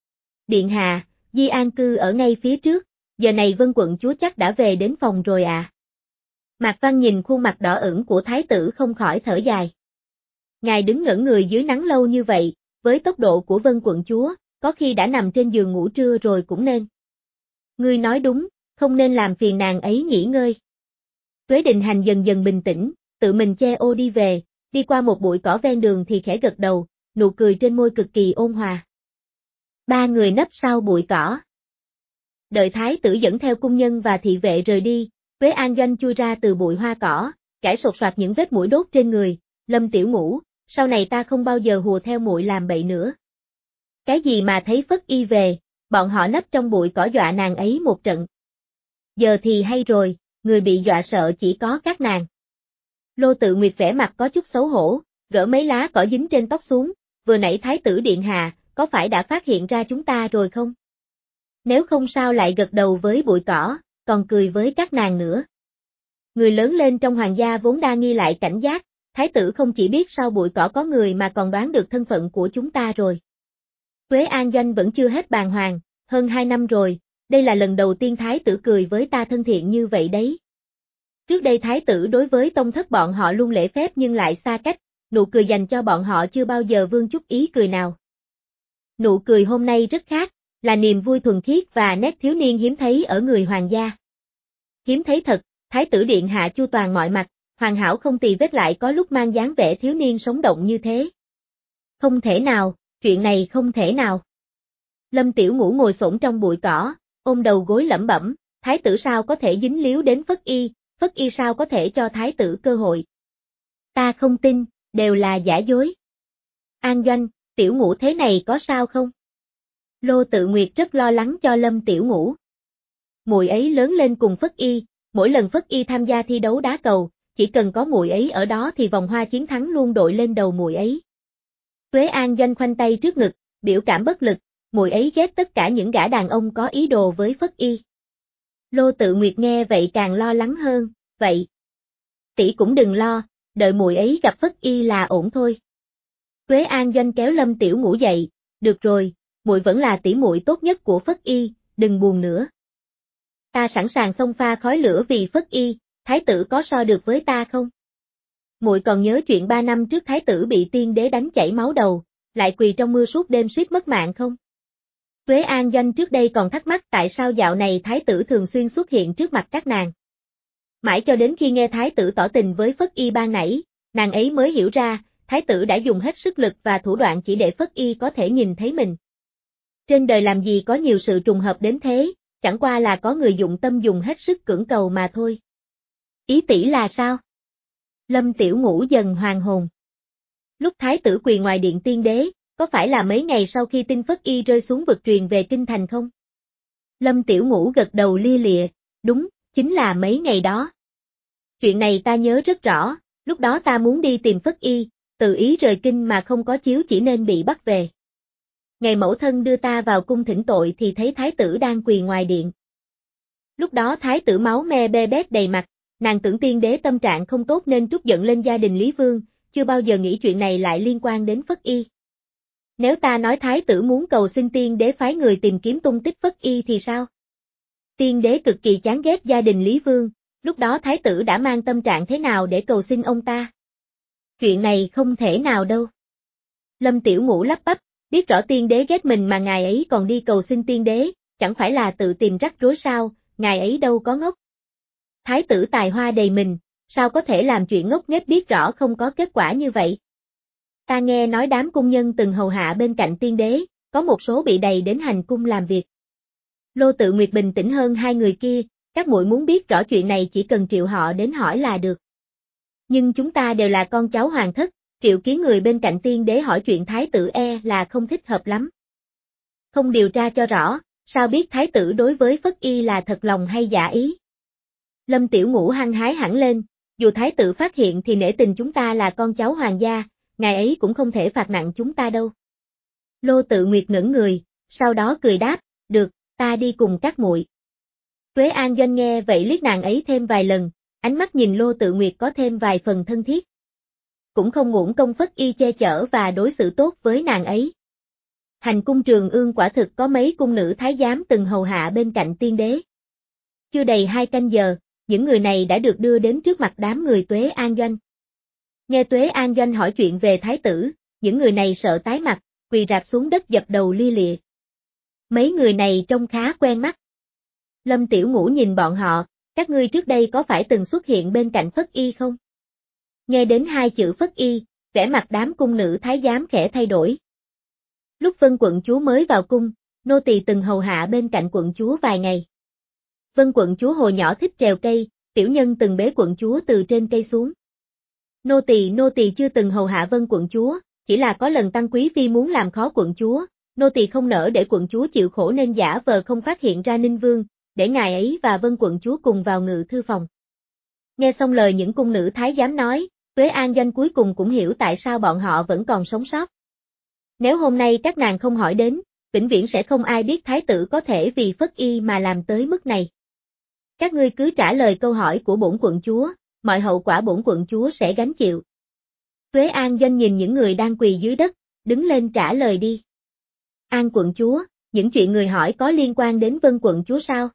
Điện hạ, Di An Cư ở ngay phía trước, giờ này Vân quận chúa chắc đã về đến phòng rồi à. Mạc Văn nhìn khuôn mặt đỏ ửng của thái tử không khỏi thở dài. Ngài đứng ngẩn người dưới nắng lâu như vậy, với tốc độ của Vân quận chúa, có khi đã nằm trên giường ngủ trưa rồi cũng nên. Ngươi nói đúng, không nên làm phiền nàng ấy nghỉ ngơi. Tuế Định Hành dần dần bình tĩnh, tự mình che ô đi về, đi qua một bụi cỏ ven đường thì khẽ gật đầu, nụ cười trên môi cực kỳ ôn hòa. Ba người nấp sau bụi cỏ. Đợi thái tử dẫn theo cung nhân và thị vệ rời đi, Tuế An Doanh chui ra từ bụi hoa cỏ, cãi sột soạt những vết mũi đốt trên người, Lâm Tiểu Ngũ, sau này ta không bao giờ hùa theo muội làm bậy nữa. Cái gì mà thấy Phất Y về, bọn họ nấp trong bụi cỏ dọa nàng ấy một trận. Giờ thì hay rồi, người bị dọa sợ chỉ có các nàng. Lô Tự Nguyệt vẻ mặt có chút xấu hổ, gỡ mấy lá cỏ dính trên tóc xuống, vừa nãy thái tử điện hạ, có phải đã phát hiện ra chúng ta rồi không? Nếu không sao lại gật đầu với bụi cỏ, còn cười với các nàng nữa. Người lớn lên trong hoàng gia vốn đa nghi lại cảnh giác, thái tử không chỉ biết sau bụi cỏ có người mà còn đoán được thân phận của chúng ta rồi. Tuế An Doanh vẫn chưa hết bàng hoàng, hơn hai năm rồi, đây là lần đầu tiên thái tử cười với ta thân thiện như vậy đấy. Trước đây thái tử đối với tông thất bọn họ luôn lễ phép nhưng lại xa cách, nụ cười dành cho bọn họ chưa bao giờ vương chút ý cười nào. Nụ cười hôm nay rất khác, là niềm vui thuần khiết và nét thiếu niên hiếm thấy ở người hoàng gia. Hiếm thấy thật, thái tử điện hạ chu toàn mọi mặt, hoàn hảo không tì vết lại có lúc mang dáng vẻ thiếu niên sống động như thế. Không thể nào, chuyện này không thể nào. Lâm Tiểu Ngũ ngồi xổm trong bụi cỏ, ôm đầu gối lẩm bẩm, thái tử sao có thể dính líu đến Phất Y, Phất Y sao có thể cho thái tử cơ hội. Ta không tin, đều là giả dối. An Doanh, Tiểu Ngũ thế này có sao không? Lô Tự Nguyệt rất lo lắng cho Lâm Tiểu Ngũ. Muội ấy lớn lên cùng Phất Y, mỗi lần Phất Y tham gia thi đấu đá cầu, chỉ cần có muội ấy ở đó thì vòng hoa chiến thắng luôn đội lên đầu muội ấy. Tuế An Doanh khoanh tay trước ngực, biểu cảm bất lực, muội ấy ghét tất cả những gã đàn ông có ý đồ với Phất Y. Lô Tự Nguyệt nghe vậy càng lo lắng hơn, vậy. Tỷ cũng đừng lo, đợi muội ấy gặp Phất Y là ổn thôi. Tuế An Doanh kéo Lâm Tiểu Ngũ dậy, được rồi, muội vẫn là tỷ muội tốt nhất của Phất Y, đừng buồn nữa. Ta sẵn sàng xông pha khói lửa vì Phất Y, thái tử có so được với ta không? Muội còn nhớ chuyện ba năm trước thái tử bị tiên đế đánh chảy máu đầu, lại quỳ trong mưa suốt đêm suýt mất mạng không? Tuế An Doanh trước đây còn thắc mắc tại sao dạo này thái tử thường xuyên xuất hiện trước mặt các nàng. Mãi cho đến khi nghe thái tử tỏ tình với Phất Y ban nãy, nàng ấy mới hiểu ra, thái tử đã dùng hết sức lực và thủ đoạn chỉ để Phất Y có thể nhìn thấy mình. Trên đời làm gì có nhiều sự trùng hợp đến thế, chẳng qua là có người dụng tâm dùng hết sức cưỡng cầu mà thôi. Ý tỷ là sao? Lâm Tiểu Ngũ dần hoàn hồn. Lúc thái tử quỳ ngoài điện tiên đế, có phải là mấy ngày sau khi tin Phất Y rơi xuống vực truyền về kinh thành không? Lâm Tiểu Ngũ gật đầu lia lịa, đúng, chính là mấy ngày đó. Chuyện này ta nhớ rất rõ, lúc đó ta muốn đi tìm Phất Y, tự ý rời kinh mà không có chiếu chỉ nên bị bắt về. Ngày mẫu thân đưa ta vào cung thỉnh tội thì thấy thái tử đang quỳ ngoài điện. Lúc đó thái tử máu me be bét đầy mặt, nàng tưởng tiên đế tâm trạng không tốt nên trút giận lên gia đình Lý Vương, chưa bao giờ nghĩ chuyện này lại liên quan đến Phất Y. Nếu ta nói thái tử muốn cầu xin tiên đế phái người tìm kiếm tung tích Phất Y thì sao? Tiên đế cực kỳ chán ghét gia đình Lý Vương, lúc đó thái tử đã mang tâm trạng thế nào để cầu xin ông ta? Chuyện này không thể nào đâu. Lâm Tiểu Ngũ lắp bắp, biết rõ tiên đế ghét mình mà ngài ấy còn đi cầu xin tiên đế, chẳng phải là tự tìm rắc rối sao, ngài ấy đâu có ngốc. Thái tử tài hoa đầy mình, sao có thể làm chuyện ngốc nghếch biết rõ không có kết quả như vậy? Ta nghe nói đám cung nhân từng hầu hạ bên cạnh tiên đế, có một số bị đầy đến hành cung làm việc. Lô Tự Nguyệt bình tĩnh hơn hai người kia, các muội muốn biết rõ chuyện này chỉ cần triệu họ đến hỏi là được. Nhưng chúng ta đều là con cháu hoàng thất, triệu kiến người bên cạnh tiên đế hỏi chuyện thái tử e là không thích hợp lắm. Không điều tra cho rõ, sao biết thái tử đối với Phất Y là thật lòng hay giả ý? Lâm Tiểu Ngũ hăng hái hẳn lên, dù thái tử phát hiện thì nể tình chúng ta là con cháu hoàng gia, ngài ấy cũng không thể phạt nặng chúng ta đâu. Lô Tự Nguyệt ngẩng người, sau đó cười đáp, được, ta đi cùng các muội. Tuế An Doanh nghe vậy liếc nàng ấy thêm vài lần, ánh mắt nhìn Lô Tự Nguyệt có thêm vài phần thân thiết. Cũng không uổng công Phất Y che chở và đối xử tốt với nàng ấy. Hành cung Trường Ương quả thực có mấy cung nữ thái giám từng hầu hạ bên cạnh tiên đế. Chưa đầy hai canh giờ, những người này đã được đưa đến trước mặt đám người Tuế An Doanh. Nghe Tuế An Doanh hỏi chuyện về thái tử, những người này sợ tái mặt, quỳ rạp xuống đất dập đầu lia lịa. Mấy người này trông khá quen mắt. Lâm Tiểu Ngũ nhìn bọn họ, các ngươi trước đây có phải từng xuất hiện bên cạnh Phất Y không? Nghe đến hai chữ Phất Y, vẻ mặt đám cung nữ thái giám khẽ thay đổi. Lúc Vân quận chúa mới vào cung, nô tỳ từng hầu hạ bên cạnh quận chúa vài ngày. Vân quận chúa hồi nhỏ thích trèo cây, tiểu nhân từng bế quận chúa từ trên cây xuống. Nô tỳ nô tỳ chưa từng hầu hạ Vân quận chúa, chỉ là có lần Tăng quý phi muốn làm khó quận chúa, nô tỳ không nỡ để quận chúa chịu khổ nên giả vờ không phát hiện ra Ninh Vương, để ngài ấy và Vân quận chúa cùng vào ngự thư phòng. Nghe xong lời những cung nữ thái giám nói, Tuế An Doanh cuối cùng cũng hiểu tại sao bọn họ vẫn còn sống sót. Nếu hôm nay các nàng không hỏi đến, vĩnh viễn sẽ không ai biết thái tử có thể vì Phất Y mà làm tới mức này. Các ngươi cứ trả lời câu hỏi của bổn quận chúa, mọi hậu quả bổn quận chúa sẽ gánh chịu. Tuế An Doanh nhìn những người đang quỳ dưới đất, đứng lên trả lời đi. An quận chúa, những chuyện người hỏi có liên quan đến Vân quận chúa sao?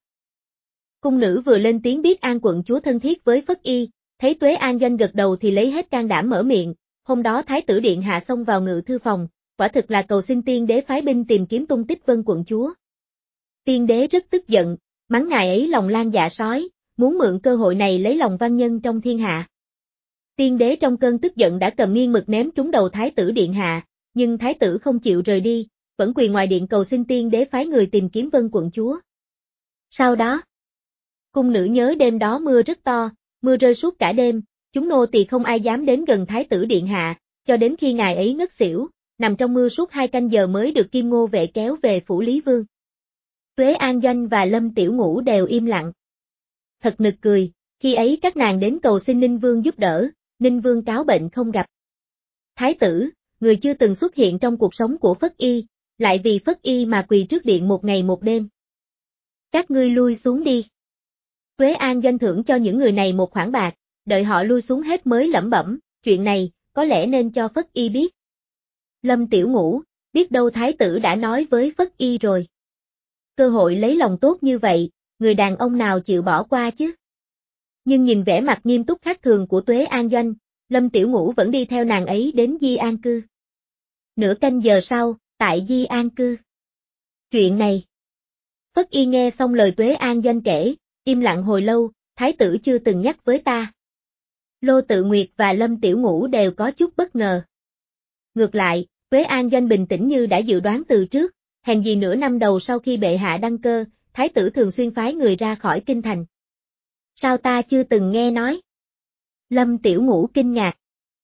Cung nữ vừa lên tiếng biết An quận chúa thân thiết với Phất Y, thấy Tuế An Doanh gật đầu thì lấy hết can đảm mở miệng, hôm đó thái tử điện hạ xông vào ngự thư phòng, quả thực là cầu xin tiên đế phái binh tìm kiếm tung tích Vân quận chúa. Tiên đế rất tức giận, mắng ngài ấy lòng lan dạ sói, muốn mượn cơ hội này lấy lòng văn nhân trong thiên hạ. Tiên đế trong cơn tức giận đã cầm nghiêng mực ném trúng đầu thái tử điện hạ, nhưng thái tử không chịu rời đi, vẫn quỳ ngoài điện cầu xin tiên đế phái người tìm kiếm Vân quận chúa. Sau đó, cung nữ nhớ đêm đó mưa rất to, mưa rơi suốt cả đêm, chúng nô tỳ không ai dám đến gần thái tử điện hạ, cho đến khi ngài ấy ngất xỉu, nằm trong mưa suốt hai canh giờ mới được Kim Ngô vệ kéo về phủ Lý Vương. Tuế An Doanh và Lâm Tiểu Ngũ đều im lặng. Thật nực cười, khi ấy các nàng đến cầu xin Ninh Vương giúp đỡ, Ninh Vương cáo bệnh không gặp. Thái tử, người chưa từng xuất hiện trong cuộc sống của Phất Y, lại vì Phất Y mà quỳ trước điện một ngày một đêm. Các ngươi lui xuống đi. Tuế An Doanh thưởng cho những người này một khoản bạc, đợi họ lui xuống hết mới lẩm bẩm, chuyện này, có lẽ nên cho Phất Y biết. Lâm Tiểu Ngũ, biết đâu thái tử đã nói với Phất Y rồi. Cơ hội lấy lòng tốt như vậy, người đàn ông nào chịu bỏ qua chứ? Nhưng nhìn vẻ mặt nghiêm túc khác thường của Tuế An Doanh, Lâm Tiểu Ngũ vẫn đi theo nàng ấy đến Di An Cư. Nửa canh giờ sau, tại Di An Cư. Chuyện này. Phất Y nghe xong lời Tuế An Doanh kể, im lặng hồi lâu, thái tử chưa từng nhắc với ta. Lô Tự Nguyệt và Lâm Tiểu Ngũ đều có chút bất ngờ. Ngược lại, Tuế An Doanh bình tĩnh như đã dự đoán từ trước, hèn gì nửa năm đầu sau khi bệ hạ đăng cơ, thái tử thường xuyên phái người ra khỏi kinh thành. Sao ta chưa từng nghe nói? Lâm Tiểu Ngũ kinh ngạc.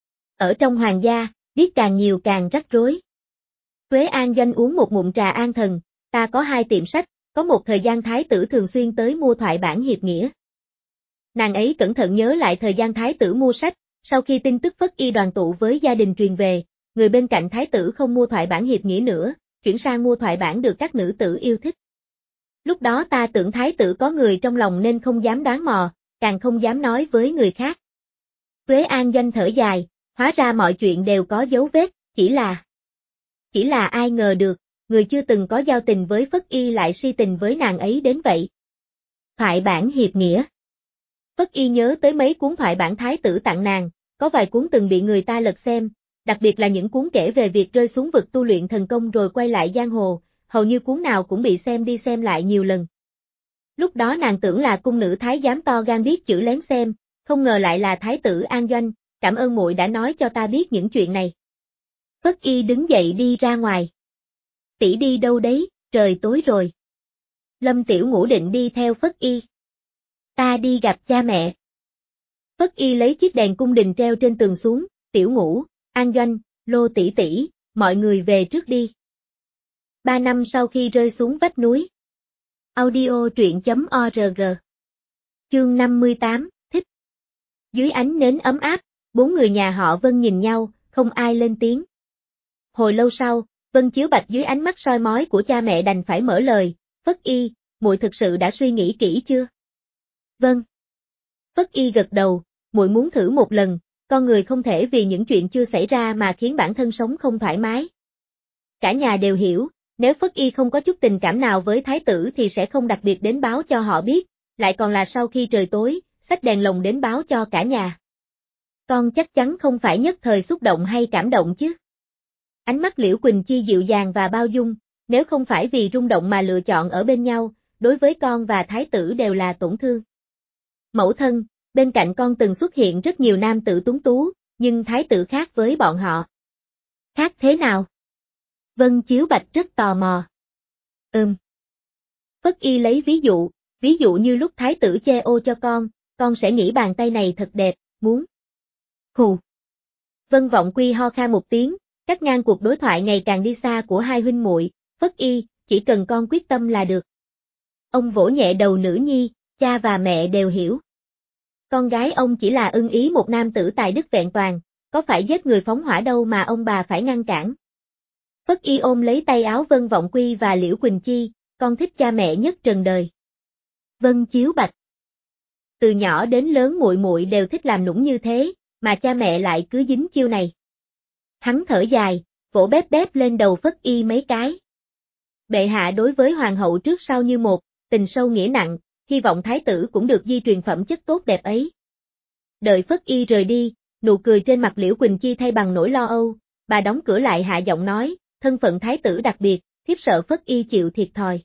Ở trong hoàng gia, biết càng nhiều càng rắc rối. Tuế An Doanh uống một ngụm trà an thần, ta có hai tiệm sách, Có một thời gian thái tử thường xuyên tới mua thoại bản hiệp nghĩa. Nàng ấy cẩn thận nhớ lại thời gian thái tử mua sách, sau khi tin tức Phất Y đoàn tụ với gia đình truyền về, người bên cạnh thái tử không mua thoại bản hiệp nghĩa nữa, chuyển sang mua thoại bản được các nữ tử yêu thích. Lúc đó ta tưởng thái tử có người trong lòng nên không dám đoán mò, càng không dám nói với người khác. Tuế An Doanh thở dài, hóa ra mọi chuyện đều có dấu vết, chỉ là... Chỉ là ai ngờ được, người chưa từng có giao tình với Phất Y lại si tình với nàng ấy đến vậy. Thoại bản hiệp nghĩa. Phất Y nhớ tới mấy cuốn thoại bản thái tử tặng nàng, có vài cuốn từng bị người ta lật xem, đặc biệt là những cuốn kể về việc rơi xuống vực tu luyện thần công rồi quay lại giang hồ, hầu như cuốn nào cũng bị xem đi xem lại nhiều lần. Lúc đó nàng tưởng là cung nữ thái giám to gan biết chữ lén xem, không ngờ lại là thái tử An Doanh, cảm ơn muội đã nói cho ta biết những chuyện này. Phất Y đứng dậy đi ra ngoài. Tỷ đi đâu đấy, trời tối rồi. Lâm Tiểu Ngũ định đi theo Phất Y. Ta đi gặp cha mẹ. Phất Y lấy chiếc đèn cung đình treo trên tường xuống, Tiểu Ngũ, An Doanh, Lô tỷ tỷ, mọi người về trước đi. Ba năm sau khi rơi xuống vách núi. Audio truyện chấm org. Chương năm mươi tám, thích. Dưới ánh nến ấm áp, bốn người nhà họ Vân nhìn nhau, không ai lên tiếng. Hồi lâu sau, Vân Chiếu Bạch dưới ánh mắt soi mói của cha mẹ đành phải mở lời, Phất Y, muội thực sự đã suy nghĩ kỹ chưa? Vâng. Phất Y gật đầu, muội muốn thử một lần, con người không thể vì những chuyện chưa xảy ra mà khiến bản thân sống không thoải mái. Cả nhà đều hiểu, nếu Phất Y không có chút tình cảm nào với thái tử thì sẽ không đặc biệt đến báo cho họ biết, lại còn là sau khi trời tối, xách đèn lồng đến báo cho cả nhà. Con chắc chắn không phải nhất thời xúc động hay cảm động chứ. Ánh mắt Liễu Quỳnh Chi dịu dàng và bao dung, nếu không phải vì rung động mà lựa chọn ở bên nhau, đối với con và thái tử đều là tổn thương. Mẫu thân, bên cạnh con từng xuất hiện rất nhiều nam tử tuấn tú, nhưng thái tử khác với bọn họ. Khác thế nào? Vân Chiếu Bạch rất tò mò. Ừm. Phất Y lấy ví dụ, ví dụ như lúc thái tử che ô cho con, con sẽ nghĩ bàn tay này thật đẹp, muốn. Hù. Vân Vọng Quy ho khan một tiếng, cắt ngang cuộc đối thoại ngày càng đi xa của hai huynh muội, Phất Y, chỉ cần con quyết tâm là được. Ông vỗ nhẹ đầu nữ nhi, cha và mẹ đều hiểu. Con gái ông chỉ là ưng ý một nam tử tài đức vẹn toàn, có phải giết người phóng hỏa đâu mà ông bà phải ngăn cản. Phất Y ôm lấy tay áo Vân Vọng Quy và Liễu Quỳnh Chi, con thích cha mẹ nhất trần đời. Vân Chiếu Bạch. Từ nhỏ đến lớn muội muội đều thích làm nũng như thế, mà cha mẹ lại cứ dính chiêu này. Hắn thở dài, vỗ bép bép lên đầu Phất Y mấy cái. Bệ hạ đối với hoàng hậu trước sau như một, tình sâu nghĩa nặng, hy vọng thái tử cũng được di truyền phẩm chất tốt đẹp ấy. Đợi Phất Y rời đi, nụ cười trên mặt Liễu Quỳnh Chi thay bằng nỗi lo âu, bà đóng cửa lại hạ giọng nói, thân phận thái tử đặc biệt, thiếp sợ Phất Y chịu thiệt thòi.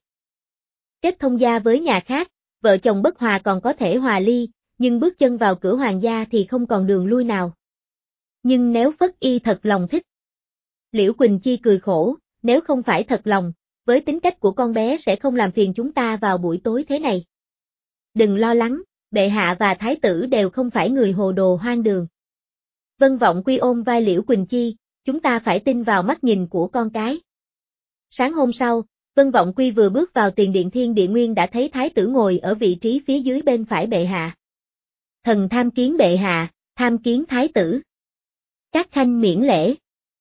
Kết thông gia với nhà khác, vợ chồng bất hòa còn có thể hòa ly, nhưng bước chân vào cửa hoàng gia thì không còn đường lui nào. Nhưng nếu Phất Y thật lòng thích. Liễu Quỳnh Chi cười khổ, nếu không phải thật lòng, với tính cách của con bé sẽ không làm phiền chúng ta vào buổi tối thế này. Đừng lo lắng, bệ hạ và thái tử đều không phải người hồ đồ hoang đường. Vân Vọng Quy ôm vai Liễu Quỳnh Chi, chúng ta phải tin vào mắt nhìn của con cái. Sáng hôm sau, Vân Vọng Quy vừa bước vào tiền điện Thiên Địa Nguyên đã thấy thái tử ngồi ở vị trí phía dưới bên phải bệ hạ. Thần tham kiến bệ hạ, tham kiến thái tử. Các khanh miễn lễ.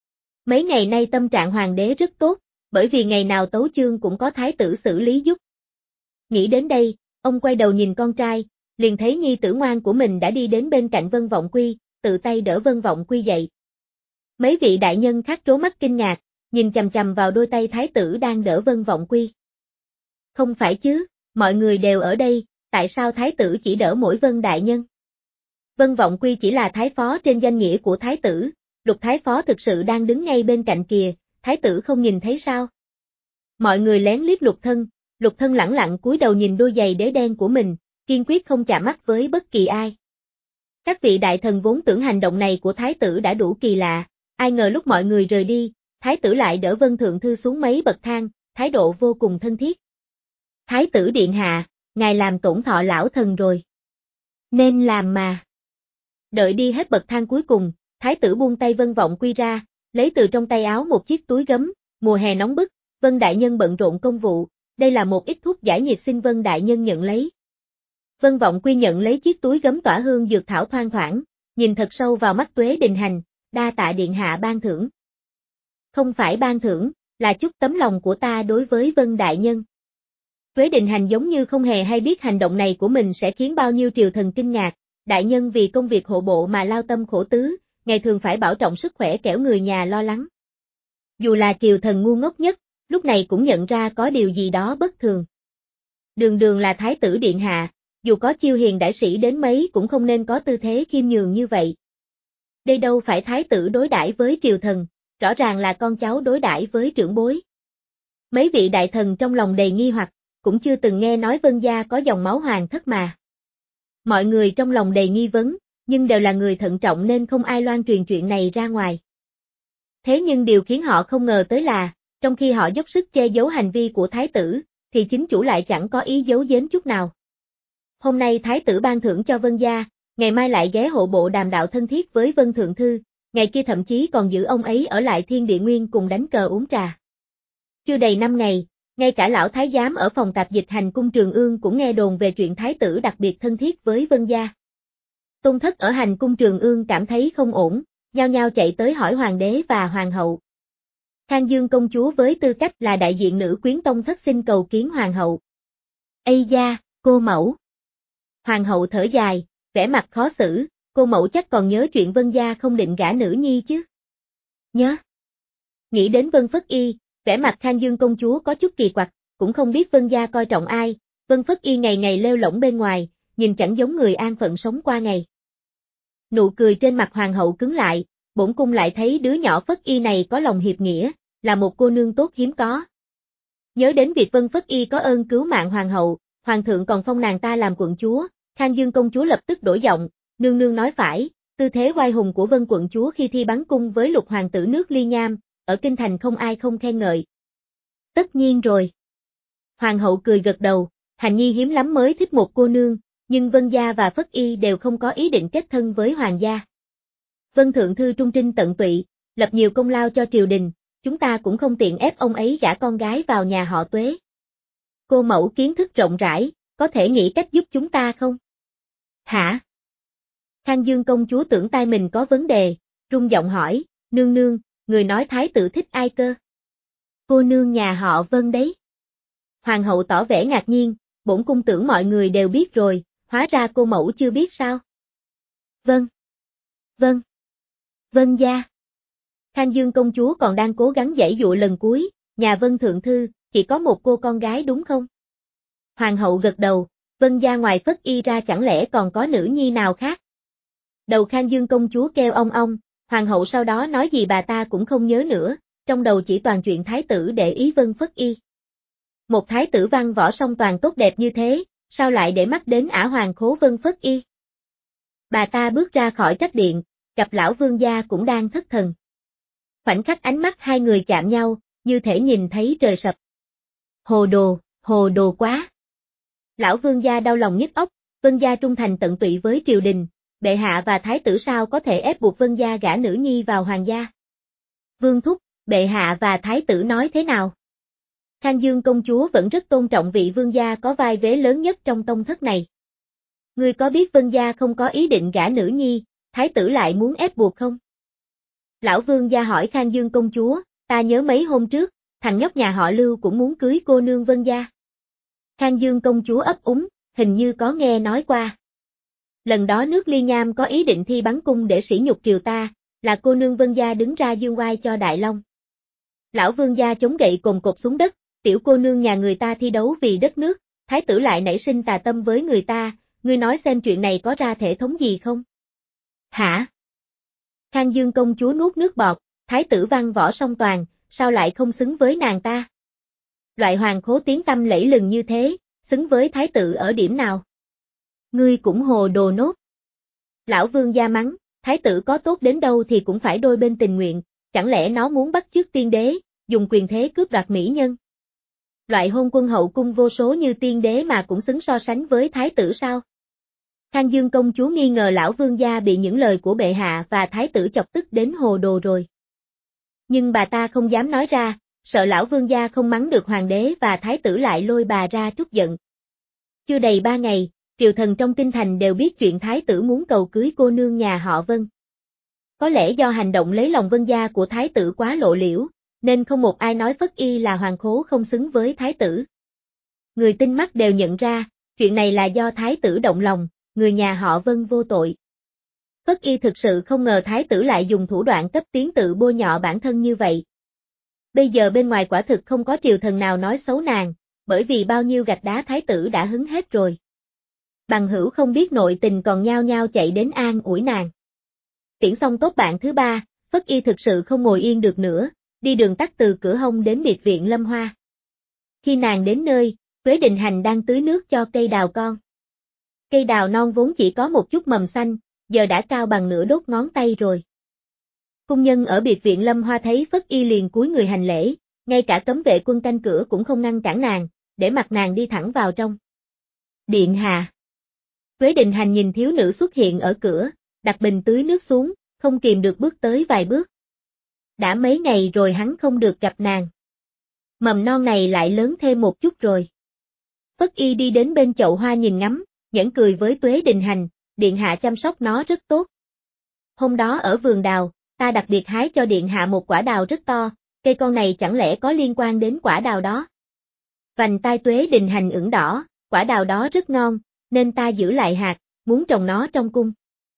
Mấy ngày nay tâm trạng hoàng đế rất tốt, bởi vì ngày nào tấu chương cũng có thái tử xử lý giúp. Nghĩ đến đây, ông quay đầu nhìn con trai, liền thấy nhi tử ngoan của mình đã đi đến bên cạnh Vân Vọng Quy, tự tay đỡ Vân Vọng Quy dậy. Mấy vị đại nhân khác trố mắt kinh ngạc, nhìn chằm chằm vào đôi tay thái tử đang đỡ Vân Vọng Quy. Không phải chứ, mọi người đều ở đây, tại sao thái tử chỉ đỡ mỗi Vân đại nhân? Vân Vọng Quy chỉ là thái phó trên danh nghĩa của thái tử, Lục thái phó thực sự đang đứng ngay bên cạnh kìa, thái tử không nhìn thấy sao? Mọi người lén liếc Lục thân, Lục thân lẳng lặng cúi đầu nhìn đôi giày đế đen của mình, kiên quyết không chạm mắt với bất kỳ ai. Các vị đại thần vốn tưởng hành động này của thái tử đã đủ kỳ lạ, ai ngờ lúc mọi người rời đi, thái tử lại đỡ Vân Thượng Thư xuống mấy bậc thang, thái độ vô cùng thân thiết. Thái tử điện hạ, ngài làm tổn thọ lão thần rồi. Nên làm mà. Đợi đi hết bậc thang cuối cùng, thái tử buông tay Vân Vọng Quy ra, lấy từ trong tay áo một chiếc túi gấm, mùa hè nóng bức, Vân đại nhân bận rộn công vụ, đây là một ít thuốc giải nhiệt xin Vân đại nhân nhận lấy. Vân Vọng Quy nhận lấy chiếc túi gấm tỏa hương dược thảo thoang thoảng, nhìn thật sâu vào mắt Tuế Đình Hành, đa tạ điện hạ ban thưởng. Không phải ban thưởng, là chút tấm lòng của ta đối với Vân đại nhân. Tuế Đình Hành giống như không hề hay biết hành động này của mình sẽ khiến bao nhiêu triều thần kinh ngạc, đại nhân vì công việc hộ bộ mà lao tâm khổ tứ, ngày thường phải bảo trọng sức khỏe kẻo người nhà lo lắng. Dù là triều thần ngu ngốc nhất, lúc này cũng nhận ra có điều gì đó bất thường. Đường đường là thái tử điện hạ, dù có chiêu hiền đại sĩ đến mấy cũng không nên có tư thế khiêm nhường như vậy. Đây đâu phải thái tử đối đãi với triều thần, rõ ràng là con cháu đối đãi với trưởng bối. Mấy vị đại thần trong lòng đầy nghi hoặc, cũng chưa từng nghe nói Vân gia có dòng máu hoàng thất mà. Mọi người trong lòng đầy nghi vấn, nhưng đều là người thận trọng nên không ai loan truyền chuyện này ra ngoài. Thế nhưng điều khiến họ không ngờ tới là, trong khi họ dốc sức che giấu hành vi của thái tử, thì chính chủ lại chẳng có ý giấu giếm chút nào. Hôm nay thái tử ban thưởng cho Vân gia, ngày mai lại ghé hộ bộ đàm đạo thân thiết với Vân thượng thư, ngày kia thậm chí còn giữ ông ấy ở lại Thiên Địa Nguyên cùng đánh cờ uống trà. Chưa đầy năm ngày, ngay cả lão thái giám ở phòng tạp dịch hành cung Trường Ương cũng nghe đồn về chuyện thái tử đặc biệt thân thiết với Vân gia. Tôn thất ở hành cung Trường Ương cảm thấy không ổn, nhao nhao chạy tới hỏi hoàng đế và hoàng hậu. Khang Dương công chúa với tư cách là đại diện nữ quyến Tôn thất xin cầu kiến hoàng hậu. Ây da, cô mẫu. Hoàng hậu thở dài, vẻ mặt khó xử, cô mẫu chắc còn nhớ chuyện Vân gia không định gả nữ nhi chứ. Nhớ. Nghĩ đến Vân Phất Y, vẻ mặt Khang Dương công chúa có chút kỳ quặc, cũng không biết Vân gia coi trọng ai, Vân Phất Y ngày ngày lêu lổng bên ngoài, nhìn chẳng giống người an phận sống qua ngày. Nụ cười trên mặt hoàng hậu cứng lại, bổn cung lại thấy đứa nhỏ Phất Y này có lòng hiệp nghĩa, là một cô nương tốt hiếm có. Nhớ đến việc Vân Phất Y có ơn cứu mạng hoàng hậu, hoàng thượng còn phong nàng ta làm quận chúa, Khang Dương công chúa lập tức đổi giọng, nương nương nói phải, tư thế oai hùng của Vân quận chúa khi thi bắn cung với lục hoàng tử nước Ly Nham, ở kinh thành không ai không khen ngợi. Tất nhiên rồi. Hoàng hậu cười gật đầu, Hành Nhi hiếm lắm mới thích một cô nương, nhưng Vân gia và Phất Y đều không có ý định kết thân với hoàng gia. Vân thượng thư trung trinh tận tụy, lập nhiều công lao cho triều đình, chúng ta cũng không tiện ép ông ấy gả con gái vào nhà họ Tuế. Cô mẫu kiến thức rộng rãi, có thể nghĩ cách giúp chúng ta không? Hả? Khang Dương công chúa tưởng tai mình có vấn đề, rung giọng hỏi, nương nương, người nói thái tử thích ai cơ? Cô nương nhà họ Vân đấy. Hoàng hậu tỏ vẻ ngạc nhiên, bổn cung tưởng mọi người đều biết rồi, hóa ra cô mẫu chưa biết sao? Vâng. Vâng. Vân gia. Khang Dương công chúa còn đang cố gắng giãy dụa lần cuối, nhà Vân thượng thư, chỉ có một cô con gái đúng không? Hoàng hậu gật đầu, Vân gia ngoài Phất Y ra chẳng lẽ còn có nữ nhi nào khác? Đầu Khang Dương công chúa kêu ong ong, hoàng hậu sau đó nói gì bà ta cũng không nhớ nữa, trong đầu chỉ toàn chuyện thái tử để ý Vân Phất Y. Một thái tử văn võ song toàn tốt đẹp như thế, sao lại để mắt đến ả hoàng khố Vân Phất Y? Bà ta bước ra khỏi trách điện, gặp lão vương gia cũng đang thất thần. Khoảnh khắc ánh mắt hai người chạm nhau, như thể nhìn thấy trời sập. Hồ đồ, hồ đồ quá. Lão vương gia đau lòng nhức óc, Vân gia trung thành tận tụy với triều đình, bệ hạ và thái tử sao có thể ép buộc Vân gia gả nữ nhi vào hoàng gia? Vương thúc, bệ hạ và thái tử nói thế nào? Khang Dương công chúa vẫn rất tôn trọng vị vương gia có vai vế lớn nhất trong tông thất này. Ngươi có biết Vân gia không có ý định gả nữ nhi, thái tử lại muốn ép buộc không? Lão vương gia hỏi Khang Dương công chúa, ta nhớ mấy hôm trước, thằng nhóc nhà họ Lưu cũng muốn cưới cô nương Vân gia. Khang Dương công chúa ấp úng, hình như có nghe nói qua. Lần đó nước Ly Nham có ý định thi bắn cung để sỉ nhục triều ta, là cô nương Vân gia đứng ra dương oai cho Đại Long. Lão vương gia chống gậy cồn cột xuống đất, tiểu cô nương nhà người ta thi đấu vì đất nước, thái tử lại nảy sinh tà tâm với người ta, ngươi nói xem chuyện này có ra thể thống gì không? Hả? Khang Dương công chúa nuốt nước bọt, thái tử văn võ song toàn, sao lại không xứng với nàng ta? Loại hoàng khố tiếng tăm lẫy lừng như thế, xứng với thái tử ở điểm nào? Ngươi cũng hồ đồ nốt. Lão vương gia mắng, thái tử có tốt đến đâu thì cũng phải đôi bên tình nguyện, chẳng lẽ nó muốn bắt chước tiên đế, dùng quyền thế cướp đoạt mỹ nhân? Loại hôn quân hậu cung vô số như tiên đế mà cũng xứng so sánh với thái tử sao? Khang Dương công chúa nghi ngờ lão vương gia bị những lời của bệ hạ và thái tử chọc tức đến hồ đồ rồi. Nhưng bà ta không dám nói ra, sợ lão vương gia không mắng được hoàng đế và thái tử lại lôi bà ra trút giận. Chưa đầy ba ngày, triều thần trong kinh thành đều biết chuyện thái tử muốn cầu cưới cô nương nhà họ Vân. Có lẽ do hành động lấy lòng Vân gia của thái tử quá lộ liễu, nên không một ai nói Phất Y là hoàng khố không xứng với thái tử. Người tinh mắt đều nhận ra, chuyện này là do thái tử động lòng, người nhà họ Vân vô tội. Phất Y thực sự không ngờ thái tử lại dùng thủ đoạn cấp tiến tự bôi nhọ bản thân như vậy. Bây giờ bên ngoài quả thực không có triều thần nào nói xấu nàng, bởi vì bao nhiêu gạch đá thái tử đã hứng hết rồi. Bằng hữu không biết nội tình còn nhao nhao chạy đến an ủi nàng. Tiễn xong tốt bạn thứ ba, Phất Y thực sự không ngồi yên được nữa, đi đường tắt từ cửa hông đến biệt viện Lâm Hoa. Khi nàng đến nơi, Tuế Đình Hành đang tưới nước cho cây đào con. Cây đào non vốn chỉ có một chút mầm xanh, giờ đã cao bằng nửa đốt ngón tay rồi. Cung nhân ở biệt viện Lâm Hoa thấy Phất Y liền cúi người hành lễ, ngay cả cấm vệ quân canh cửa cũng không ngăn cản nàng, để mặc nàng đi thẳng vào trong. Điện hạ. Tuế Đình Hành nhìn thiếu nữ xuất hiện ở cửa, đặt bình tưới nước xuống, không kìm được bước tới vài bước. Đã mấy ngày rồi hắn không được gặp nàng. Mầm non này lại lớn thêm một chút rồi. Phất Y đi đến bên chậu hoa nhìn ngắm, nhẫn cười với Tuế Đình Hành, điện hạ chăm sóc nó rất tốt. Hôm đó ở vườn đào, ta đặc biệt hái cho điện hạ một quả đào rất to, cây con này chẳng lẽ có liên quan đến quả đào đó? Vành tai Tuế Đình Hành ửng đỏ, quả đào đó rất ngon, nên ta giữ lại hạt, muốn trồng nó trong cung.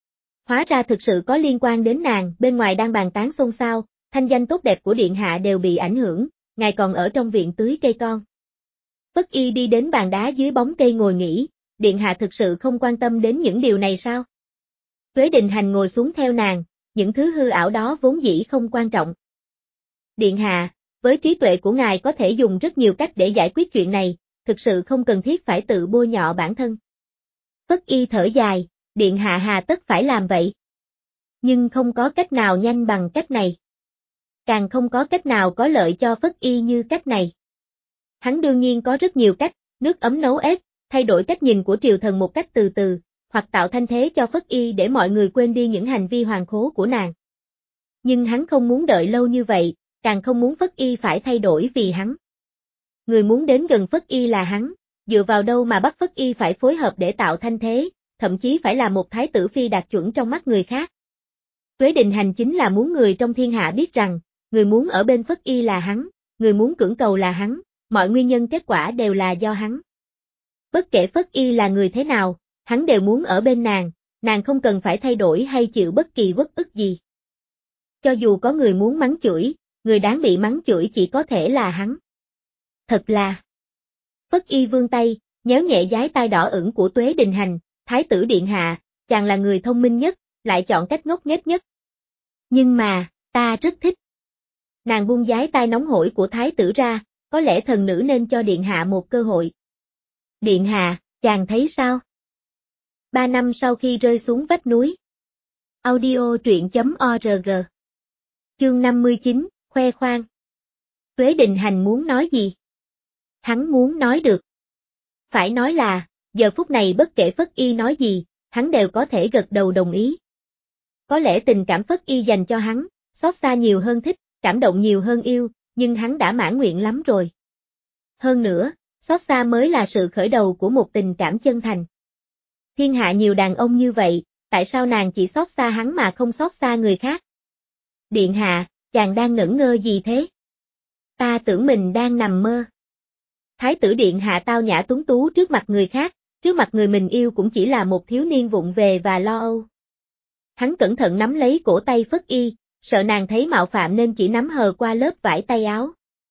Hóa ra thực sự có liên quan đến nàng, bên ngoài đang bàn tán xôn xao, thanh danh tốt đẹp của điện hạ đều bị ảnh hưởng, ngài còn ở trong viện tưới cây con. Phất Y đi đến bàn đá dưới bóng cây ngồi nghỉ, điện hạ thực sự không quan tâm đến những điều này sao? Tuế Đình Hành ngồi xuống theo nàng, những thứ hư ảo đó vốn dĩ không quan trọng. Điện hạ, với trí tuệ của ngài có thể dùng rất nhiều cách để giải quyết chuyện này, thực sự không cần thiết phải tự bôi nhọ bản thân. Phất Y thở dài, điện hạ hà tất phải làm vậy. Nhưng không có cách nào nhanh bằng cách này. Càng không có cách nào có lợi cho Phất Y như cách này. Hắn đương nhiên có rất nhiều cách, nước ấm nấu ếch, thay đổi cách nhìn của triều thần một cách từ từ, hoặc tạo thanh thế cho Phất Y để mọi người quên đi những hành vi hoàng khố của nàng. Nhưng hắn không muốn đợi lâu như vậy, càng không muốn Phất Y phải thay đổi vì hắn. Người muốn đến gần Phất Y là hắn, dựa vào đâu mà bắt Phất Y phải phối hợp để tạo thanh thế, thậm chí phải là một thái tử phi đạt chuẩn trong mắt người khác. Tuế Đình Hành chính là muốn người trong thiên hạ biết rằng, người muốn ở bên Phất Y là hắn, người muốn cưỡng cầu là hắn, mọi nguyên nhân kết quả đều là do hắn. Bất kể Phất Y là người thế nào, hắn đều muốn ở bên nàng, nàng không cần phải thay đổi hay chịu bất kỳ uất ức gì. Cho dù có người muốn mắng chửi, người đáng bị mắng chửi chỉ có thể là hắn. Thật là. Phất Y vươn tay, nhéo nhẹ dái tai đỏ ửng của Tuế Đình Hành, thái tử điện hạ, chàng là người thông minh nhất, lại chọn cách ngốc nghếch nhất. Nhưng mà, ta rất thích. Nàng buông dái tai nóng hổi của thái tử ra, có lẽ thần nữ nên cho điện hạ một cơ hội. Điện hạ, chàng thấy sao? Ba năm sau khi rơi xuống vách núi. Audio truyện chấm org. Chương năm mươi chín, khoe khoang. Tuế Đình Hành muốn nói gì? Hắn muốn nói được. Phải nói là, giờ phút này bất kể Phất Y nói gì, hắn đều có thể gật đầu đồng ý. Có lẽ tình cảm Phất Y dành cho hắn, xót xa nhiều hơn thích, cảm động nhiều hơn yêu, nhưng hắn đã mãn nguyện lắm rồi. Hơn nữa, xót xa mới là sự khởi đầu của một tình cảm chân thành. Thiên hạ nhiều đàn ông như vậy, tại sao nàng chỉ xót xa hắn mà không xót xa người khác? Điện hạ, chàng đang ngẩn ngơ gì thế? Ta tưởng mình đang nằm mơ. Thái tử điện hạ tao nhã tuấn tú trước mặt người khác, trước mặt người mình yêu cũng chỉ là một thiếu niên vụng về và lo âu. Hắn cẩn thận nắm lấy cổ tay Phất Y, sợ nàng thấy mạo phạm nên chỉ nắm hờ qua lớp vải tay áo.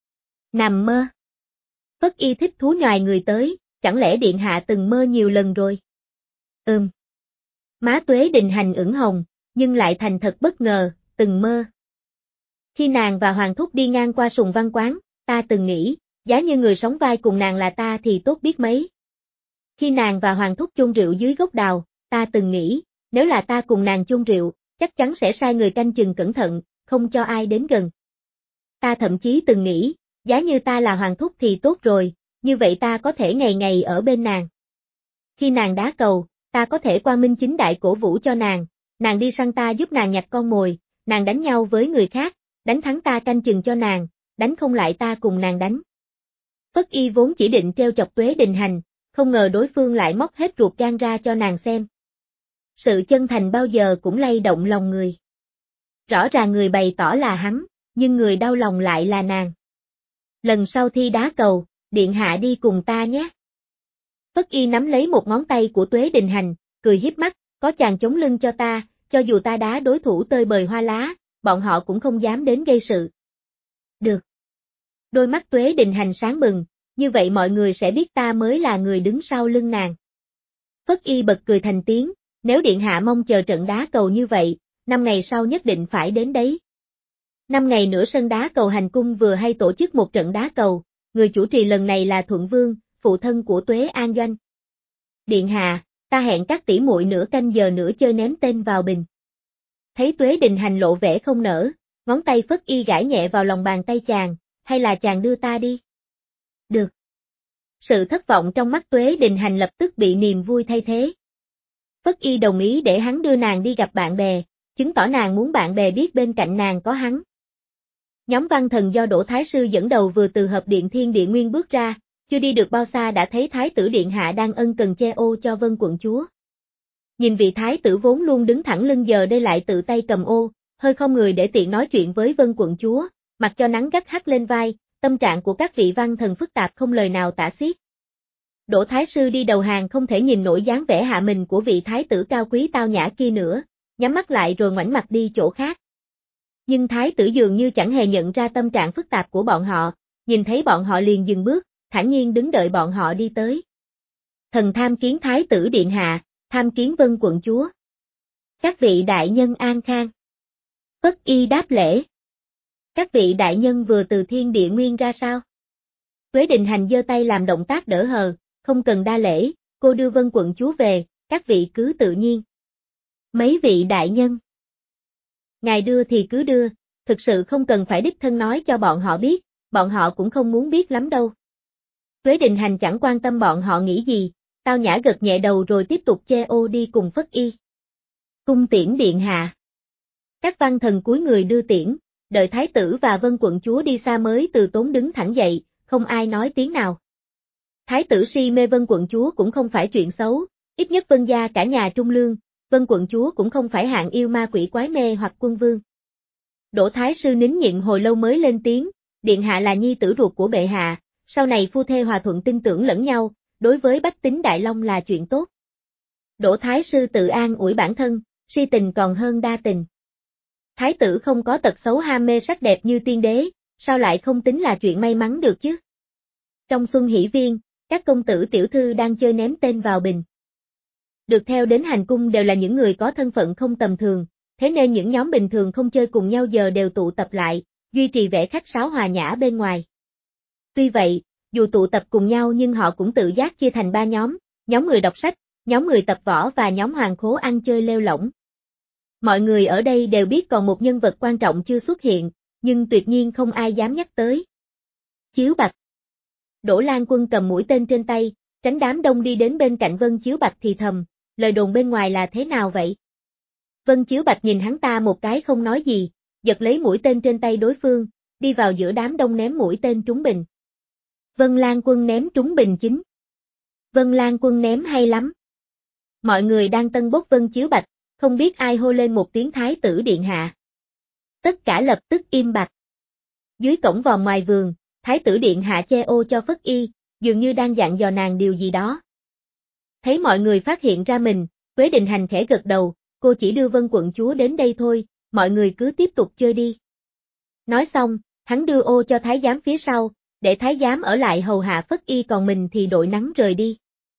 Nằm mơ. Phất Y thích thú nhoài người tới, chẳng lẽ điện hạ từng mơ nhiều lần rồi? Ừm. Má Tuế Đình Hành ửng hồng, nhưng lại thành thật bất ngờ, từng mơ. Khi nàng và Hoàng Thúc đi ngang qua Sùng Văn Quán, ta từng nghĩ, giá như người sống vai cùng nàng là ta thì tốt biết mấy. Khi nàng và Hoàng Thúc chung rượu dưới gốc đào, ta từng nghĩ, nếu là ta cùng nàng chung rượu, chắc chắn sẽ sai người canh chừng cẩn thận, không cho ai đến gần. Ta thậm chí từng nghĩ, giá như ta là Hoàng Thúc thì tốt rồi, như vậy ta có thể ngày ngày ở bên nàng. Khi nàng đá cầu, ta có thể quang minh chính đại cổ vũ cho nàng, nàng đi săn ta giúp nàng nhặt con mồi, nàng đánh nhau với người khác, đánh thắng ta canh chừng cho nàng, đánh không lại ta cùng nàng đánh. Phất Y vốn chỉ định treo chọc Tuế Đình Hành, không ngờ đối phương lại móc hết ruột gan ra cho nàng xem. Sự chân thành bao giờ cũng lay động lòng người. Rõ ràng người bày tỏ là hắn, nhưng người đau lòng lại là nàng. Lần sau thi đá cầu, điện hạ đi cùng ta nhé. Phất Y nắm lấy một ngón tay của Tuế Đình Hành, cười hiếp mắt, có chàng chống lưng cho ta, cho dù ta đá đối thủ tơi bời hoa lá, bọn họ cũng không dám đến gây sự. Được. Đôi mắt Tuế Đình Hành sáng bừng, như vậy mọi người sẽ biết ta mới là người đứng sau lưng nàng. Phất Y bật cười thành tiếng, nếu điện hạ mong chờ trận đá cầu như vậy, năm ngày sau nhất định phải đến đấy. Năm ngày nữa sân đá cầu hành cung vừa hay tổ chức một trận đá cầu, người chủ trì lần này là Thuận Vương, phụ thân của Tuế An Doanh. Điện hạ, ta hẹn các tỷ muội nửa canh giờ nữa chơi ném tên vào bình. Thấy Tuế Đình Hành lộ vẻ không nỡ, ngón tay Phất Y gãi nhẹ vào lòng bàn tay chàng, hay là chàng đưa ta đi? Được. Sự thất vọng trong mắt Tuế Đình Hành lập tức bị niềm vui thay thế. Phất Y đồng ý để hắn đưa nàng đi gặp bạn bè, chứng tỏ nàng muốn bạn bè biết bên cạnh nàng có hắn. Nhóm văn thần do Đỗ Thái Sư dẫn đầu vừa từ hợp điện Thiên Địa Nguyên bước ra, chưa đi được bao xa đã thấy Thái tử Điện Hạ đang ân cần che ô cho Vân quận chúa. Nhìn vị Thái tử vốn luôn đứng thẳng lưng giờ đây lại tự tay cầm ô, hơi không người để tiện nói chuyện với Vân quận chúa, mặc cho nắng gắt hắt lên vai, tâm trạng của các vị văn thần phức tạp không lời nào tả xiết. Đỗ Thái Sư đi đầu hàng không thể nhìn nổi dáng vẻ hạ mình của vị Thái tử cao quý tao nhã kia nữa, nhắm mắt lại rồi ngoảnh mặt đi chỗ khác. Nhưng Thái tử dường như chẳng hề nhận ra tâm trạng phức tạp của bọn họ, nhìn thấy bọn họ liền dừng bước, thản nhiên đứng đợi bọn họ đi tới. Thần tham kiến Thái tử Điện Hạ, tham kiến Vân quận chúa. Các vị đại nhân an khang. Phất Y đáp lễ. Các vị đại nhân vừa từ Thiên Địa Nguyên ra sao? Tuế Đình Hành giơ tay làm động tác đỡ hờ, không cần đa lễ, cô đưa Vân quận chúa về, các vị cứ tự nhiên. Mấy vị đại nhân. Ngài đưa thì cứ đưa, thực sự không cần phải đích thân nói cho bọn họ biết, bọn họ cũng không muốn biết lắm đâu. Tuế Đình Hành chẳng quan tâm bọn họ nghĩ gì, tao nhã gật nhẹ đầu rồi tiếp tục che ô đi cùng Phất Y. Cung tiễn điện hạ. Các văn thần cúi người đưa tiễn, đợi Thái tử và Vân quận chúa đi xa mới từ tốn đứng thẳng dậy, không ai nói tiếng nào. Thái tử si mê Vân quận chúa cũng không phải chuyện xấu, ít nhất Vân gia cả nhà trung lương, Vân quận chúa cũng không phải hạng yêu ma quỷ quái mê hoặc quân vương. Đỗ Thái Sư nín nhịn hồi lâu mới lên tiếng, điện hạ là nhi tử ruột của bệ hạ, sau này phu thê hòa thuận tin tưởng lẫn nhau, đối với bách tính Đại Long là chuyện tốt. Đỗ Thái Sư tự an ủi bản thân, si tình còn hơn đa tình. Thái tử không có tật xấu ham mê sắc đẹp như tiên đế, sao lại không tính là chuyện may mắn được chứ? Trong Xuân Hỷ Viên, các công tử tiểu thư đang chơi ném tên vào bình. Được theo đến hành cung đều là những người có thân phận không tầm thường, thế nên những nhóm bình thường không chơi cùng nhau giờ đều tụ tập lại, duy trì vẻ khách sáo hòa nhã bên ngoài. Tuy vậy, dù tụ tập cùng nhau nhưng họ cũng tự giác chia thành ba nhóm, nhóm người đọc sách, nhóm người tập võ và nhóm hoàng khố ăn chơi lêu lỏng. Mọi người ở đây đều biết còn một nhân vật quan trọng chưa xuất hiện, nhưng tuyệt nhiên không ai dám nhắc tới. Chiếu Bạch. Đỗ Lan Quân cầm mũi tên trên tay, tránh đám đông đi đến bên cạnh Vân Chiếu Bạch thì thầm, lời đồn bên ngoài là thế nào vậy? Vân Chiếu Bạch nhìn hắn ta một cái không nói gì, giật lấy mũi tên trên tay đối phương, đi vào giữa đám đông ném mũi tên trúng bình. Vân Lan Quân ném trúng bình chính. Vân Lan Quân ném hay lắm. Mọi người đang tân bốc Vân Chiếu Bạch, không biết ai hô lên một tiếng Thái tử Điện Hạ. Tất cả lập tức im bặt. Dưới cổng vòm ngoài vườn, Thái tử Điện Hạ che ô cho Phất Y, dường như đang dặn dò nàng điều gì đó. Thấy mọi người phát hiện ra mình, Tuế Đình Hành khẽ gật đầu, cô chỉ đưa Vân quận chúa đến đây thôi, mọi người cứ tiếp tục chơi đi. Nói xong, hắn đưa ô cho Thái giám phía sau, để Thái giám ở lại hầu hạ Phất Y còn mình thì đội nắng rời đi.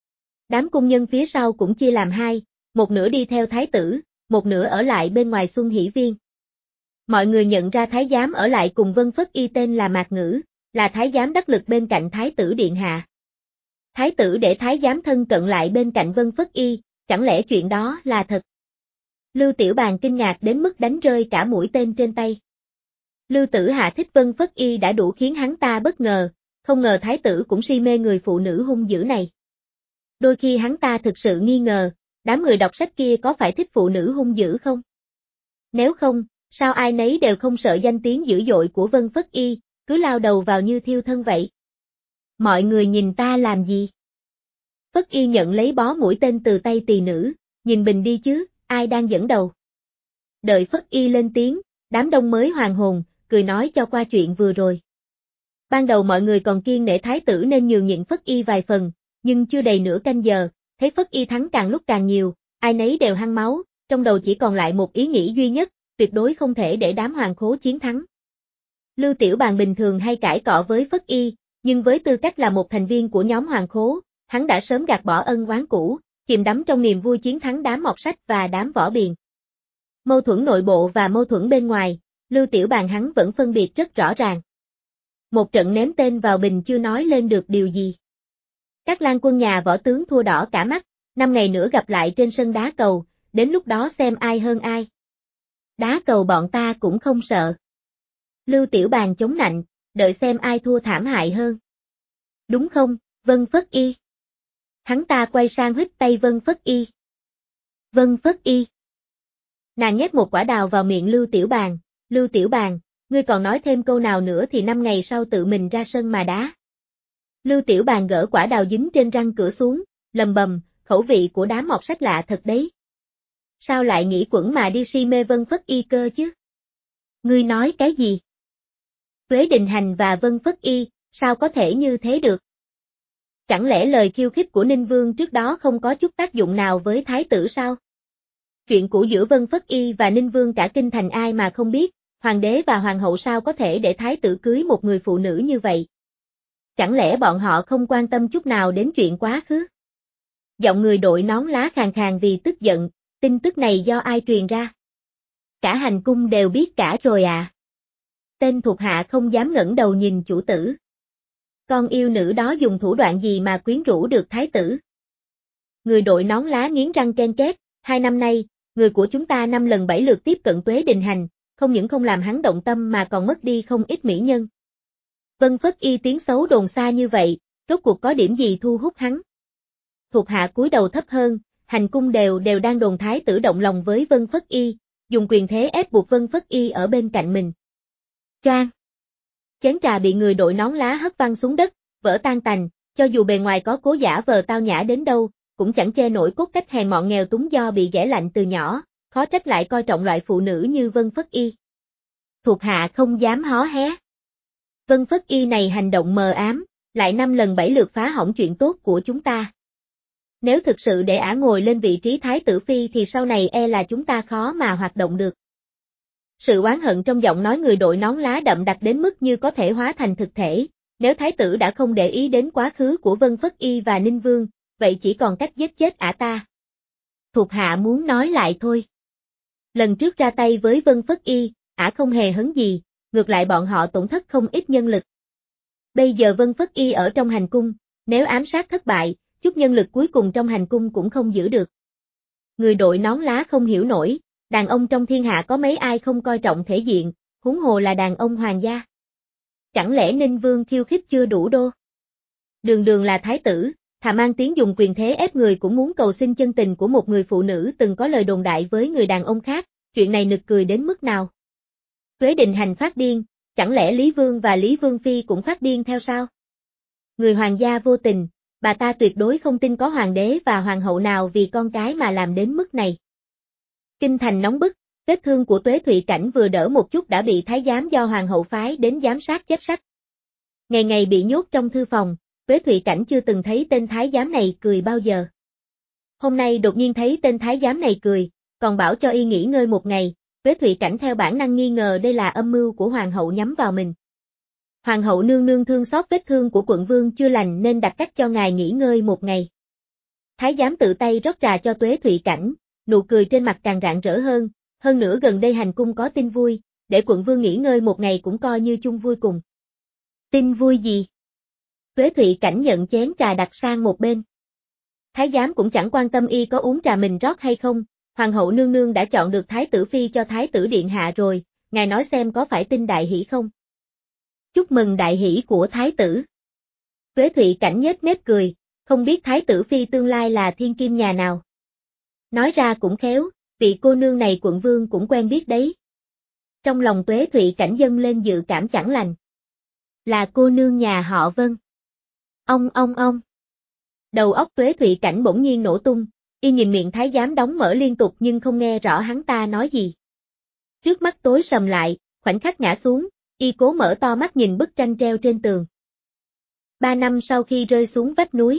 Đám cung nhân phía sau cũng chia làm hai, một nửa đi theo Thái tử, một nửa ở lại bên ngoài Xuân Hỷ Viên. Mọi người nhận ra Thái giám ở lại cùng Vân Phất Y tên là Mạc Ngữ, là Thái giám đắc lực bên cạnh Thái tử Điện Hạ. Thái tử để Thái giám thân cận lại bên cạnh Vân Phất Y, chẳng lẽ chuyện đó là thật? Lưu Tiểu Bàn kinh ngạc đến mức đánh rơi cả mũi tên trên tay. Lưu Tử Hạ thích Vân Phất Y đã đủ khiến hắn ta bất ngờ, không ngờ Thái tử cũng si mê người phụ nữ hung dữ này. Đôi khi hắn ta thực sự nghi ngờ, đám người đọc sách kia có phải thích phụ nữ hung dữ không? Nếu không, sao ai nấy đều không sợ danh tiếng dữ dội của Vân Phất Y, cứ lao đầu vào như thiêu thân vậy. Mọi người nhìn ta làm gì? Phất Y nhận lấy bó mũi tên từ tay tỳ nữ, nhìn Bình đi chứ, ai đang dẫn đầu? Đợi Phất Y lên tiếng, đám đông mới hoàn hồn, cười nói cho qua chuyện vừa rồi. Ban đầu mọi người còn kiêng nể thái tử nên nhường nhịn Phất Y vài phần, nhưng chưa đầy nửa canh giờ, thấy Phất Y thắng càng lúc càng nhiều, ai nấy đều hăng máu, trong đầu chỉ còn lại một ý nghĩ duy nhất, tuyệt đối không thể để đám hoàng khố chiến thắng. Lưu Tiểu Bàn bình thường hay cãi cọ với Phất Y, nhưng với tư cách là một thành viên của nhóm hoàng khố, hắn đã sớm gạt bỏ ân oán cũ, chìm đắm trong niềm vui chiến thắng đám mọt sách và đám võ biền. Mâu thuẫn nội bộ và mâu thuẫn bên ngoài, Lưu Tiểu Bàn hắn vẫn phân biệt rất rõ ràng. Một trận ném tên vào bình chưa nói lên được điều gì. Các lang quân nhà võ tướng thua đỏ cả mắt, năm ngày nữa gặp lại trên sân đá cầu, đến lúc đó xem ai hơn ai. Đá cầu bọn ta cũng không sợ. Lưu Tiểu Bàn chống nạnh, đợi xem ai thua thảm hại hơn. Đúng không, Vân Phất Y? Hắn ta quay sang huýt tay Vân Phất Y. Vân Phất Y. Nàng nhét một quả đào vào miệng Lưu Tiểu Bàn, Lưu Tiểu Bàn, ngươi còn nói thêm câu nào nữa thì năm ngày sau tự mình ra sân mà đá. Lưu Tiểu Bàn gỡ quả đào dính trên răng cửa xuống, lầm bầm, khẩu vị của đám mọt sách lạ thật đấy. Sao lại nghĩ quẩn mà đi si mê Vân Phất Y cơ chứ? Ngươi nói cái gì? Tuế Đình Hành và Vân Phất Y, sao có thể như thế được? Chẳng lẽ lời khiêu khích của Ninh Vương trước đó không có chút tác dụng nào với thái tử sao? Chuyện cũ giữa Vân Phất Y và Ninh Vương cả kinh thành ai mà không biết, hoàng đế và hoàng hậu sao có thể để thái tử cưới một người phụ nữ như vậy? Chẳng lẽ bọn họ không quan tâm chút nào đến chuyện quá khứ? Giọng người đội nón lá khàn khàn vì tức giận, tin tức này do ai truyền ra? Cả hành cung đều biết cả rồi à? Tên thuộc hạ không dám ngẩng đầu nhìn chủ tử. Con yêu nữ đó dùng thủ đoạn gì mà quyến rũ được thái tử? Người đội nón lá nghiến răng ken két, hai năm nay, người của chúng ta năm lần bảy lượt tiếp cận Tuế Đình Hành, không những không làm hắn động tâm mà còn mất đi không ít mỹ nhân. Vân Phất Y tiếng xấu đồn xa như vậy, rốt cuộc có điểm gì thu hút hắn? Thuộc hạ cúi đầu thấp hơn, hành cung đều đều đang đồn thái tử động lòng với Vân Phất Y, dùng quyền thế ép buộc Vân Phất Y ở bên cạnh mình. Choang! Chén trà bị người đội nón lá hất văng xuống đất, vỡ tan tành, cho dù bề ngoài có cố giả vờ tao nhã đến đâu, cũng chẳng che nổi cốt cách hèn mọn nghèo túng do bị ghẻ lạnh từ nhỏ, khó trách lại coi trọng loại phụ nữ như Vân Phất Y. Thuộc hạ không dám hó hé. Vân Phất Y này hành động mờ ám, lại năm lần bảy lượt phá hỏng chuyện tốt của chúng ta. Nếu thực sự để ả ngồi lên vị trí thái tử phi thì sau này e là chúng ta khó mà hoạt động được. Sự oán hận trong giọng nói người đội nón lá đậm đặc đến mức như có thể hóa thành thực thể, nếu thái tử đã không để ý đến quá khứ của Vân Phất Y và Ninh Vương, vậy chỉ còn cách giết chết ả ta. Thuộc hạ muốn nói lại thôi. Lần trước ra tay với Vân Phất Y, ả không hề hấn gì, ngược lại bọn họ tổn thất không ít nhân lực. Bây giờ Vân Phất Y ở trong hành cung, nếu ám sát thất bại, chút nhân lực cuối cùng trong hành cung cũng không giữ được. Người đội nón lá không hiểu nổi, đàn ông trong thiên hạ có mấy ai không coi trọng thể diện, huống hồ là đàn ông hoàng gia. Chẳng lẽ Ninh Vương khiêu khích chưa đủ đô? Đường đường là thái tử, thà mang tiếng dùng quyền thế ép người cũng muốn cầu xin chân tình của một người phụ nữ từng có lời đồn đại với người đàn ông khác, chuyện này nực cười đến mức nào? Tuế Đình Hành phát điên, chẳng lẽ Lý Vương và Lý Vương Phi cũng phát điên theo sao? Người hoàng gia vô tình, bà ta tuyệt đối không tin có hoàng đế và hoàng hậu nào vì con cái mà làm đến mức này. Kinh thành nóng bức, vết thương của Tuế Thụy Cảnh vừa đỡ một chút đã bị thái giám do hoàng hậu phái đến giám sát chép sách. Ngày ngày bị nhốt trong thư phòng, Tuế Thụy Cảnh chưa từng thấy tên thái giám này cười bao giờ. Hôm nay đột nhiên thấy tên thái giám này cười, còn bảo cho y nghỉ ngơi một ngày, Tuế Thụy Cảnh theo bản năng nghi ngờ đây là âm mưu của hoàng hậu nhắm vào mình. Hoàng hậu nương nương thương xót vết thương của quận vương chưa lành nên đặt cách cho ngài nghỉ ngơi một ngày. Thái giám tự tay rót trà cho Tuế Thụy Cảnh, nụ cười trên mặt càng rạng rỡ hơn, hơn nữa gần đây hành cung có tin vui, để quận vương nghỉ ngơi một ngày cũng coi như chung vui cùng. Tin vui gì? Tuế Thụy Cảnh nhận chén trà đặt sang một bên. Thái giám cũng chẳng quan tâm y có uống trà mình rót hay không, hoàng hậu nương nương đã chọn được thái tử phi cho thái tử điện hạ rồi, ngài nói xem có phải tin đại hỷ không? Chúc mừng đại hỷ của thái tử. Tuế Thụy Cảnh nhếch mép cười, không biết thái tử phi tương lai là thiên kim nhà nào. Nói ra cũng khéo, vị cô nương này quận vương cũng quen biết đấy. Trong lòng Tuế Thụy Cảnh dâng lên dự cảm chẳng lành. Là cô nương nhà họ Vân. Ông ông ông. Đầu óc Tuế Thụy Cảnh bỗng nhiên nổ tung, y nhìn miệng thái giám đóng mở liên tục nhưng không nghe rõ hắn ta nói gì. Trước mắt tối sầm lại, khoảnh khắc ngã xuống, y cố mở to mắt nhìn bức tranh treo trên tường. Ba năm sau khi rơi xuống vách núi.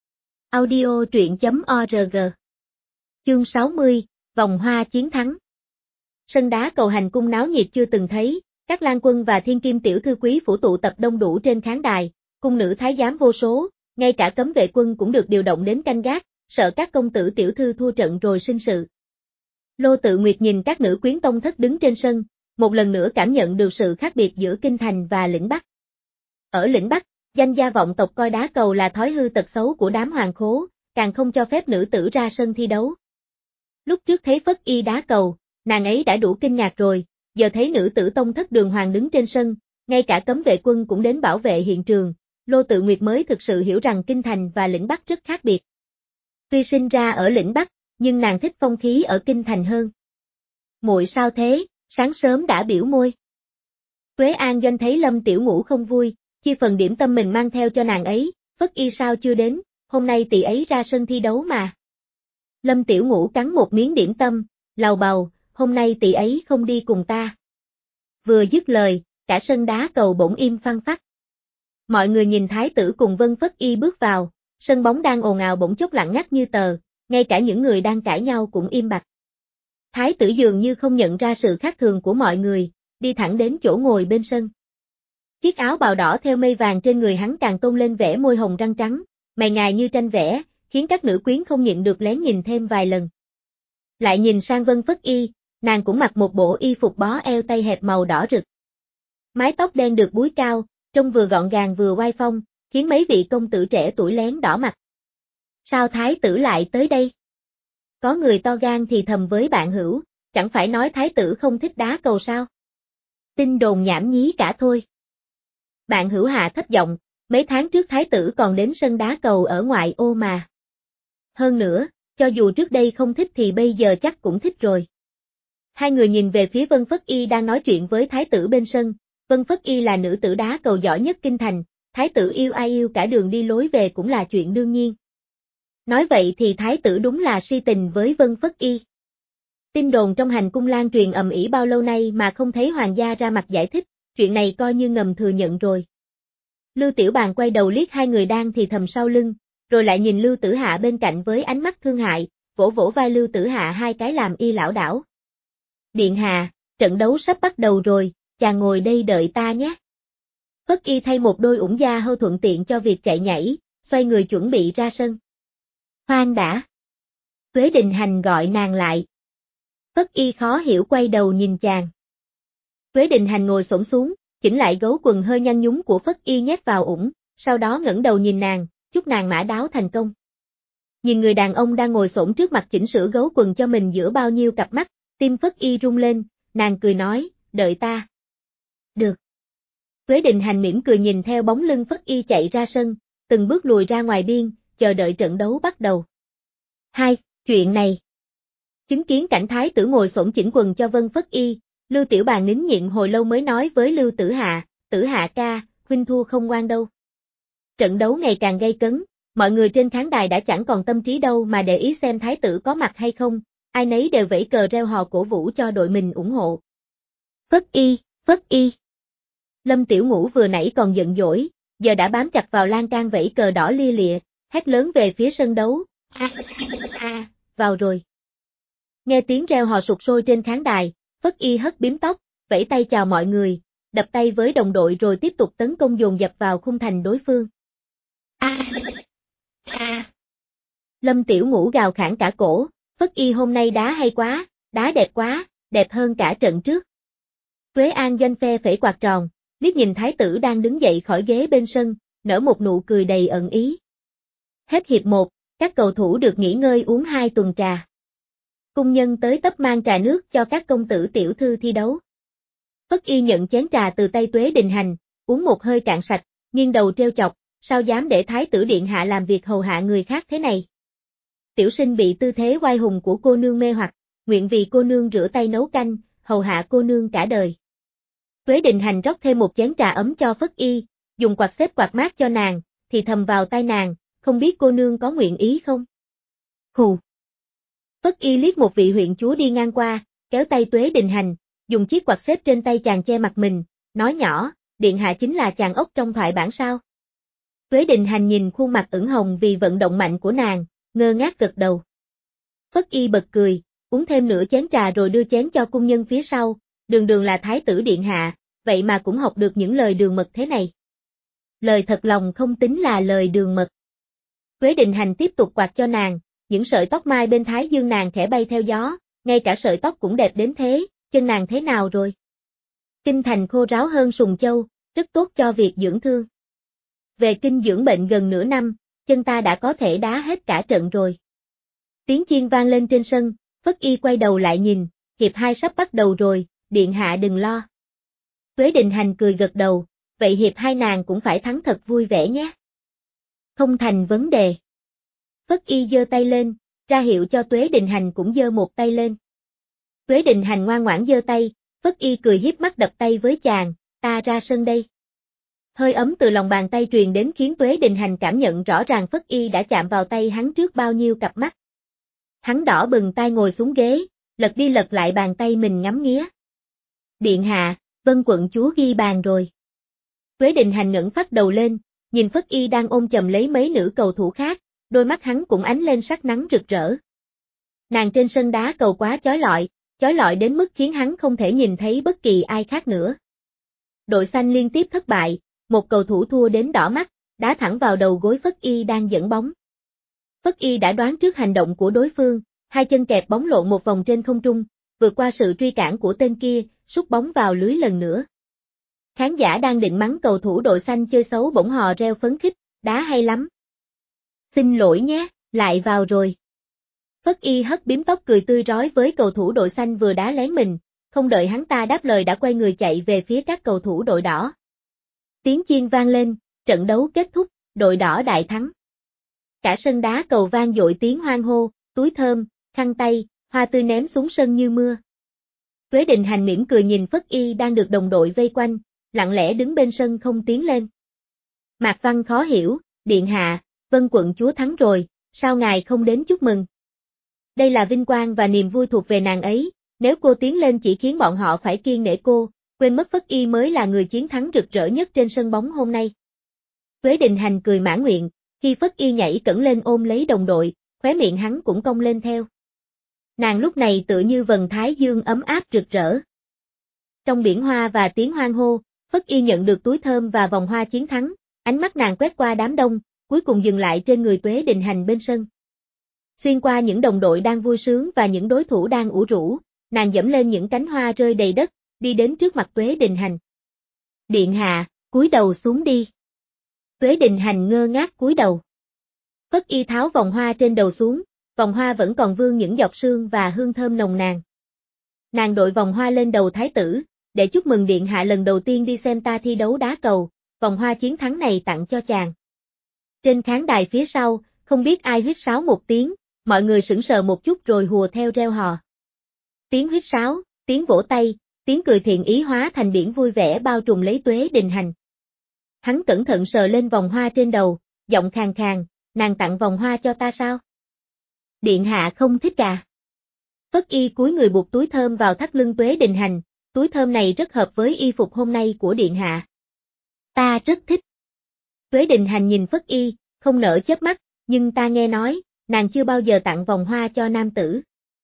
Audio truyện chấm org. Chương sáu mươi, Vòng hoa chiến thắng. Sân đá cầu hành cung náo nhiệt chưa từng thấy, các lang quân và thiên kim tiểu thư quý phủ tụ tập đông đủ trên khán đài, cung nữ thái giám vô số, ngay cả cấm vệ quân cũng được điều động đến canh gác, sợ các công tử tiểu thư thua trận rồi sinh sự. Lô Tự Nguyệt nhìn các nữ quyến tông thất đứng trên sân, một lần nữa cảm nhận được sự khác biệt giữa kinh thành và lĩnh Bắc. Ở lĩnh Bắc, danh gia vọng tộc coi đá cầu là thói hư tật xấu của đám hoàng khố, càng không cho phép nữ tử ra sân thi đấu. Lúc trước thấy Phất Y đá cầu, nàng ấy đã đủ kinh ngạc rồi, giờ thấy nữ tử tông thất đường hoàng đứng trên sân, ngay cả cấm vệ quân cũng đến bảo vệ hiện trường, Lô Tự Nguyệt mới thực sự hiểu rằng kinh thành và lĩnh Bắc rất khác biệt. Tuy sinh ra ở lĩnh Bắc, nhưng nàng thích phong khí ở kinh thành hơn. Muội sao thế, sáng sớm đã biểu môi. Tuế An Doanh thấy Lâm Tiểu Ngũ không vui, chia phần điểm tâm mình mang theo cho nàng ấy, Phất Y sao chưa đến, hôm nay tỷ ấy ra sân thi đấu mà. Lâm Tiểu Ngũ cắn một miếng điểm tâm, lầu bầu, hôm nay tỷ ấy không đi cùng ta. Vừa dứt lời, cả sân đá cầu bỗng im phăng phắc. Mọi người nhìn thái tử cùng Vân Phất Y bước vào, sân bóng đang ồn ào bỗng chốc lặng ngắt như tờ, ngay cả những người đang cãi nhau cũng im bặt. Thái tử dường như không nhận ra sự khác thường của mọi người, đi thẳng đến chỗ ngồi bên sân. Chiếc áo bào đỏ theo mây vàng trên người hắn càng tôn lên vẻ môi hồng răng trắng, mày ngài như tranh vẽ, khiến các nữ quyến không nhịn được lén nhìn thêm vài lần. Lại nhìn sang Vân Phất Y, nàng cũng mặc một bộ y phục bó eo tay hẹp màu đỏ rực. Mái tóc đen được búi cao, trông vừa gọn gàng vừa oai phong, khiến mấy vị công tử trẻ tuổi lén đỏ mặt. Sao thái tử lại tới đây? Có người to gan thì thầm với bạn hữu, chẳng phải nói thái tử không thích đá cầu sao? Tin đồn nhảm nhí cả thôi. Bạn hữu hạ thấp giọng, mấy tháng trước thái tử còn đến sân đá cầu ở ngoại ô mà. Hơn nữa, cho dù trước đây không thích thì bây giờ chắc cũng thích rồi. Hai người nhìn về phía Vân Phất Y đang nói chuyện với thái tử bên sân, Vân Phất Y là nữ tử đá cầu giỏi nhất kinh thành, thái tử yêu ai yêu cả đường đi lối về cũng là chuyện đương nhiên. Nói vậy thì thái tử đúng là si tình với Vân Phất Y. Tin đồn trong hành cung lan truyền ầm ĩ bao lâu nay mà không thấy hoàng gia ra mặt giải thích, chuyện này coi như ngầm thừa nhận rồi. Lưu Tiểu Bàn quay đầu liếc hai người đang thì thầm sau lưng, rồi lại nhìn Lưu Tử Hạ bên cạnh với ánh mắt thương hại, vỗ vỗ vai Lưu Tử Hạ hai cái làm y lảo đảo. Điện hạ, trận đấu sắp bắt đầu rồi, chàng ngồi đây đợi ta nhé. Phất Y thay một đôi ủng da hâu thuận tiện cho việc chạy nhảy, xoay người chuẩn bị ra sân. Khoan đã. Tuế Đình Hành gọi nàng lại. Phất Y khó hiểu quay đầu nhìn chàng. Tuế Đình Hành ngồi xổm xuống, chỉnh lại gấu quần hơi nhăn nhúm của Phất Y nhét vào ủng, sau đó ngẩng đầu nhìn nàng, chúc nàng mã đáo thành công. Nhìn người đàn ông đang ngồi xổm trước mặt chỉnh sửa gấu quần cho mình giữa bao nhiêu cặp mắt, tim Phất Y rung lên, nàng cười nói, đợi ta. Được. Tuế Đình Hành mỉm cười nhìn theo bóng lưng Phất Y chạy ra sân, từng bước lùi ra ngoài biên, chờ đợi trận đấu bắt đầu. Hai, chuyện này. Chứng kiến cảnh thái tử ngồi xổm chỉnh quần cho Vân Phất Y, Lưu Tiểu Bàn nín nhịn hồi lâu mới nói với Lưu Tử Hạ, Tử Hạ ca, huynh thua không ngoan đâu. Trận đấu ngày càng gay cấn, mọi người trên khán đài đã chẳng còn tâm trí đâu mà để ý xem thái tử có mặt hay không, ai nấy đều vẫy cờ reo hò cổ vũ cho đội mình ủng hộ. Phất Y, Phất Y. Lâm Tiểu Ngũ vừa nãy còn giận dỗi, giờ đã bám chặt vào lan can vẫy cờ đỏ lia lịa, hét lớn về phía sân đấu, a a, vào rồi. Nghe tiếng reo hò sục sôi trên khán đài, Phất Y hất bím tóc, vẫy tay chào mọi người, đập tay với đồng đội rồi tiếp tục tấn công dồn dập vào khung thành đối phương. A a. Lâm Tiểu Ngũ gào khản cả cổ, Phất Y hôm nay đá hay quá, đá đẹp quá, đẹp hơn cả trận trước. Tuế An Doanh phe phẩy quạt tròn, liếc nhìn thái tử đang đứng dậy khỏi ghế bên sân, nở một nụ cười đầy ẩn ý. Hết hiệp một, các cầu thủ được nghỉ ngơi uống hai tuần trà. Cung nhân tới tấp mang trà nước cho các công tử tiểu thư thi đấu. Phất Y nhận chén trà từ tay Tuế Đình Hành, uống một hơi cạn sạch, nghiêng đầu trêu chọc, sao dám để thái tử điện hạ làm việc hầu hạ người khác thế này. Tiểu sinh bị tư thế oai hùng của cô nương mê hoặc, nguyện vì cô nương rửa tay nấu canh, hầu hạ cô nương cả đời. Tuế Đình Hành rót thêm một chén trà ấm cho Phất Y, dùng quạt xếp quạt mát cho nàng, thì thầm vào tai nàng, không biết cô nương có nguyện ý không? Hù! Phất Y liếc một vị huyện chúa đi ngang qua, kéo tay Tuế Đình Hành, dùng chiếc quạt xếp trên tay chàng che mặt mình, nói nhỏ, điện hạ chính là chàng ốc trong thoại bản sao? Tuế Đình Hành nhìn khuôn mặt ửng hồng vì vận động mạnh của nàng, ngơ ngác gật đầu. Phất Y bật cười, uống thêm nửa chén trà rồi đưa chén cho cung nhân phía sau, đường đường là thái tử điện hạ, vậy mà cũng học được những lời đường mật thế này. Lời thật lòng không tính là lời đường mật. Tuế Đình Hành tiếp tục quạt cho nàng, những sợi tóc mai bên thái dương nàng khẽ bay theo gió, ngay cả sợi tóc cũng đẹp đến thế, chân nàng thế nào rồi? Kinh thành khô ráo hơn Sùng Châu, rất tốt cho việc dưỡng thương. Về kinh dưỡng bệnh gần nửa năm, chân ta đã có thể đá hết cả trận rồi. Tiếng chiên vang lên trên sân, Phất Y quay đầu lại nhìn, hiệp hai sắp bắt đầu rồi, điện hạ đừng lo. Tuế Đình Hành cười gật đầu, vậy hiệp hai nàng cũng phải thắng thật vui vẻ nhé. Không thành vấn đề. Phất Y giơ tay lên, ra hiệu cho Tuế Đình Hành cũng giơ một tay lên. Tuế Đình Hành ngoan ngoãn giơ tay, Phất Y cười hiếp mắt đập tay với chàng, ta ra sân đây. Hơi ấm từ lòng bàn tay truyền đến khiến Tuế Đình Hành cảm nhận rõ ràng Phất Y đã chạm vào tay hắn trước bao nhiêu cặp mắt. Hắn đỏ bừng tai ngồi xuống ghế, lật đi lật lại bàn tay mình ngắm nghía. Điện hạ, Vân quận chúa ghi bàn rồi. Tuế Đình Hành ngẩng phát đầu lên, nhìn Phất Y đang ôm chầm lấy mấy nữ cầu thủ khác, đôi mắt hắn cũng ánh lên sắc nắng rực rỡ. Nàng trên sân đá cầu quá chói lọi, chói lọi đến mức khiến hắn không thể nhìn thấy bất kỳ ai khác nữa. Đội xanh liên tiếp thất bại, một cầu thủ thua đến đỏ mắt, đá thẳng vào đầu gối Phất Y đang dẫn bóng. Phất Y đã đoán trước hành động của đối phương, hai chân kẹp bóng lộn một vòng trên không trung, vượt qua sự truy cản của tên kia, sút bóng vào lưới lần nữa. Khán giả đang định mắng cầu thủ đội xanh chơi xấu bỗng hò reo phấn khích, đá hay lắm. Xin lỗi nhé, lại vào rồi. Phất Y hất bím tóc cười tươi rói với cầu thủ đội xanh vừa đá lén mình, không đợi hắn ta đáp lời đã quay người chạy về phía các cầu thủ đội đỏ. Tiếng chiên vang lên, trận đấu kết thúc, đội đỏ đại thắng. Cả sân đá cầu vang dội tiếng hoan hô, túi thơm, khăn tay, hoa tươi ném xuống sân như mưa. Tuế Đình Hành mỉm cười nhìn Phất Y đang được đồng đội vây quanh, lặng lẽ đứng bên sân không tiến lên. Mạc Văn khó hiểu, điện hạ, Vân quận chúa thắng rồi, sao ngài không đến chúc mừng? Đây là vinh quang và niềm vui thuộc về nàng ấy, nếu cô tiến lên chỉ khiến bọn họ phải kiêng nể cô, quên mất Phất Y mới là người chiến thắng rực rỡ nhất trên sân bóng hôm nay. Tuế Đình Hành cười mãn nguyện, khi Phất Y nhảy cẫng lên ôm lấy đồng đội, khóe miệng hắn cũng cong lên theo. Nàng lúc này tựa như vầng thái dương ấm áp rực rỡ. Trong biển hoa và tiếng hoan hô, Phất Y nhận được túi thơm và vòng hoa chiến thắng, ánh mắt nàng quét qua đám đông, cuối cùng dừng lại trên người Tuế Đình Hành bên sân. Xuyên qua những đồng đội đang vui sướng và những đối thủ đang ủ rũ, nàng dẫm lên những cánh hoa rơi đầy đất, đi đến trước mặt Tuế Đình Hành. Điện hạ, cúi đầu xuống đi. Tuế Đình Hành ngơ ngác cúi đầu. Phất Y tháo vòng hoa trên đầu xuống, vòng hoa vẫn còn vương những giọt sương và hương thơm nồng nàn. Nàng đội vòng hoa lên đầu thái tử, để chúc mừng điện hạ lần đầu tiên đi xem ta thi đấu đá cầu, vòng hoa chiến thắng này tặng cho chàng. Trên khán đài phía sau, không biết ai huýt sáo một tiếng, mọi người sững sờ một chút rồi hùa theo reo hò. Tiếng huýt sáo, tiếng vỗ tay, tiếng cười thiện ý hóa thành biển vui vẻ bao trùm lấy Tuế Đình Hành. Hắn cẩn thận sờ lên vòng hoa trên đầu, giọng khàn khàn, nàng tặng vòng hoa cho ta sao? Điện hạ không thích à? Phất Y cúi người buộc túi thơm vào thắt lưng Tuế Đình Hành, túi thơm này rất hợp với y phục hôm nay của điện hạ. Ta rất thích. Tuế Đình Hành nhìn Phất Y, không nỡ chớp mắt, nhưng ta nghe nói, nàng chưa bao giờ tặng vòng hoa cho nam tử.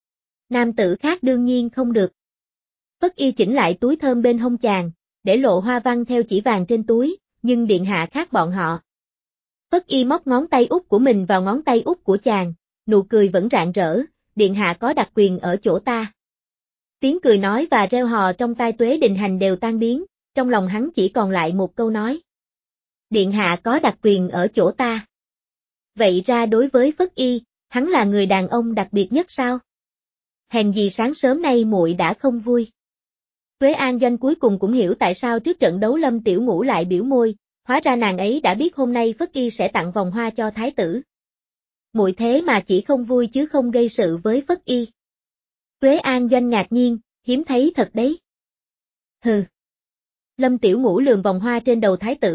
Nam tử khác đương nhiên không được. Phất Y chỉnh lại túi thơm bên hông chàng, để lộ hoa văn theo chỉ vàng trên túi, nhưng điện hạ khác bọn họ. Phất Y móc ngón tay út của mình vào ngón tay út của chàng, nụ cười vẫn rạng rỡ, điện hạ có đặc quyền ở chỗ ta. Tiếng cười nói và reo hò trong tai Tuế Đình Hành đều tan biến, trong lòng hắn chỉ còn lại một câu nói. Điện hạ có đặc quyền ở chỗ ta. Vậy ra đối với Phất Y, hắn là người đàn ông đặc biệt nhất sao? Hèn gì sáng sớm nay muội đã không vui. Tuế An Doanh cuối cùng cũng hiểu tại sao trước trận đấu Lâm Tiểu Ngũ lại biểu môi, hóa ra nàng ấy đã biết hôm nay Phất Y sẽ tặng vòng hoa cho thái tử. Muội thế mà chỉ không vui chứ không gây sự với Phất Y. Tuế An Doanh ngạc nhiên, hiếm thấy thật đấy. Hừ. Lâm Tiểu Ngũ lườm vòng hoa trên đầu thái tử,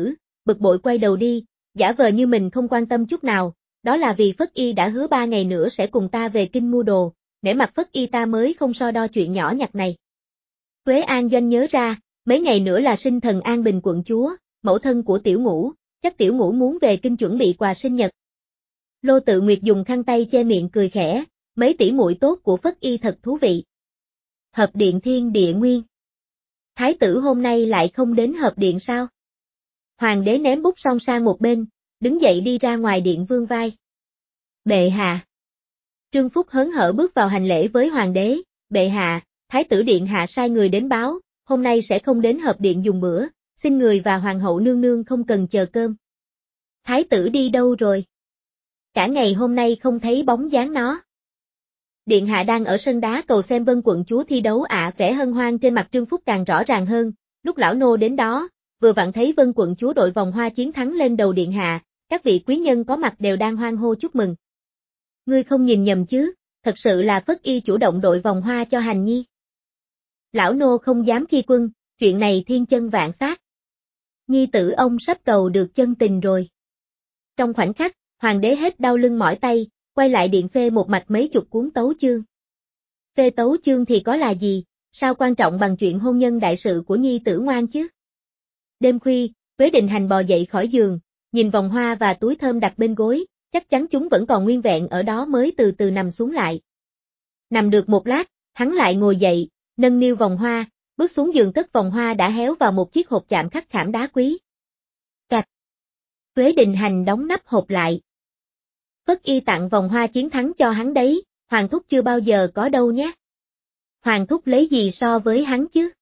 bực bội quay đầu đi, giả vờ như mình không quan tâm chút nào, đó là vì Phất Y đã hứa ba ngày nữa sẽ cùng ta về kinh mua đồ, nể mặt Phất Y ta mới không so đo chuyện nhỏ nhặt này. Tuế An Doanh nhớ ra, mấy ngày nữa là sinh thần An Bình quận chúa, mẫu thân của Tiểu Ngũ, chắc Tiểu Ngũ muốn về kinh chuẩn bị quà sinh nhật. Lô Tự Nguyệt dùng khăn tay che miệng cười khẽ, mấy tỷ muội tốt của Phất Y thật thú vị. Hợp điện thiên địa nguyên. Thái tử hôm nay lại không đến hợp điện sao? Hoàng đế ném bút xong sang một bên, đứng dậy đi ra ngoài điện vương vai. Bệ hạ. Trương Phúc hớn hở bước vào hành lễ với hoàng đế, bệ hạ, thái tử điện hạ sai người đến báo, hôm nay sẽ không đến hợp điện dùng bữa, xin người và hoàng hậu nương nương không cần chờ cơm. Thái tử đi đâu rồi? Cả ngày hôm nay không thấy bóng dáng nó. Điện hạ đang ở sân đá cầu xem Vân quận chúa thi đấu ạ, à, vẻ hân hoan trên mặt Trương Phúc càng rõ ràng hơn, lúc lão nô đến đó, vừa vặn thấy Vân quận chúa đội vòng hoa chiến thắng lên đầu điện hạ, các vị quý nhân có mặt đều đang hoan hô chúc mừng. Ngươi không nhìn nhầm chứ, thật sự là Phất Y chủ động đội vòng hoa cho Hành Nhi. Lão nô không dám khi quân, chuyện này thiên chân vạn xác. Nhi tử ông sắp cầu được chân tình rồi. Trong khoảnh khắc, hoàng đế hết đau lưng mỏi tay, quay lại điện phê một mạch mấy chục cuốn tấu chương. Phê tấu chương thì có là gì, sao quan trọng bằng chuyện hôn nhân đại sự của nhi tử ngoan chứ? Đêm khuya, Quế Định Hành bò dậy khỏi giường, nhìn vòng hoa và túi thơm đặt bên gối, chắc chắn chúng vẫn còn nguyên vẹn ở đó mới từ từ nằm xuống lại. Nằm được một lát, hắn lại ngồi dậy, nâng niu vòng hoa, bước xuống giường cất vòng hoa đã héo vào một chiếc hộp chạm khắc khảm đá quý. Cạch. Quế Định Hành đóng nắp hộp lại. Phất Y tặng vòng hoa chiến thắng cho hắn đấy, Hoàng thúc chưa bao giờ có đâu nhé. Hoàng thúc lấy gì so với hắn chứ?